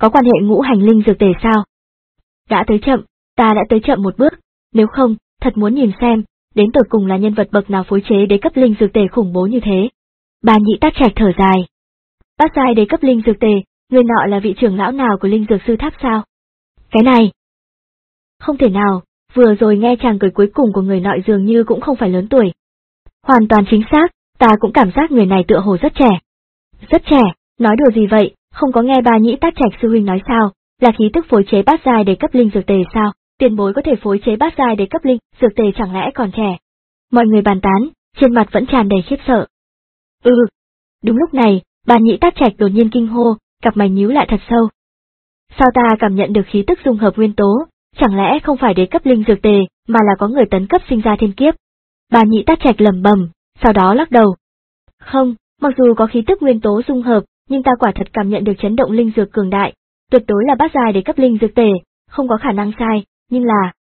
có quan hệ ngũ hành linh dược tề sao? Đã tới chậm, ta đã tới chậm một bước, nếu không, thật muốn nhìn xem, đến tột cùng là nhân vật bậc nào phối chế đế cấp linh dược tề khủng bố như thế. Bà Nhĩ Tát Trạch thở dài. Bát giai đế cấp linh dược tề, người nọ là vị trưởng lão nào của linh dược sư tháp sao? Cái này, không thể nào, vừa rồi nghe chàng cười cuối cùng của người nọ dường như cũng không phải lớn tuổi. Hoàn toàn chính xác, ta cũng cảm giác người này tựa hồ rất trẻ. Rất trẻ, nói đùa gì vậy, không có nghe Bà Nhĩ Tát Trạch sư huynh nói sao, là khí tức phối chế bát giai đế cấp linh dược tề sao, tiền bối có thể phối chế bát giai đế cấp linh dược tề chẳng lẽ còn trẻ. Mọi người bàn tán, trên mặt vẫn tràn đầy khiếp sợ. Ừ. Đúng lúc này, Bà Nhĩ Tát Trạch đột nhiên kinh hô, cặp mày nhíu lại thật sâu. Sao ta cảm nhận được khí tức dung hợp nguyên tố, chẳng lẽ không phải đế cấp linh dược tề, mà là có người tấn cấp sinh ra thiên kiếp? Bà Nhĩ Tát Trạch lẩm bẩm, sau đó lắc đầu. Không, mặc dù có khí tức nguyên tố dung hợp, nhưng ta quả thật cảm nhận được chấn động linh dược cường đại, tuyệt đối là bát giai đế cấp linh dược tề, không có khả năng sai, nhưng là...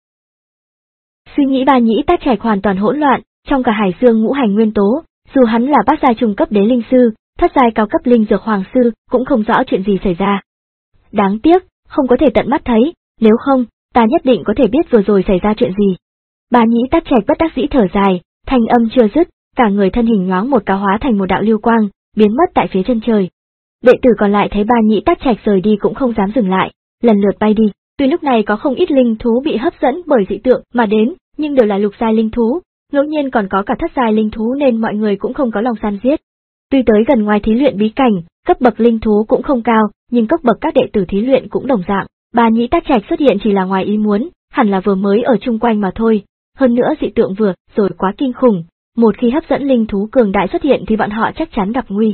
Suy nghĩ Bà Nhĩ Tát Trạch hoàn toàn hỗn loạn, trong cả hải dương ngũ hành nguyên tố, dù hắn là bát giai trung cấp đế linh sư, thất giai cao cấp linh dược hoàng sư, cũng không rõ chuyện gì xảy ra. Đáng tiếc, không có thể tận mắt thấy, nếu không, ta nhất định có thể biết vừa rồi xảy ra chuyện gì. Bà Nhĩ Tát Trạch bất đắc dĩ thở dài, thanh âm chưa dứt, cả người thân hình nhoáng một cái hóa thành một đạo lưu quang, biến mất tại phía chân trời. Đệ tử còn lại thấy Bà Nhĩ Tát Trạch rời đi cũng không dám dừng lại, lần lượt bay đi. Tuy lúc này có không ít linh thú bị hấp dẫn bởi dị tượng mà đến, nhưng đều là lục giai linh thú, ngẫu nhiên còn có cả thất giai linh thú nên mọi người cũng không có lòng săn giết. Tuy tới gần ngoài thí luyện bí cảnh, cấp bậc linh thú cũng không cao, nhưng cấp bậc các đệ tử thí luyện cũng đồng dạng. Bà Nhĩ Tát Trạch xuất hiện chỉ là ngoài ý muốn, hẳn là vừa mới ở chung quanh mà thôi. Hơn nữa dị tượng vừa rồi quá kinh khủng, một khi hấp dẫn linh thú cường đại xuất hiện thì bọn họ chắc chắn gặp nguy.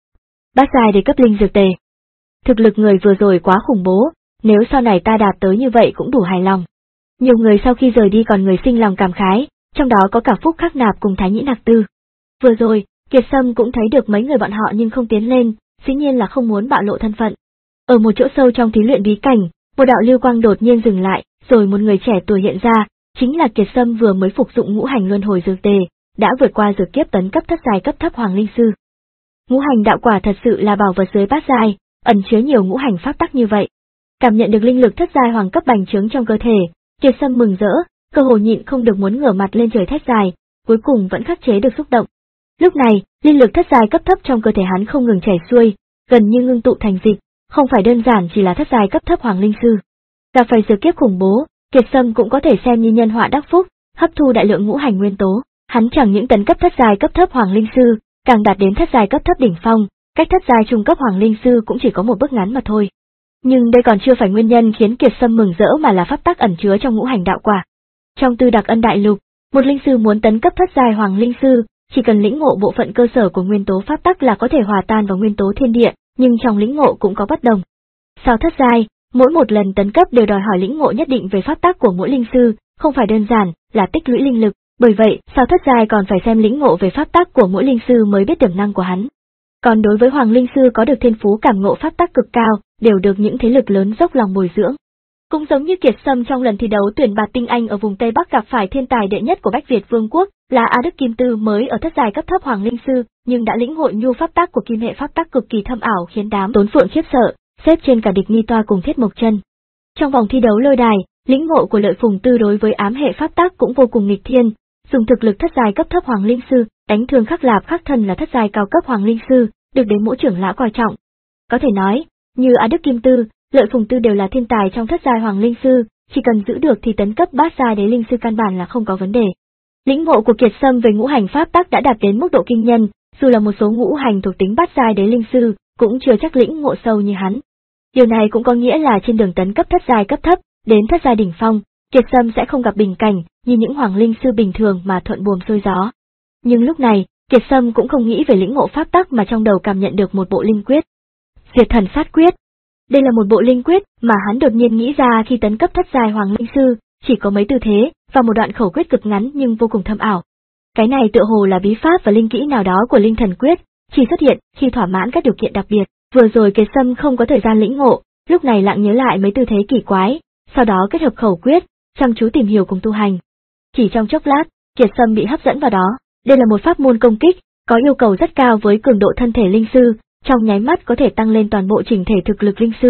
Bát giai đế cấp linh dược tề. Thực lực người vừa rồi quá khủng bố, nếu sau này ta đạt tới như vậy cũng đủ hài lòng. Nhiều người sau khi rời đi còn người sinh lòng cảm khái, trong đó có cả Phúc Khắc Nạp cùng Thái Nhĩ Nặc Tư. Vừa rồi, Kiệt Sâm cũng thấy được mấy người bọn họ nhưng không tiến lên, dĩ nhiên là không muốn bạo lộ thân phận. Ở một chỗ sâu trong thí luyện bí cảnh, một đạo lưu quang đột nhiên dừng lại, rồi một người trẻ tuổi hiện ra, chính là Kiệt Sâm vừa mới phục dụng ngũ hành luân hồi dược tề, đã vượt qua dược kiếp tấn cấp thất giai cấp thấp hoàng linh sư. Ngũ hành đạo quả thật sự là bảo vật dưới bát giai, ẩn chứa nhiều ngũ hành pháp tắc như vậy. Cảm nhận được linh lực thất giai hoàng cấp bành trướng trong cơ thể, Kiệt Sâm mừng rỡ, cơ hồ nhịn không được muốn ngửa mặt lên trời thét dài, cuối cùng vẫn khắc chế được xúc động. Lúc này, linh lực thất giai cấp thấp trong cơ thể hắn không ngừng chảy xuôi, gần như ngưng tụ thành dịch, không phải đơn giản chỉ là thất giai cấp thấp hoàng linh sư. Gặp phải dược kiếp khủng bố, Kiệt Sâm cũng có thể xem như nhân họa đắc phúc, hấp thu đại lượng ngũ hành nguyên tố, hắn chẳng những tấn cấp thất giai cấp thấp hoàng linh sư, càng đạt đến thất giai cấp thấp đỉnh phong, cách thất giai trung cấp hoàng linh sư cũng chỉ có một bước ngắn mà thôi. Nhưng đây còn chưa phải nguyên nhân khiến Kiệt Sâm mừng rỡ mà là pháp tắc ẩn chứa trong ngũ hành đạo quả. Trong Tư Đặc Ân Đại Lục, một linh sư muốn tấn cấp thất giai hoàng linh sư, chỉ cần lĩnh ngộ bộ phận cơ sở của nguyên tố pháp tắc là có thể hòa tan vào nguyên tố thiên địa, nhưng trong lĩnh ngộ cũng có bất đồng. Sau thất giai, mỗi một lần tấn cấp đều đòi hỏi lĩnh ngộ nhất định về pháp tắc của mỗi linh sư, không phải đơn giản là tích lũy linh lực, bởi vậy, sau thất giai còn phải xem lĩnh ngộ về pháp tắc của mỗi linh sư mới biết tiềm năng của hắn. Còn đối với hoàng linh sư có được thiên phú cảm ngộ pháp tắc cực cao, đều được những thế lực lớn dốc lòng bồi dưỡng. Cũng giống như Kiệt Sâm trong lần thi đấu tuyển bạt tinh anh ở vùng Tây Bắc gặp phải thiên tài đệ nhất của Bách Việt Vương quốc, là A Đức Kim Tư mới ở thất giai cấp thấp hoàng linh sư, nhưng đã lĩnh hội nhu pháp tắc của kim hệ pháp tắc cực kỳ thâm ảo khiến đám Tốn Phượng khiếp sợ, xếp trên cả địch Ni Toa cùng Thiết Mộc Chân. Trong vòng thi đấu lôi đài, lĩnh ngộ của Lợi Phùng Tư đối với ám hệ pháp tắc cũng vô cùng nghịch thiên, dùng thực lực thất giai cấp thấp hoàng linh sư, đánh thương Khắc Lạp Khắc Thần là thất giai cao cấp hoàng linh sư, được đến mỗi trưởng lão coi trọng. Có thể nói, như A Đức Kim Tư, Lợi Phùng Tư đều là thiên tài trong thất giai hoàng linh sư, chỉ cần giữ được thì tấn cấp bát giai đế linh sư căn bản là không có vấn đề. Lĩnh ngộ của Kiệt Sâm về ngũ hành pháp tắc đã đạt đến mức độ kinh nhân, dù là một số ngũ hành thuộc tính bát giai đế linh sư, cũng chưa chắc lĩnh ngộ sâu như hắn. Điều này cũng có nghĩa là trên đường tấn cấp thất giai cấp thấp, đến thất giai đỉnh phong, Kiệt Sâm sẽ không gặp bình cảnh như những hoàng linh sư bình thường mà thuận buồm xuôi gió. Nhưng lúc này, Kiệt Sâm cũng không nghĩ về lĩnh ngộ pháp tắc mà trong đầu cảm nhận được một bộ linh quyết. Diệt Thần Sát Quyết. Đây là một bộ linh quyết mà hắn đột nhiên nghĩ ra khi tấn cấp thất giai hoàng linh sư, chỉ có mấy tư thế và một đoạn khẩu quyết cực ngắn nhưng vô cùng thâm ảo. Cái này tựa hồ là bí pháp và linh kỹ nào đó của Linh Thần Quyết, chỉ xuất hiện khi thỏa mãn các điều kiện đặc biệt. Vừa rồi Kiệt Sâm không có thời gian lĩnh ngộ, lúc này lặng nhớ lại mấy tư thế kỳ quái, sau đó kết hợp khẩu quyết, chăm chú tìm hiểu cùng tu hành. Chỉ trong chốc lát, Kiệt Sâm bị hấp dẫn vào đó. Đây là một pháp môn công kích, có yêu cầu rất cao với cường độ thân thể linh sư, trong nháy mắt có thể tăng lên toàn bộ chỉnh thể thực lực linh sư,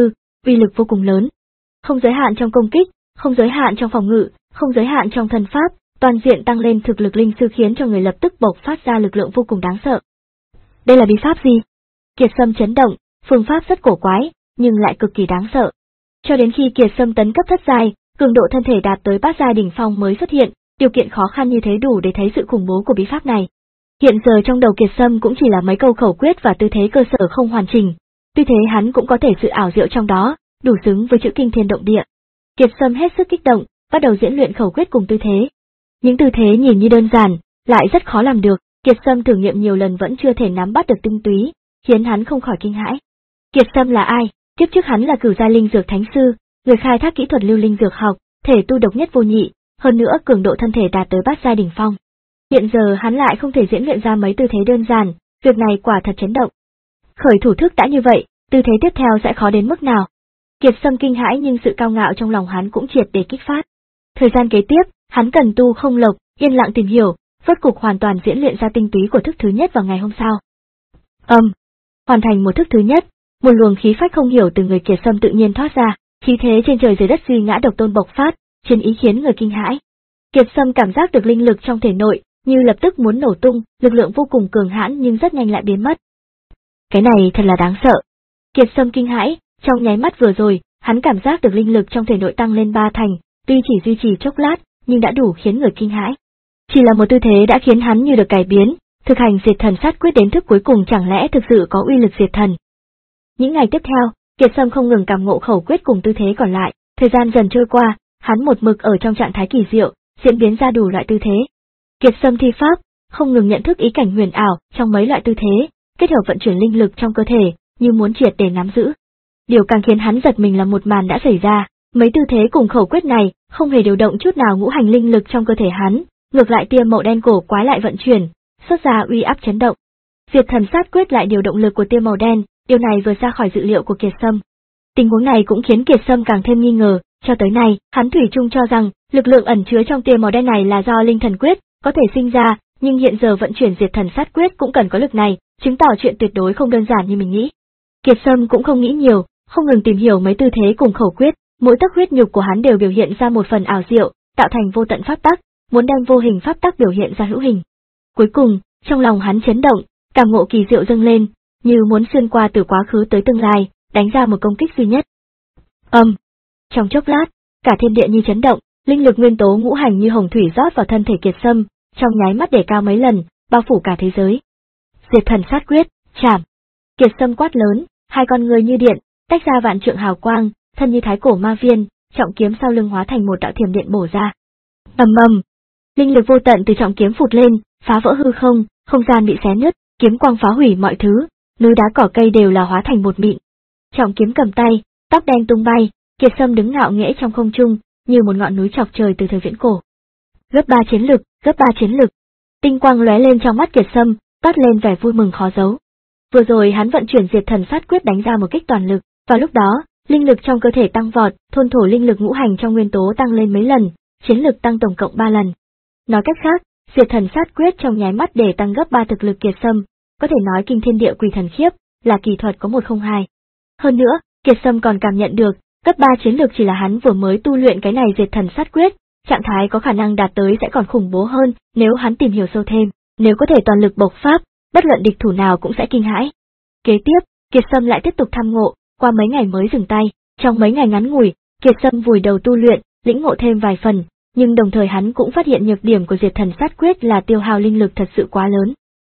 uy lực vô cùng lớn. Không giới hạn trong công kích, không giới hạn trong phòng ngự, không giới hạn trong thân pháp, toàn diện tăng lên thực lực linh sư khiến cho người lập tức bộc phát ra lực lượng vô cùng đáng sợ. Đây là bí pháp gì? Kiệt Sâm chấn động, phương pháp rất cổ quái, nhưng lại cực kỳ đáng sợ. Cho đến khi Kiệt Sâm tấn cấp thất giai, cường độ thân thể đạt tới bát giai đỉnh phong mới xuất hiện, điều kiện khó khăn như thế đủ để thấy sự khủng bố của bí pháp này. Hiện giờ trong đầu Kiệt Sâm cũng chỉ là mấy câu khẩu quyết và tư thế cơ sở không hoàn chỉnh, tuy thế hắn cũng có thể sự ảo diệu trong đó, đủ xứng với chữ kinh thiên động địa. Kiệt Sâm hết sức kích động, bắt đầu diễn luyện khẩu quyết cùng tư thế. Những tư thế nhìn như đơn giản, lại rất khó làm được, Kiệt Sâm thử nghiệm nhiều lần vẫn chưa thể nắm bắt được tinh túy, khiến hắn không khỏi kinh hãi. Kiệt Sâm là ai? Kiếp trước hắn là cửu giai linh dược thánh sư, người khai thác kỹ thuật lưu linh dược học, thể tu độc nhất vô nhị, hơn nữa cường độ thân thể đạt tới bát giai đỉnh phong. Hiện giờ hắn lại không thể diễn luyện ra mấy tư thế đơn giản, việc này quả thật chấn động. Khởi thủ thức đã như vậy, tư thế tiếp theo sẽ khó đến mức nào? Kiệt Sâm kinh hãi nhưng sự cao ngạo trong lòng hắn cũng triệt để kích phát. Thời gian kế tiếp, hắn cần tu không lộc, yên lặng tìm hiểu, rốt cục hoàn toàn diễn luyện ra tinh túy của thức thứ nhất vào ngày hôm sau. Âm, um, hoàn thành một thức thứ nhất, một luồng khí phách không hiểu từ người Kiệt Sâm tự nhiên thoát ra, khí thế trên trời dưới đất duy ngã độc tôn bộc phát, chiến ý khiến người kinh hãi. Kiệt Sâm cảm giác được linh lực trong thể nội, như lập tức muốn nổ tung, lực lượng vô cùng cường hãn nhưng rất nhanh lại biến mất. Cái này thật là đáng sợ. Kiệt Sâm kinh hãi, trong nháy mắt vừa rồi, hắn cảm giác được linh lực trong thể nội tăng lên ba thành, tuy chỉ duy trì chốc lát, nhưng đã đủ khiến người kinh hãi. Chỉ là một tư thế đã khiến hắn như được cải biến, thực hành diệt thần sát quyết đến thức cuối cùng chẳng lẽ thực sự có uy lực diệt thần. Những ngày tiếp theo, Kiệt Sâm không ngừng cảm ngộ khẩu quyết cùng tư thế còn lại, thời gian dần trôi qua, hắn một mực ở trong trạng thái kỳ diệu, diễn biến ra đủ loại tư thế. Kiệt Sâm thi pháp, không ngừng nhận thức ý cảnh huyền ảo trong mấy loại tư thế, kết hợp vận chuyển linh lực trong cơ thể, như muốn triệt để nắm giữ. Điều càng khiến hắn giật mình là một màn đã xảy ra, mấy tư thế cùng khẩu quyết này không hề điều động chút nào ngũ hành linh lực trong cơ thể hắn, ngược lại tia màu đen cổ quái lại vận chuyển, xuất ra uy áp chấn động. Diệt thần sát quyết lại điều động lực của tia màu đen, điều này vừa ra khỏi dự liệu của Kiệt Sâm. Tình huống này cũng khiến Kiệt Sâm càng thêm nghi ngờ, cho tới nay, hắn thủy chung cho rằng lực lượng ẩn chứa trong tia màu đen này là do linh thần quyết có thể sinh ra, nhưng hiện giờ vận chuyển diệt thần sát quyết cũng cần có lực này, chứng tỏ chuyện tuyệt đối không đơn giản như mình nghĩ. Kiệt Sâm cũng không nghĩ nhiều, không ngừng tìm hiểu mấy tư thế cùng khẩu quyết, mỗi tấc huyết nhục của hắn đều biểu hiện ra một phần ảo diệu, tạo thành vô tận pháp tắc, muốn đem vô hình pháp tắc biểu hiện ra hữu hình. Cuối cùng, trong lòng hắn chấn động, cảm ngộ kỳ diệu dâng lên, như muốn xuyên qua từ quá khứ tới tương lai, đánh ra một công kích duy nhất. Âm, um, trong chốc lát, cả thiên địa như chấn động, linh lực nguyên tố ngũ hành như hồng thủy rót vào thân thể Kiệt Sâm, trong nháy mắt đề cao mấy lần, bao phủ cả thế giới. Diệt thần sát quyết, chảm. Kiệt Sâm quát lớn, hai con người như điện, tách ra vạn trượng hào quang, thân như thái cổ ma viên, trọng kiếm sau lưng hóa thành một đạo thiểm điện bổ ra. Ầm ầm, linh lực vô tận từ trọng kiếm phụt lên, phá vỡ hư không, không gian bị xé nứt, kiếm quang phá hủy mọi thứ, núi đá cỏ cây đều là hóa thành một mịn. Trọng kiếm cầm tay, tóc đen tung bay, Kiệt Sâm đứng ngạo nghễ trong không trung, như một ngọn núi chọc trời từ thời viễn cổ. Gấp ba chiến lực, gấp ba chiến lực. Tinh quang lóe lên trong mắt Kiệt Sâm, toát lên vẻ vui mừng khó giấu. Vừa rồi hắn vận chuyển diệt thần sát quyết đánh ra một kích toàn lực, vào lúc đó, linh lực trong cơ thể tăng vọt, thôn thổ linh lực ngũ hành trong nguyên tố tăng lên mấy lần, chiến lực tăng tổng cộng ba lần. Nói cách khác, diệt thần sát quyết trong nháy mắt để tăng gấp ba thực lực Kiệt Sâm, có thể nói kinh thiên địa quỷ thần khiếp, là kỳ thuật có một không hai. Hơn nữa, Kiệt Sâm còn cảm nhận được, cấp ba chiến lược chỉ là hắn vừa mới tu luyện cái này diệt thần sát quyết, trạng thái có khả năng đạt tới sẽ còn khủng bố hơn nếu hắn tìm hiểu sâu thêm, nếu có thể toàn lực bộc phát, bất luận địch thủ nào cũng sẽ kinh hãi. Kế tiếp, Kiệt Sâm lại tiếp tục tham ngộ, qua mấy ngày mới dừng tay, trong mấy ngày ngắn ngủi, Kiệt Sâm vùi đầu tu luyện, lĩnh ngộ thêm vài phần, nhưng đồng thời hắn cũng phát hiện nhược điểm của diệt thần sát quyết là tiêu hao linh lực thật sự quá lớn.